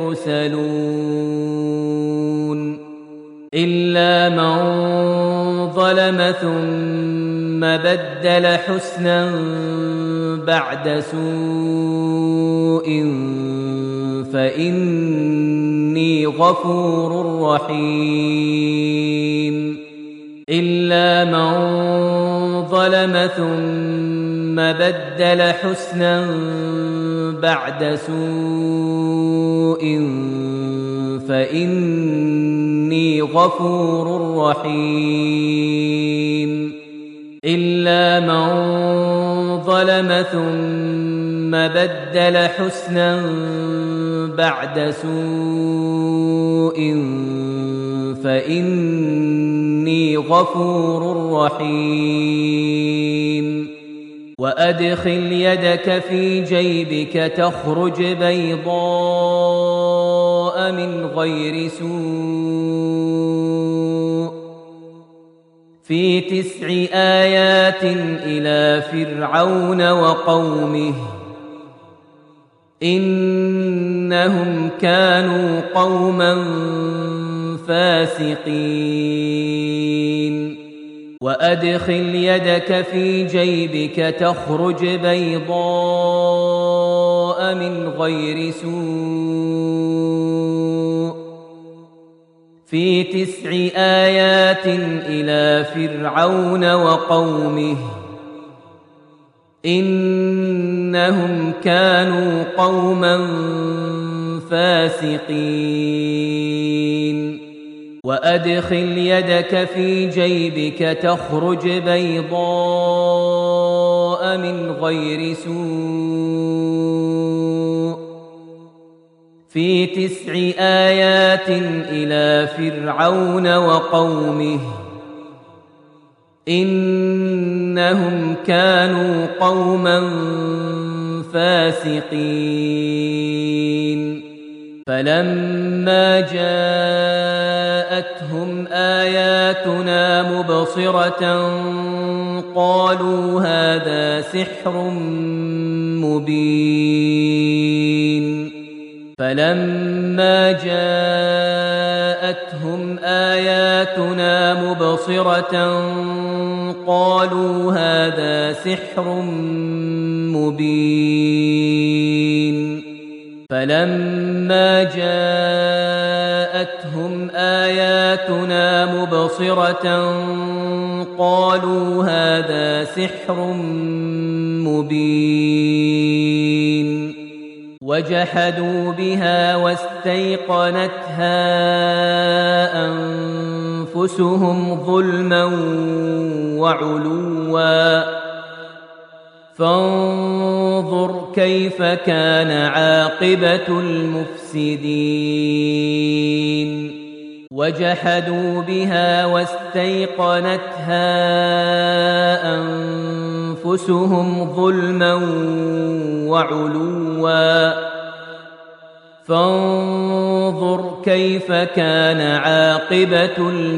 المرسلون إلا من ظلم ثم بدل حسنا بعد سوء فإني غفور رحيم إلا من ظلم ثم بدل حسنا بعد سوء فإني غفور رحيم إلا من ظلم ثم بدل حسنا بعد سوء فإني غفور رحيم وأدخل يدك في جيبك تخرج بيضاء من غير سوء في 9 آيات إلى فرعون وقومه إنهم كانوا قوما فاسقين وأدخل يدك في جيبك تخرج بيضاء من غير سوء في 9 آيات إلى فرعون وقومه إنهم كانوا قوما فاسقين وأدخل يدك في جيبك تخرج بيضاء من غير سوء في 9 آيات إلى فرعون وقومه إنهم كانوا قوما فاسقين فلما جاءتهم آياتنا مبصرة قالوا هذا سحر مبين فلما جاءتهم آياتنا مبصرة قالوا هذا سحر مبين فلما جاءتهم آياتنا مبصرة قالوا هذا سحر مبين وجحدوا بها واستيقنتها أنفسهم ظلما وعلوا فانظر كيف كان عاقبة المفسدين وجحدوا بها واستيقنتها أنفسهم ظلما وعلوا فانظر كيف كان عاقبة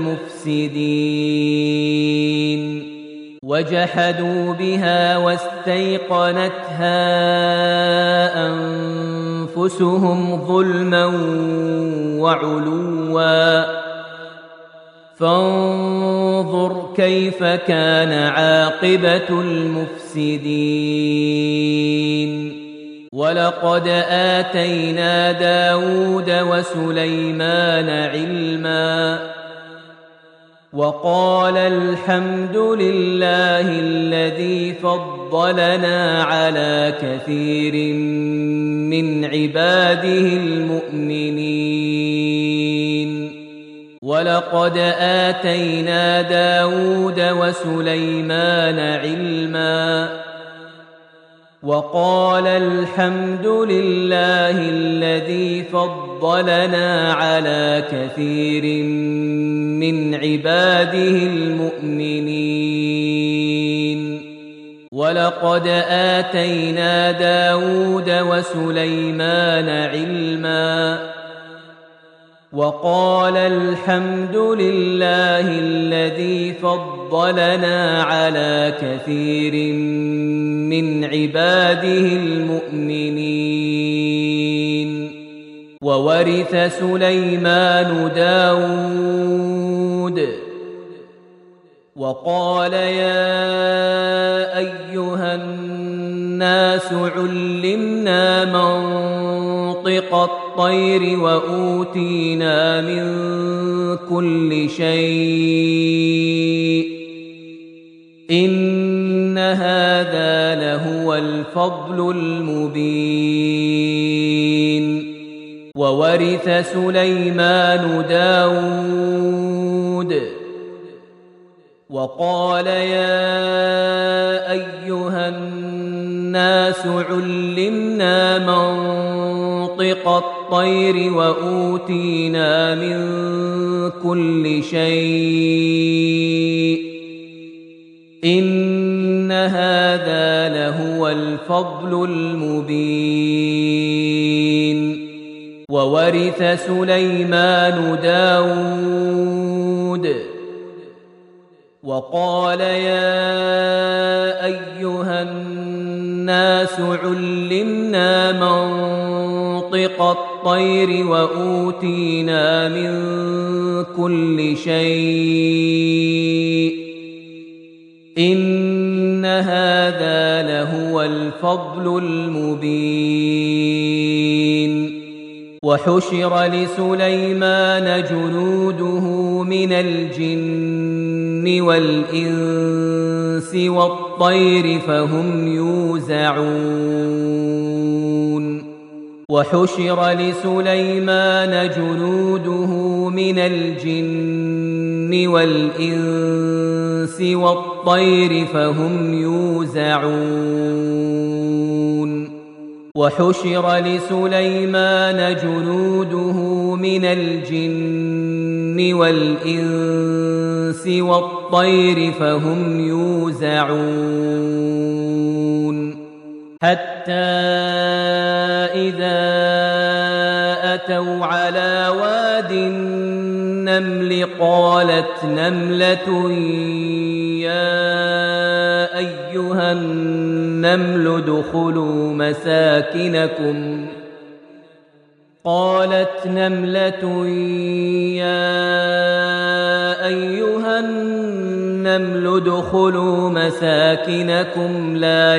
المفسدين وجحدوا بها واستيقنتها أنفسهم ظلما وعلوا فانظر كيف كان عاقبة المفسدين ولقد آتينا داود وسليمان علما وقال الحمد لله الذي فضلنا على كثير من عباده المؤمنين ولقد آتينا داود وسليمان علما وقال الحمد لله الذي فضلنا على كثير من عباده المؤمنين ولقد آتينا داود وسليمان علما وقال الحمد لله الذي فضلنا على كثير من عباده المؤمنين وورث سليمان داود وقال يا أيها الناس علمنا منطق الطير وأوتينا من كل شيء إن هذا لهو الفضل المبين وورث سليمان داود وقال يا أيها الناس علمنا منطق الطير وأوتينا من كل شيء إن هذا لهو الفضل المبين وورث سليمان داود وقال يا أيها الناس علمنا منطق الطير وأوتينا من كل شيء إن هذا لهو الفضل المبين وحشر لسليمان جنوده من الجن والإنس والطير فهم يوزعون وحشر لسليمان جنوده من الجن والإنس والطير فهم يوزعون وحشر لسليمان جنوده من الجن والإنس والطير فهم يوزعون حتى إذا أتوا على واد النمل قالت نملة يا أيها النمل ادخلوا مساكنكم قالت نملة يا أيها النمل ادخلوا مساكنكم لا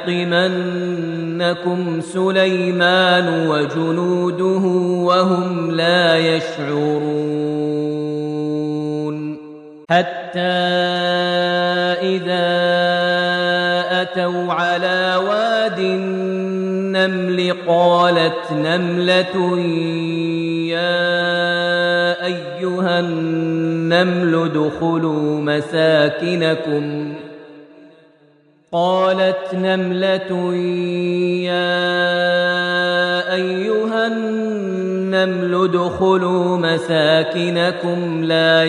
يحطمنكم سليمان وجنوده وهم لا يشعرون حتى إذا أتوا على واد النمل قالت نملة يا أيها النمل ادخلوا مساكنكم قالت نملة يا أيها النمل ادخلوا مساكنكم لا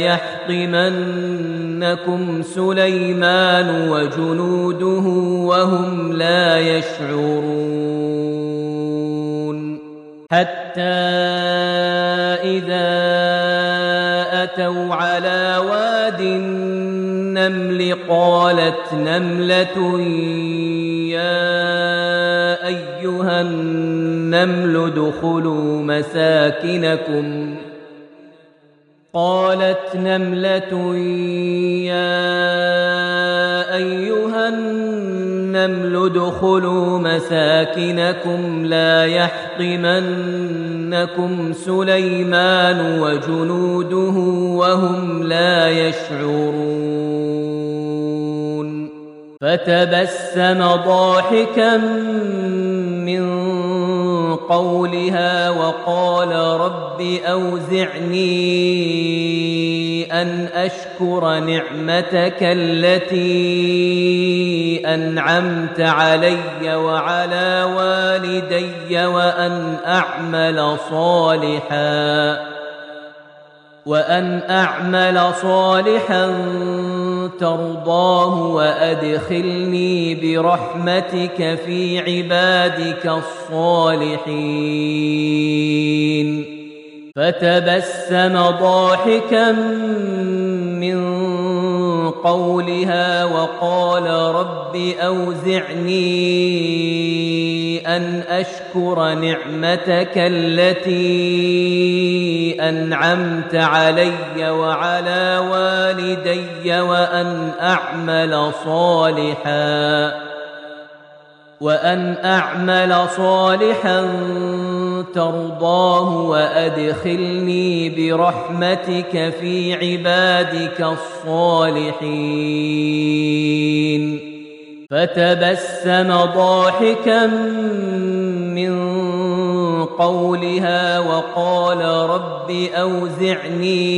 يحطمنكم سليمان وجنوده وهم لا يشعرون حتى إذا أتوا على واد النمل قالت نملة يا أيها النمل ادخلوا مساكنكم قالت نملة يا أيها النمل ادخلوا مساكنكم لا يحطمنكم سليمان وجنوده وهم لا يشعرون فتبسم ضاحكا من قولها وقال رب أوزعني أن أشكر نعمتك التي أنعمت علي وعلى والدي وأن أعمل صالحا ترضاه وأدخلني برحمتك في عبادك الصالحين فتبسم ضاحكا من قولها وقال رب أوزعني أن أشكر نعمتك التي أنعمت علي وعلى والدي وأن أعمل صالحا ترضاه وأدخلني برحمتك في عبادك الصالحين فتبسم ضاحكا من قولها وقال رب أوزعني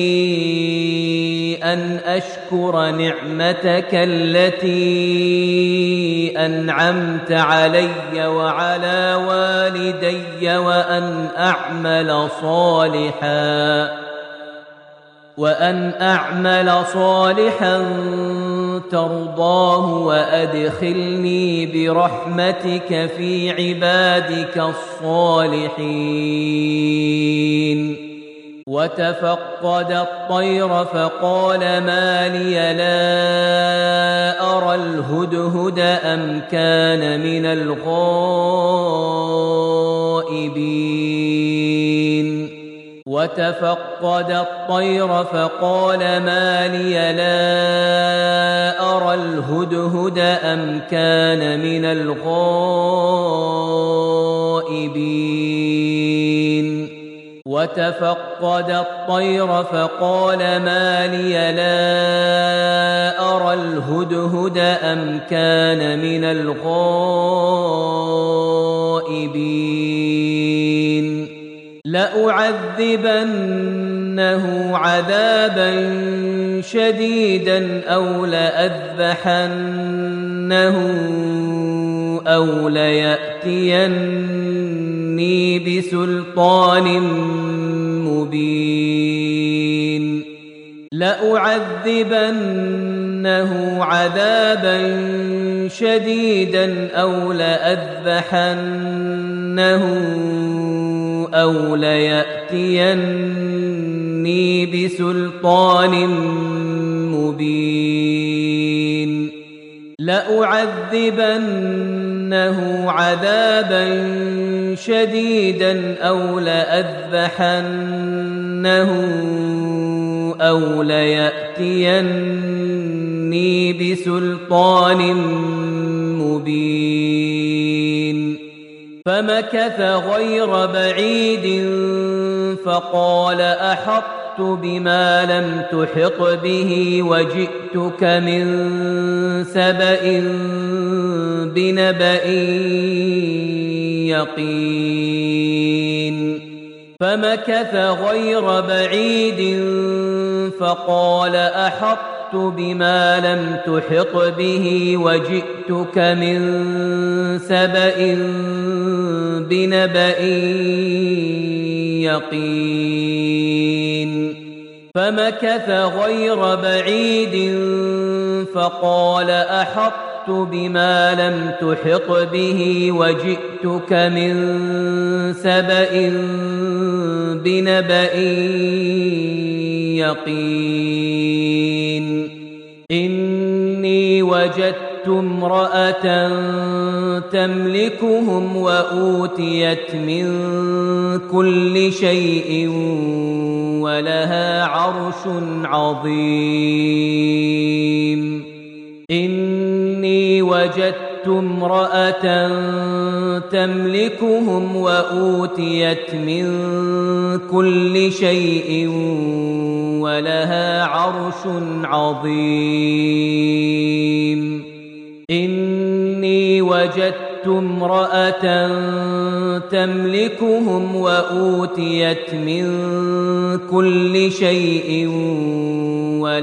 أن أشكر نعمتك التي أنعمت علي وعلى والدي وأن أعمل صالحا ترضاه وأدخلني برحمتك في عبادك الصالحين وتفقد الطير فقال ما لي لا أرى الهدهد أم كان من الغائبين وتفقد الطير فقال ما لي لا أرى الهدهد أم كان من الغائبين وتفقد الطير فقال ما لي لا أرى الهدهد أم كان من الغائبين لأعذبنه عذابا شديدا أو لأذبحنه أو ليأتيني بسلطان مبين لأعذبنه عذابا شديدا أو لأذبحنه أو ليأتيني بسلطان مبين لأعذبنه عذابا شديدا أو لأذبحنه أو ليأتيني بسلطان مبين فمكث غير بعيد فقال أحطت بما لم تحط به وجئتك من سبأ بنبأ يقين فمكث غير بعيد فقال أحطت بما لم تحط به وجئتك من سبأ بنبأ يقين فمكث غير بعيد فقال أحطت بما لم تحط به وجئتك من سبأ بنبأ يقين إني وجدت امرأة تملكهم وأوتيت من كل شيء ولها عرش عظيم إني وجدت امرأة تملكهم وأوتيت من كل شيء ولها عرش عظيم إني وجدت امرأة تملكهم وأوتيت من كل شيء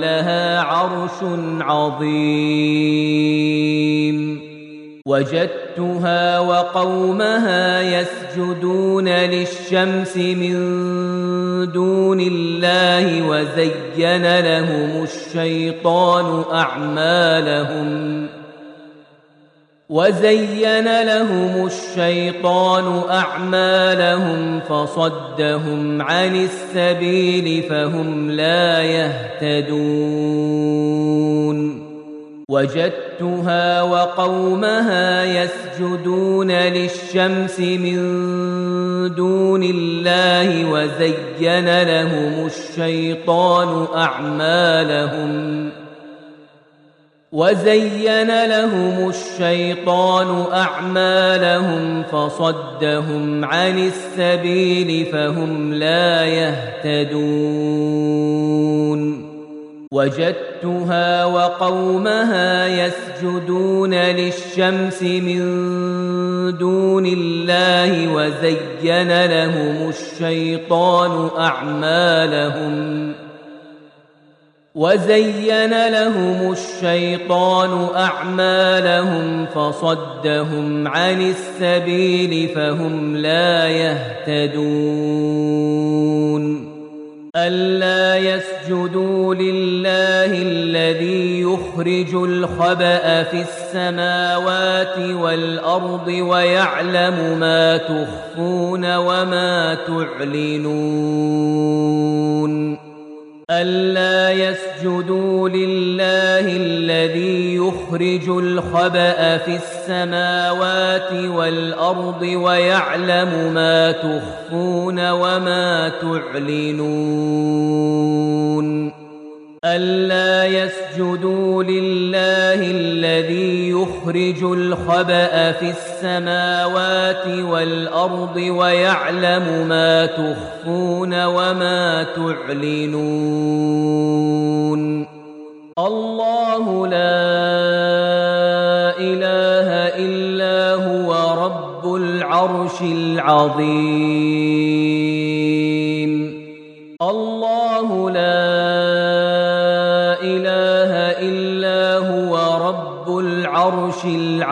ولها عرش عظيم وجدت وجدتها وقومها يسجدون للشمس من دون الله وزين لهم الشيطان أعمالهم فصدهم عن السبيل فهم لا يهتدون وجدتها وقومها يسجدون للشمس من دون الله وزين لهم الشيطان أعمالهم فصدهم عن السبيل فهم لا يهتدون وجدتها وقومها يسجدون للشمس من دون الله وزين لهم الشيطان أعمالهم فصدهم عن السبيل فهم لا يهتدون ألا يسجدوا لله الذي يخرج الخبأ في السماوات والأرض ويعلم ما تخفون وما تعلنون ألا يسجدوا لله الذي يخرج الخبأ في السماوات والأرض ويعلم ما تخفون وما تعلنون ألا يسجدوا لله الذي يخرج الخبأ في السماوات والأرض ويعلم ما تخفون وما تعلنون الله لا إله إلا هو رب العرش العظيم الله لا إله إلا هو رب العرش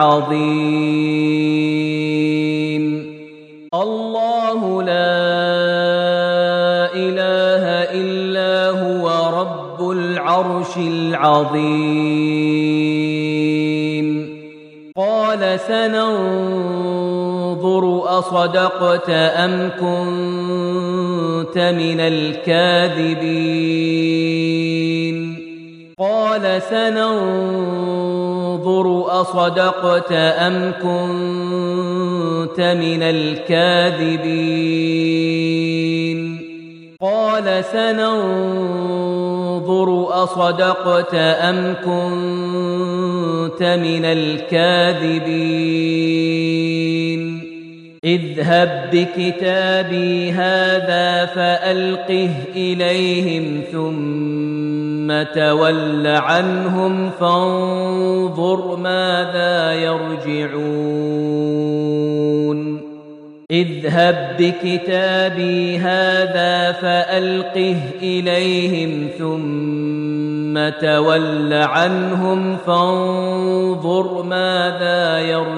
العظيم الله لا إله إلا هو رب العرش العظيم قال سننظر أصدقت أم كنت من الكاذبين قال سننظر أصدقت أم كنت من الكاذبين قال سننظر أصدقت أم كنت من الكاذبين اذهب بكتابي هذا فألقه إليهم ثم تول عنهم فانظر ماذا يرجعون اذهب بكتابي هذا فألقه إليهم ثم تول عنهم فانظر ماذا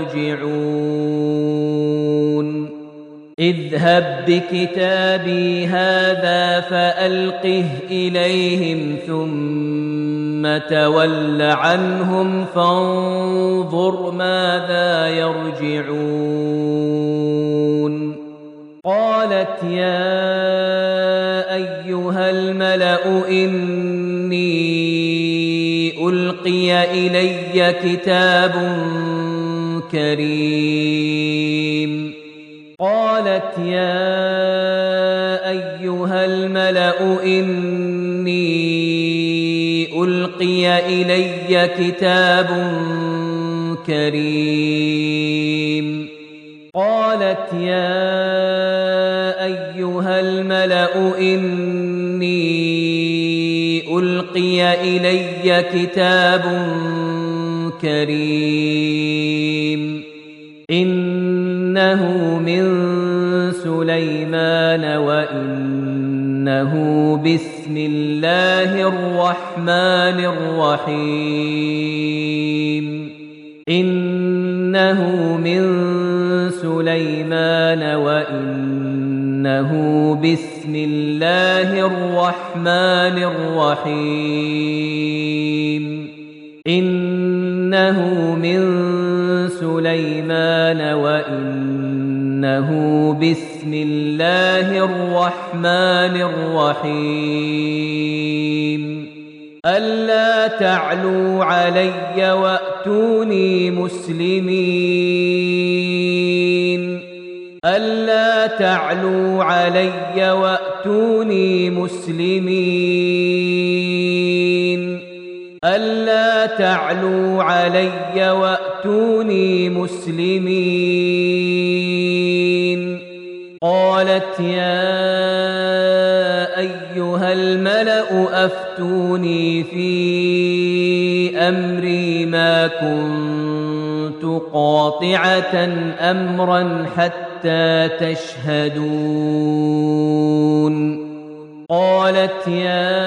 يرجعون اذهب بكتابي هذا فألقه إليهم ثم تول عنهم فانظر ماذا يرجعون قالت يا أيها الملأ إني ألقي إلي كتاب كريم قالت يا أيها الملأ إني ألقي إلي كتاب كريم قالت يا أيها الملأ إني ألقي إلي كتاب كريم إنه من سليمان وإنه بسم الله الرحمن الرحيم من سليمان وإنه بسم الله الرحمن الرحيم إنه من سليمان وإنه بسم الله الرحمن الرحيم ألا تعلوا علي وأتوني مسلمين ألا تعلوا علي وأتوني مسلمين ألا تعلوا علي وأتوني مسلمين قالت يا أيها الملأ أفتوني في أمري ما كنت قاطعة أمرا حتى تشهدون قالت يا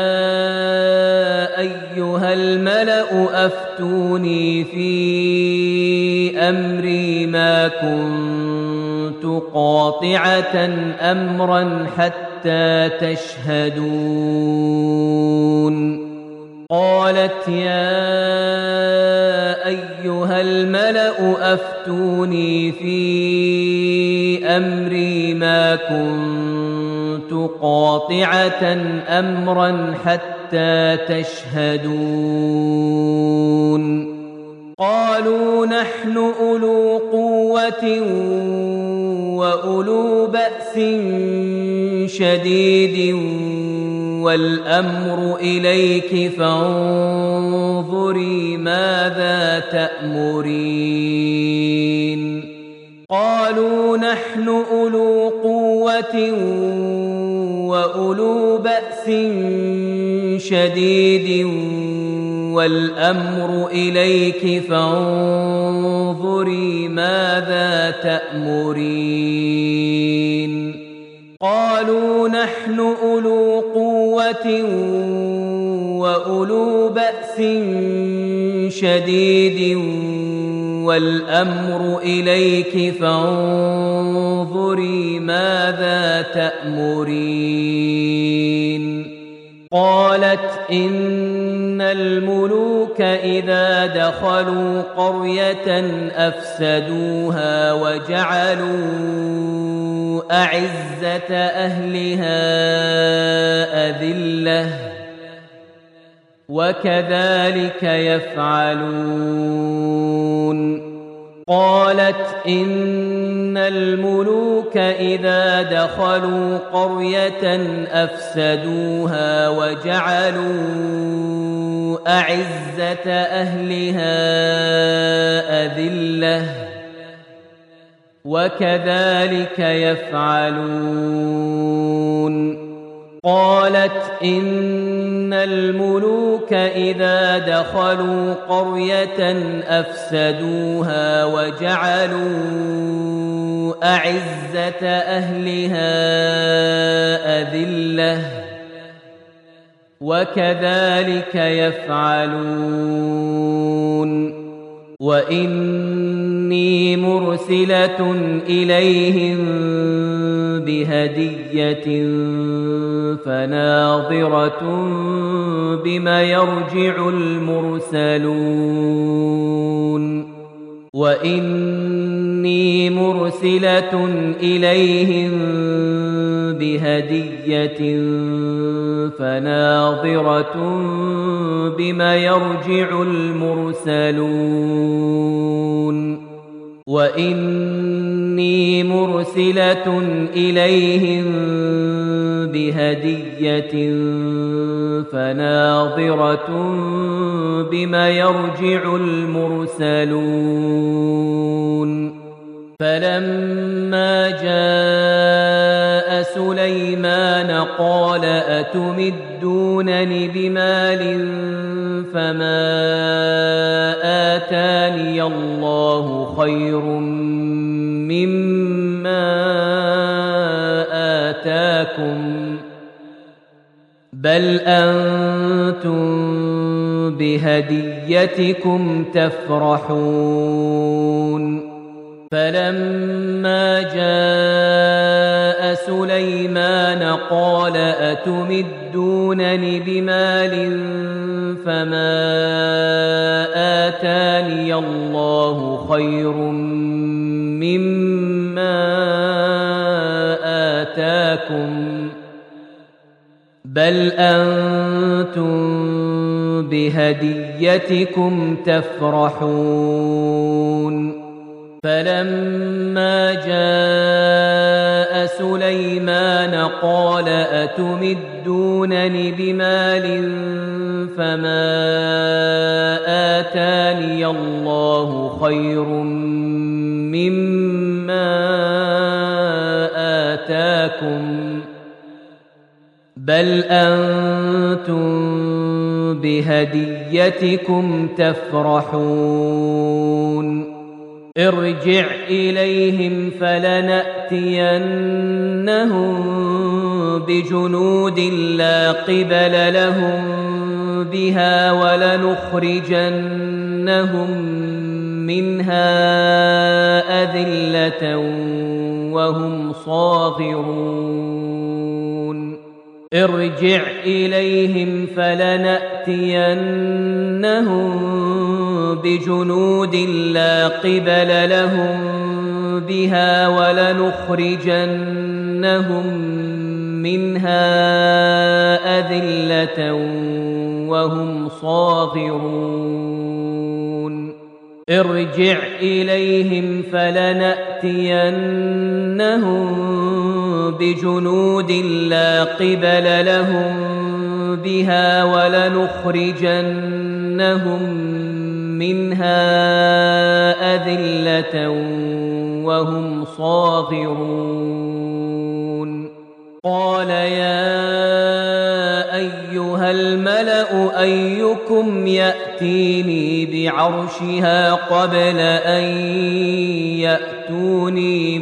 أيها الملأ أفتوني في أمري ما كنت قاطعة أمرا حتى تشهدون قالت يا أيها الملأ أفتوني في أمري ما كنت قاطعة أمرا حتى تشهدون قالوا نحن أولو قوة وأولو بأس شديد والأمر إليك فانظري ماذا تأمرين قالوا نحن أولو قوة وأولو بأس شديد والأمر إليك فانظري ماذا تأمرين قالوا نحن أولو قوة وأولو بأس شديد والأمر إليك فانظري ماذا تأمرين قالت إن الملوك إذا دخلوا قرية أفسدوها وجعلوا أعزة أهلها أذلة وكذلك يفعلون قالت إن الملوك إذا دخلوا قرية أفسدوها وجعلوا أعزة أهلها أذلة وكذلك يفعلون قالت إن الملوك إذا دخلوا قرية أفسدوها وجعلوا أعزة أهلها أذلة وكذلك يفعلون وإني مرسلة إليهم بهدية فناظرة بما يرجع المرسلون وإني مرسلة إليهم بهدية فناظرة بما يرجع المرسلون وإني مرسلة إليهم بهدية فناظرة بما يرجع المرسلون فلما جاء سليمان قال أتمدونني بمال فما آتاني الله خير مما آتاكم بل أنتم بهديتكم تفرحون فلما جاء سليمان قال أتمدونني بمال فما آتاني الله خير مما آتاكم بل أنتم بهديتكم تفرحون فلما جاء سليمان قال أتمدونني بمال فما آتاني الله خير مما آتاكم بل أنتم بهديتكم تفرحون ارجع إليهم فلنأتينهم بجنود لا قبل لهم بها ولنخرجنهم منها أذلة وهم صاغرون ارجع إليهم فلنأتينهم بجنود لا قبل لهم بها ولنخرجنهم منها أذلة وهم صاغرون ارجع إليهم فلنأتينهم بجنود لا قبل لهم بها ولنخرجنهم منها أذلة وهم صاغرون قال يا أيها الملأ أيكم يأتيني بعرشها قبل أن يأتوني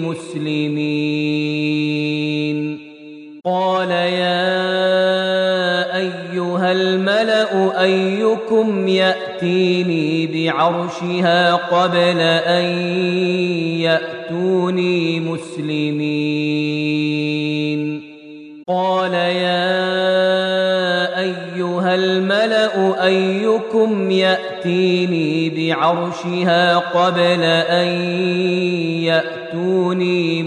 مسلمين قال يا أيها الملأ أيكم يأتيني بعرشها قبل أن يأتوني مسلمين قال يا أيها الملأ أيكم يأتيني بعرشها قبل أن يأتوني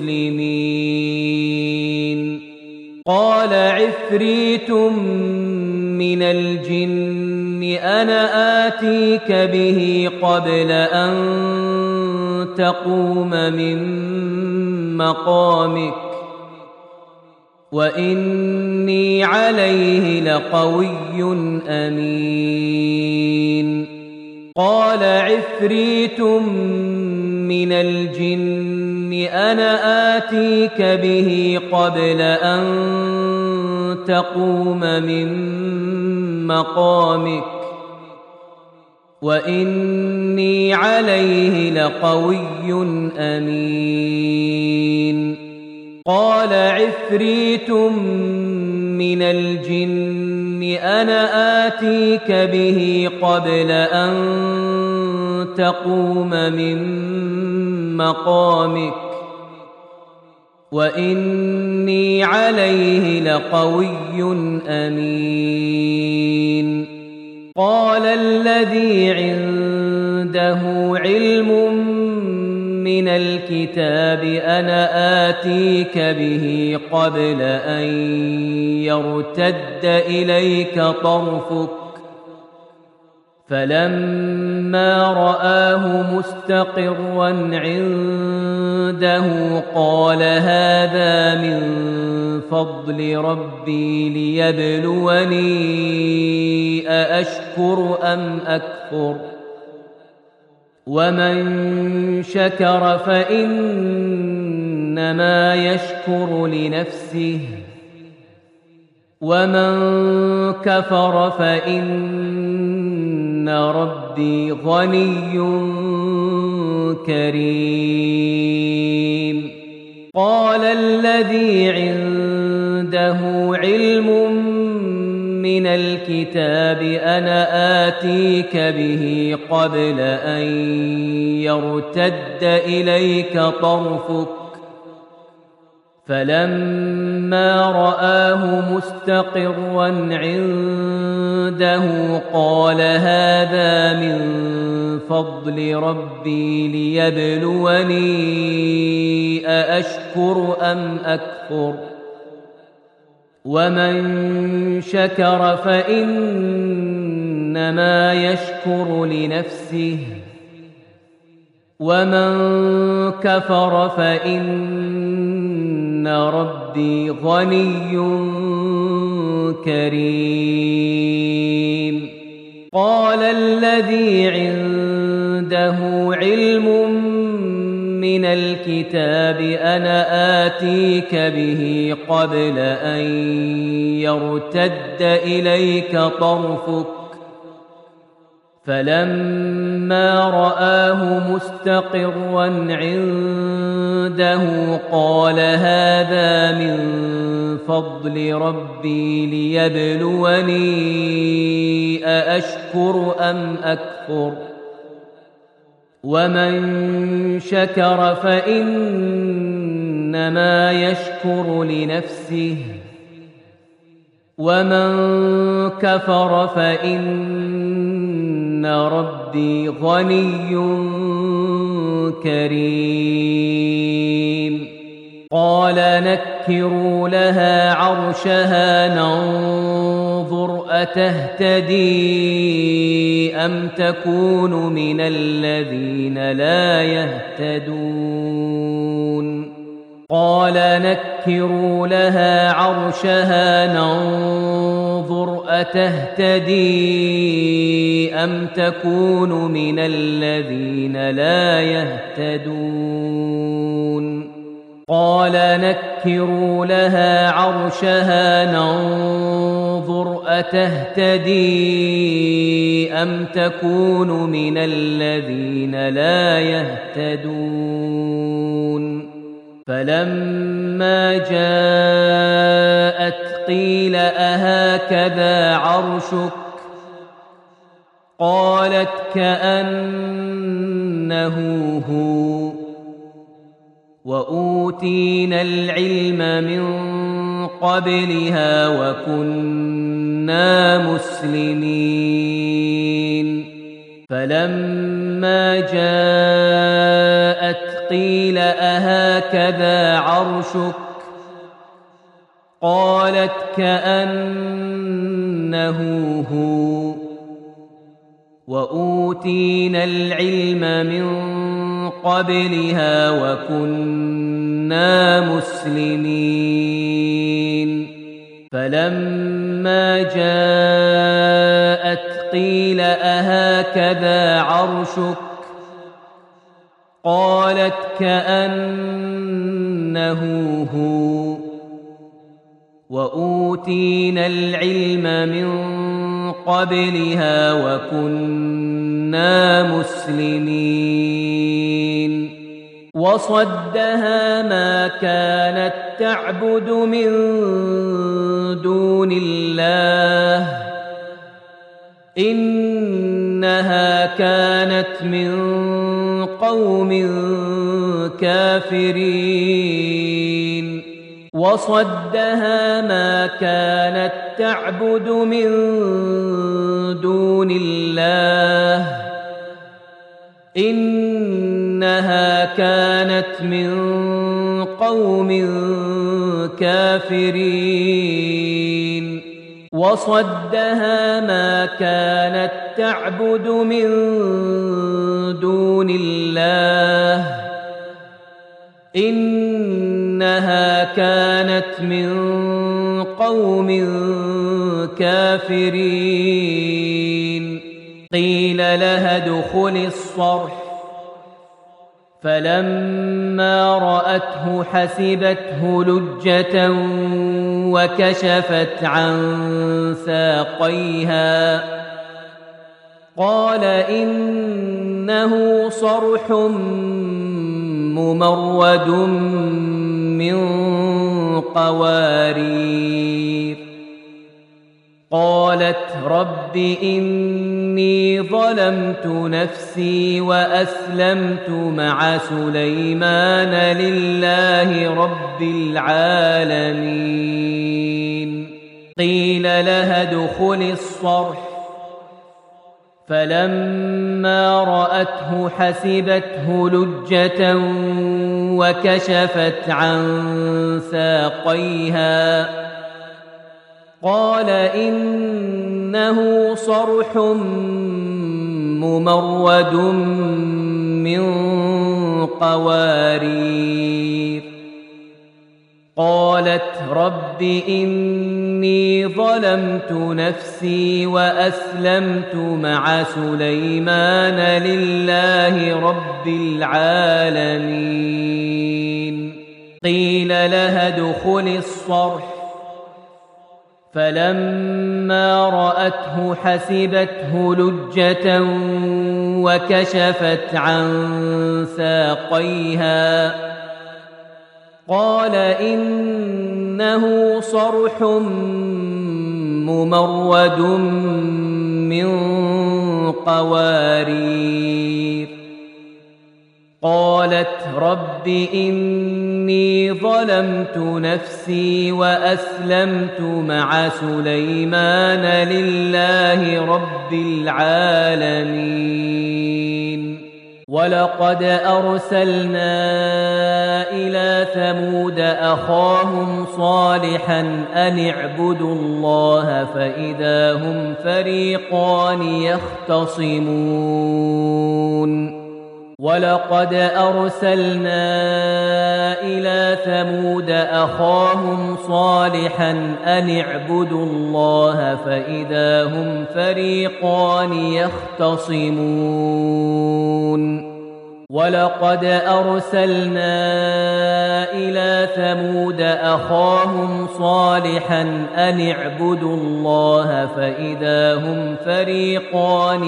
مسلمين قال عفريت من الجن أنا آتيك به قبل أن تقوم من مقامك وإني عليه لقوي أمين قال عفريت من الجن أنا آتيك به قبل أن تقوم من مقامك وإني عليه لقوي أمين قال عفريت من الجن أنا آتيك به قبل أن تقوم من مقامك وإني عليه لقوي أمين قال الذي عنده علم من الكتاب أنا آتيك به قبل أن يرتد إليك طرفك فلما رآه مستقرا عنده قال هذا من فضل ربي ليبلوني أأشكر أم أكفر ومن شكر فإنما يشكر لنفسه ومن كفر فإن ربي غني كريم قال الذي عنده علم من الكتاب أنا آتيك به قبل أن يرتد إليك طرفك فلما رآه مستقرا عنده قال هذا من فضل ربي ليبلوني أأشكر أم أكفر ومن شكر فإنما يشكر لنفسه ومن كفر فإن ربي غني كريم قال الذي عنده علم من الكتاب أنا آتيك به قبل أن يرتد إليك طرفك فلما رآه مستقرا عنده قال هذا من فضل ربي ليبلوني أأشكر أم أكفر ومن شكر فإنما يشكر لنفسه ومن كفر فإن ربي غني كريم قال نكروا لها عرشها ننظر أتهتدي أم تكون من الذين لا يهتدون قال نكروا لها عرشها ننظر أتهتدي أم تكون من الذين لا يهتدون قال نكروا لها عرشها ننظر أتهتدي أم تكون من الذين لا يهتدون فلما جاءت قيل أهكذا عرشك قالت كأنه هو وأوتينا العلم من قبلها وكنا مسلمين فلما جاءت قيل أهكذا عرشك قالت كأنه هو وأوتينا العلم من قبلها وكنا مسلمين فلما جاءت قيل أهكذا عرشك قالت كأنه هو وأوتينا العلم من قبلها وكنا مسلمين وصدها ما كانت تعبد من دون الله إنها كانت من قوم كافرين وصدها ما كانت تعبد من دون الله إنها كانت من قوم كافرين وصدها ما كانت تعبد من دون الله إنها كانت من قوم كافرين قيل لها ادخل الصرح فلما رأته حسبته لجة وكشفت عن ساقيها قال إنه صرح ممرد من قوارير قالت رب إني ظلمت نفسي وأسلمت مع سليمان لله رب العالمين. قيل لها ادخل الصرح، فلما رأته حسبته لجة وكشفت عن ساقيها قال إنه صرح ممرد من قوارير. قالت رب إني ظلمت نفسي وأسلمت مع سليمان لله رب العالمين. قيل لها ادخل الصرح، فلما رأته حسبته لجة وكشفت عن ساقيها قال إنه صرح ممرد من قوارير. قالت رب إني ظلمت نفسي وأسلمت مع سليمان لله رب العالمين. ولقد أرسلنا إلى ثمود أخاهم صالحا أن اعبدوا الله فإذا هم فريقان يختصمون. ولقد أرسلنا إلى ثمود أخاهم صالحا أن اعبدوا الله فإذا هم فريقان يختصمون. ولقد أرسلنا إلى ثمود أخاهم صالحا أن اعبدوا الله فإذا هم فريقان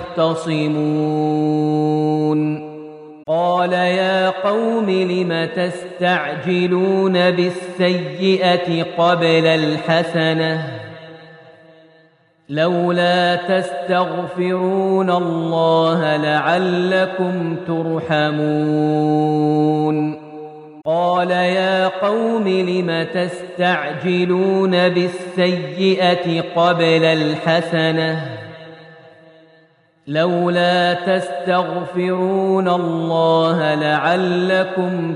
يختصمون. قال يا قوم لم تستعجلون بالسيئة قبل الحسنة لولا تستغفرون الله لعلكم ترحمون. قال يا قوم لم تستعجلون بالسيئة قبل الحسنة لولا تستغفرون الله لعلكم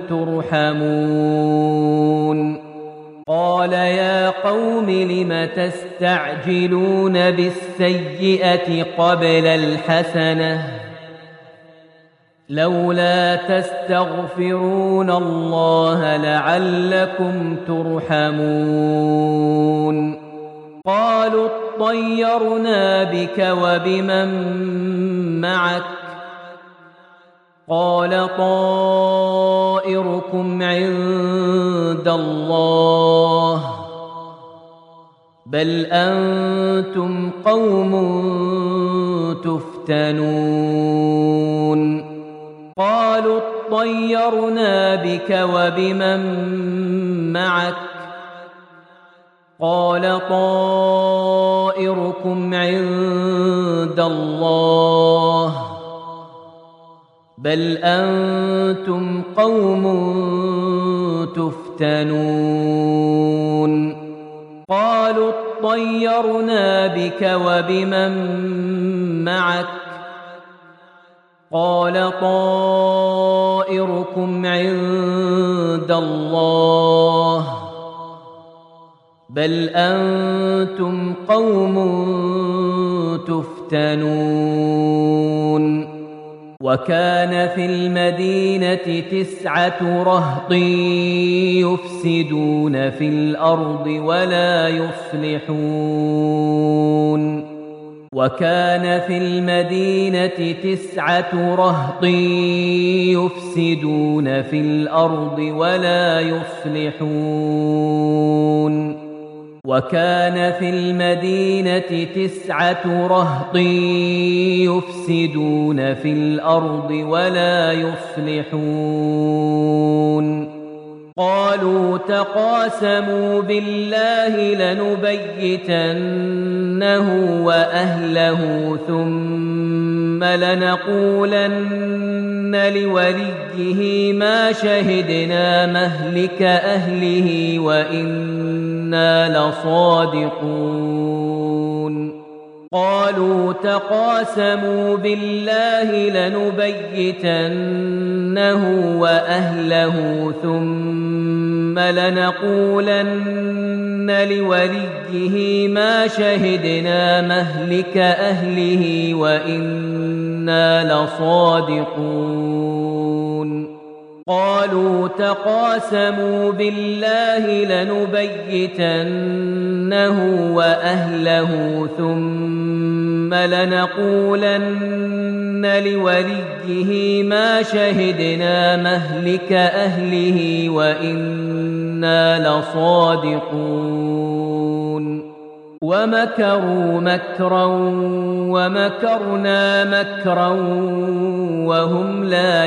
ترحمون. قال يا قوم لم تستعجلون بالسيئة قبل الحسنة لولا تستغفرون الله لعلكم ترحمون. قالوا اطيرنا بك وبمن معك قال طائركم عند الله بل أنتم قوم تفتنون. قالوا اطيرنا بك وبمن معك قال طائركم عند الله بل أنتم قوم تفتنون. قالوا اطيرنا بك وبمن معك قال طائركم عند الله بل أنتم قوم تفتنون. وكان في المدينة 9 رهط يفسدون في الأرض ولا يصلحون. وكان في المدينة 9 رهط يفسدون في الأرض ولا يصلحون. وكان في المدينة 9 رهط يفسدون في الأرض ولا يصلحون. قالوا تقاسموا بالله لنبيتنه وأهله ثم لنقولن لوليه ما شهدنا مهلك أهله وإنا لصادقون قالوا تقاسموا بالله لنبيتنه وأهله ثم لنقولن لوليه ما شهدنا مهلك أهله وإنا لصادقون قالوا تقاسموا بالله لنبيتنه وأهله ثم لنقولن لوليه ما شهدنا مهلك أهله وإنا لصادقون ومكروا مكرا ومكرنا مكرا وهم لا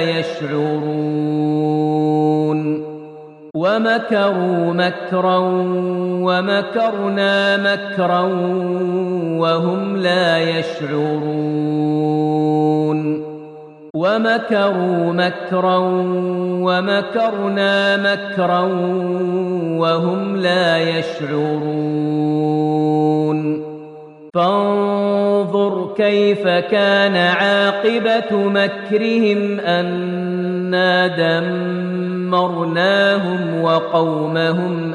يشعرون ومكروا مكرا ومكرنا مكرا وهم لا يشعرون ومكروا مكرا ومكرنا مكرا وهم لا يشعرون فانظر كيف كان عاقبة مكرهم أنا دمرناهم وقومهم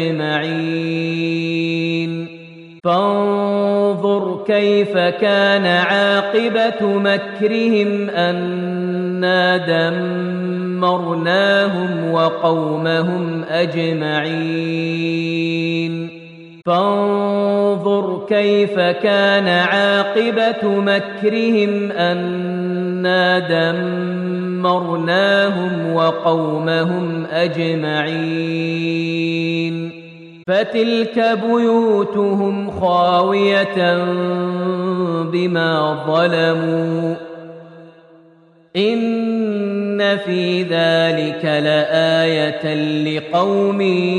أجمعين فانظر كيف كان عاقبة مكرهم أنا دمرناهم وقومهم أجمعين فانظر كيف كان عاقبة مكرهم أنا دمرناهم وقومهم أجمعين فتلك بيوتهم خاوية بما ظلموا إن في ذلك لآية لقوم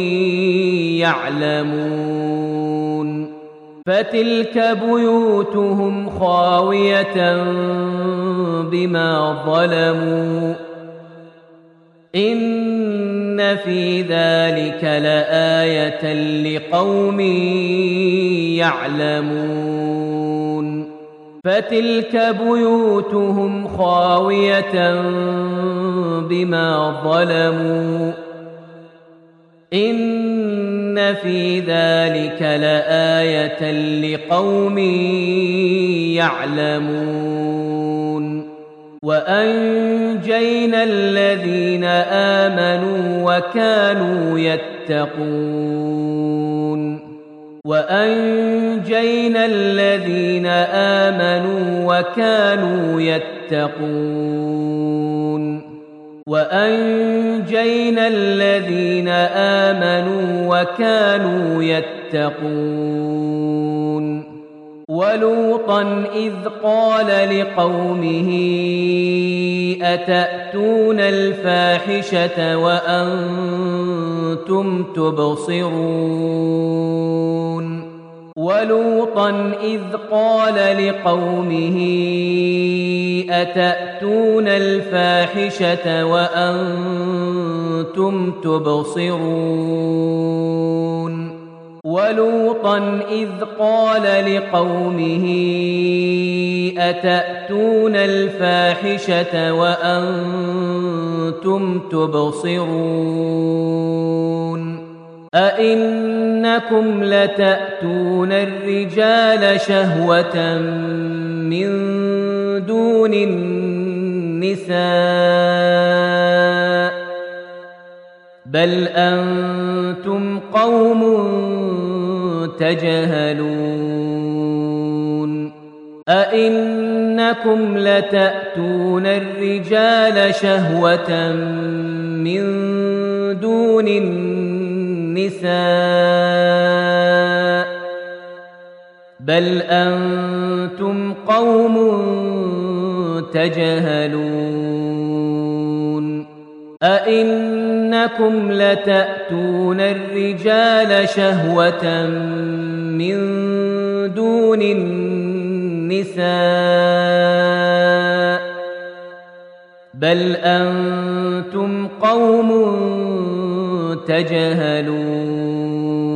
يعلمون فتلك بيوتهم خاوية بما ظلموا إن في ذلك لآية لقوم يعلمون فتلك بيوتهم خاوية بما ظلموا إن في ذلك لآية لقوم يعلمون وأنجينا الذين آمنوا وكانوا يتقون وأنجينا الذين آمنوا وكانوا يتقون وأنجينا الذين آمنوا وكانوا يتقون ولوطا إذ قال لقومه أتأتون الفاحشة وأنتم تبصرون ولوطا إذ قال لقومه أتأتون الفاحشة وأنتم تبصرون ولوطا إذ قال لقومه أتأتون الفاحشة وأنتم تبصرون أئنكم لتأتون الرجال شهوة من دون النساء بل أنتم قوم تجهلون أئنكم لتأتون الرجال شهوة من دون النساء بل أنتم قوم تجهلون أئنكم إنكم لتأتون الرجال شهوة من دون النساء بل أنتم قوم تجهلون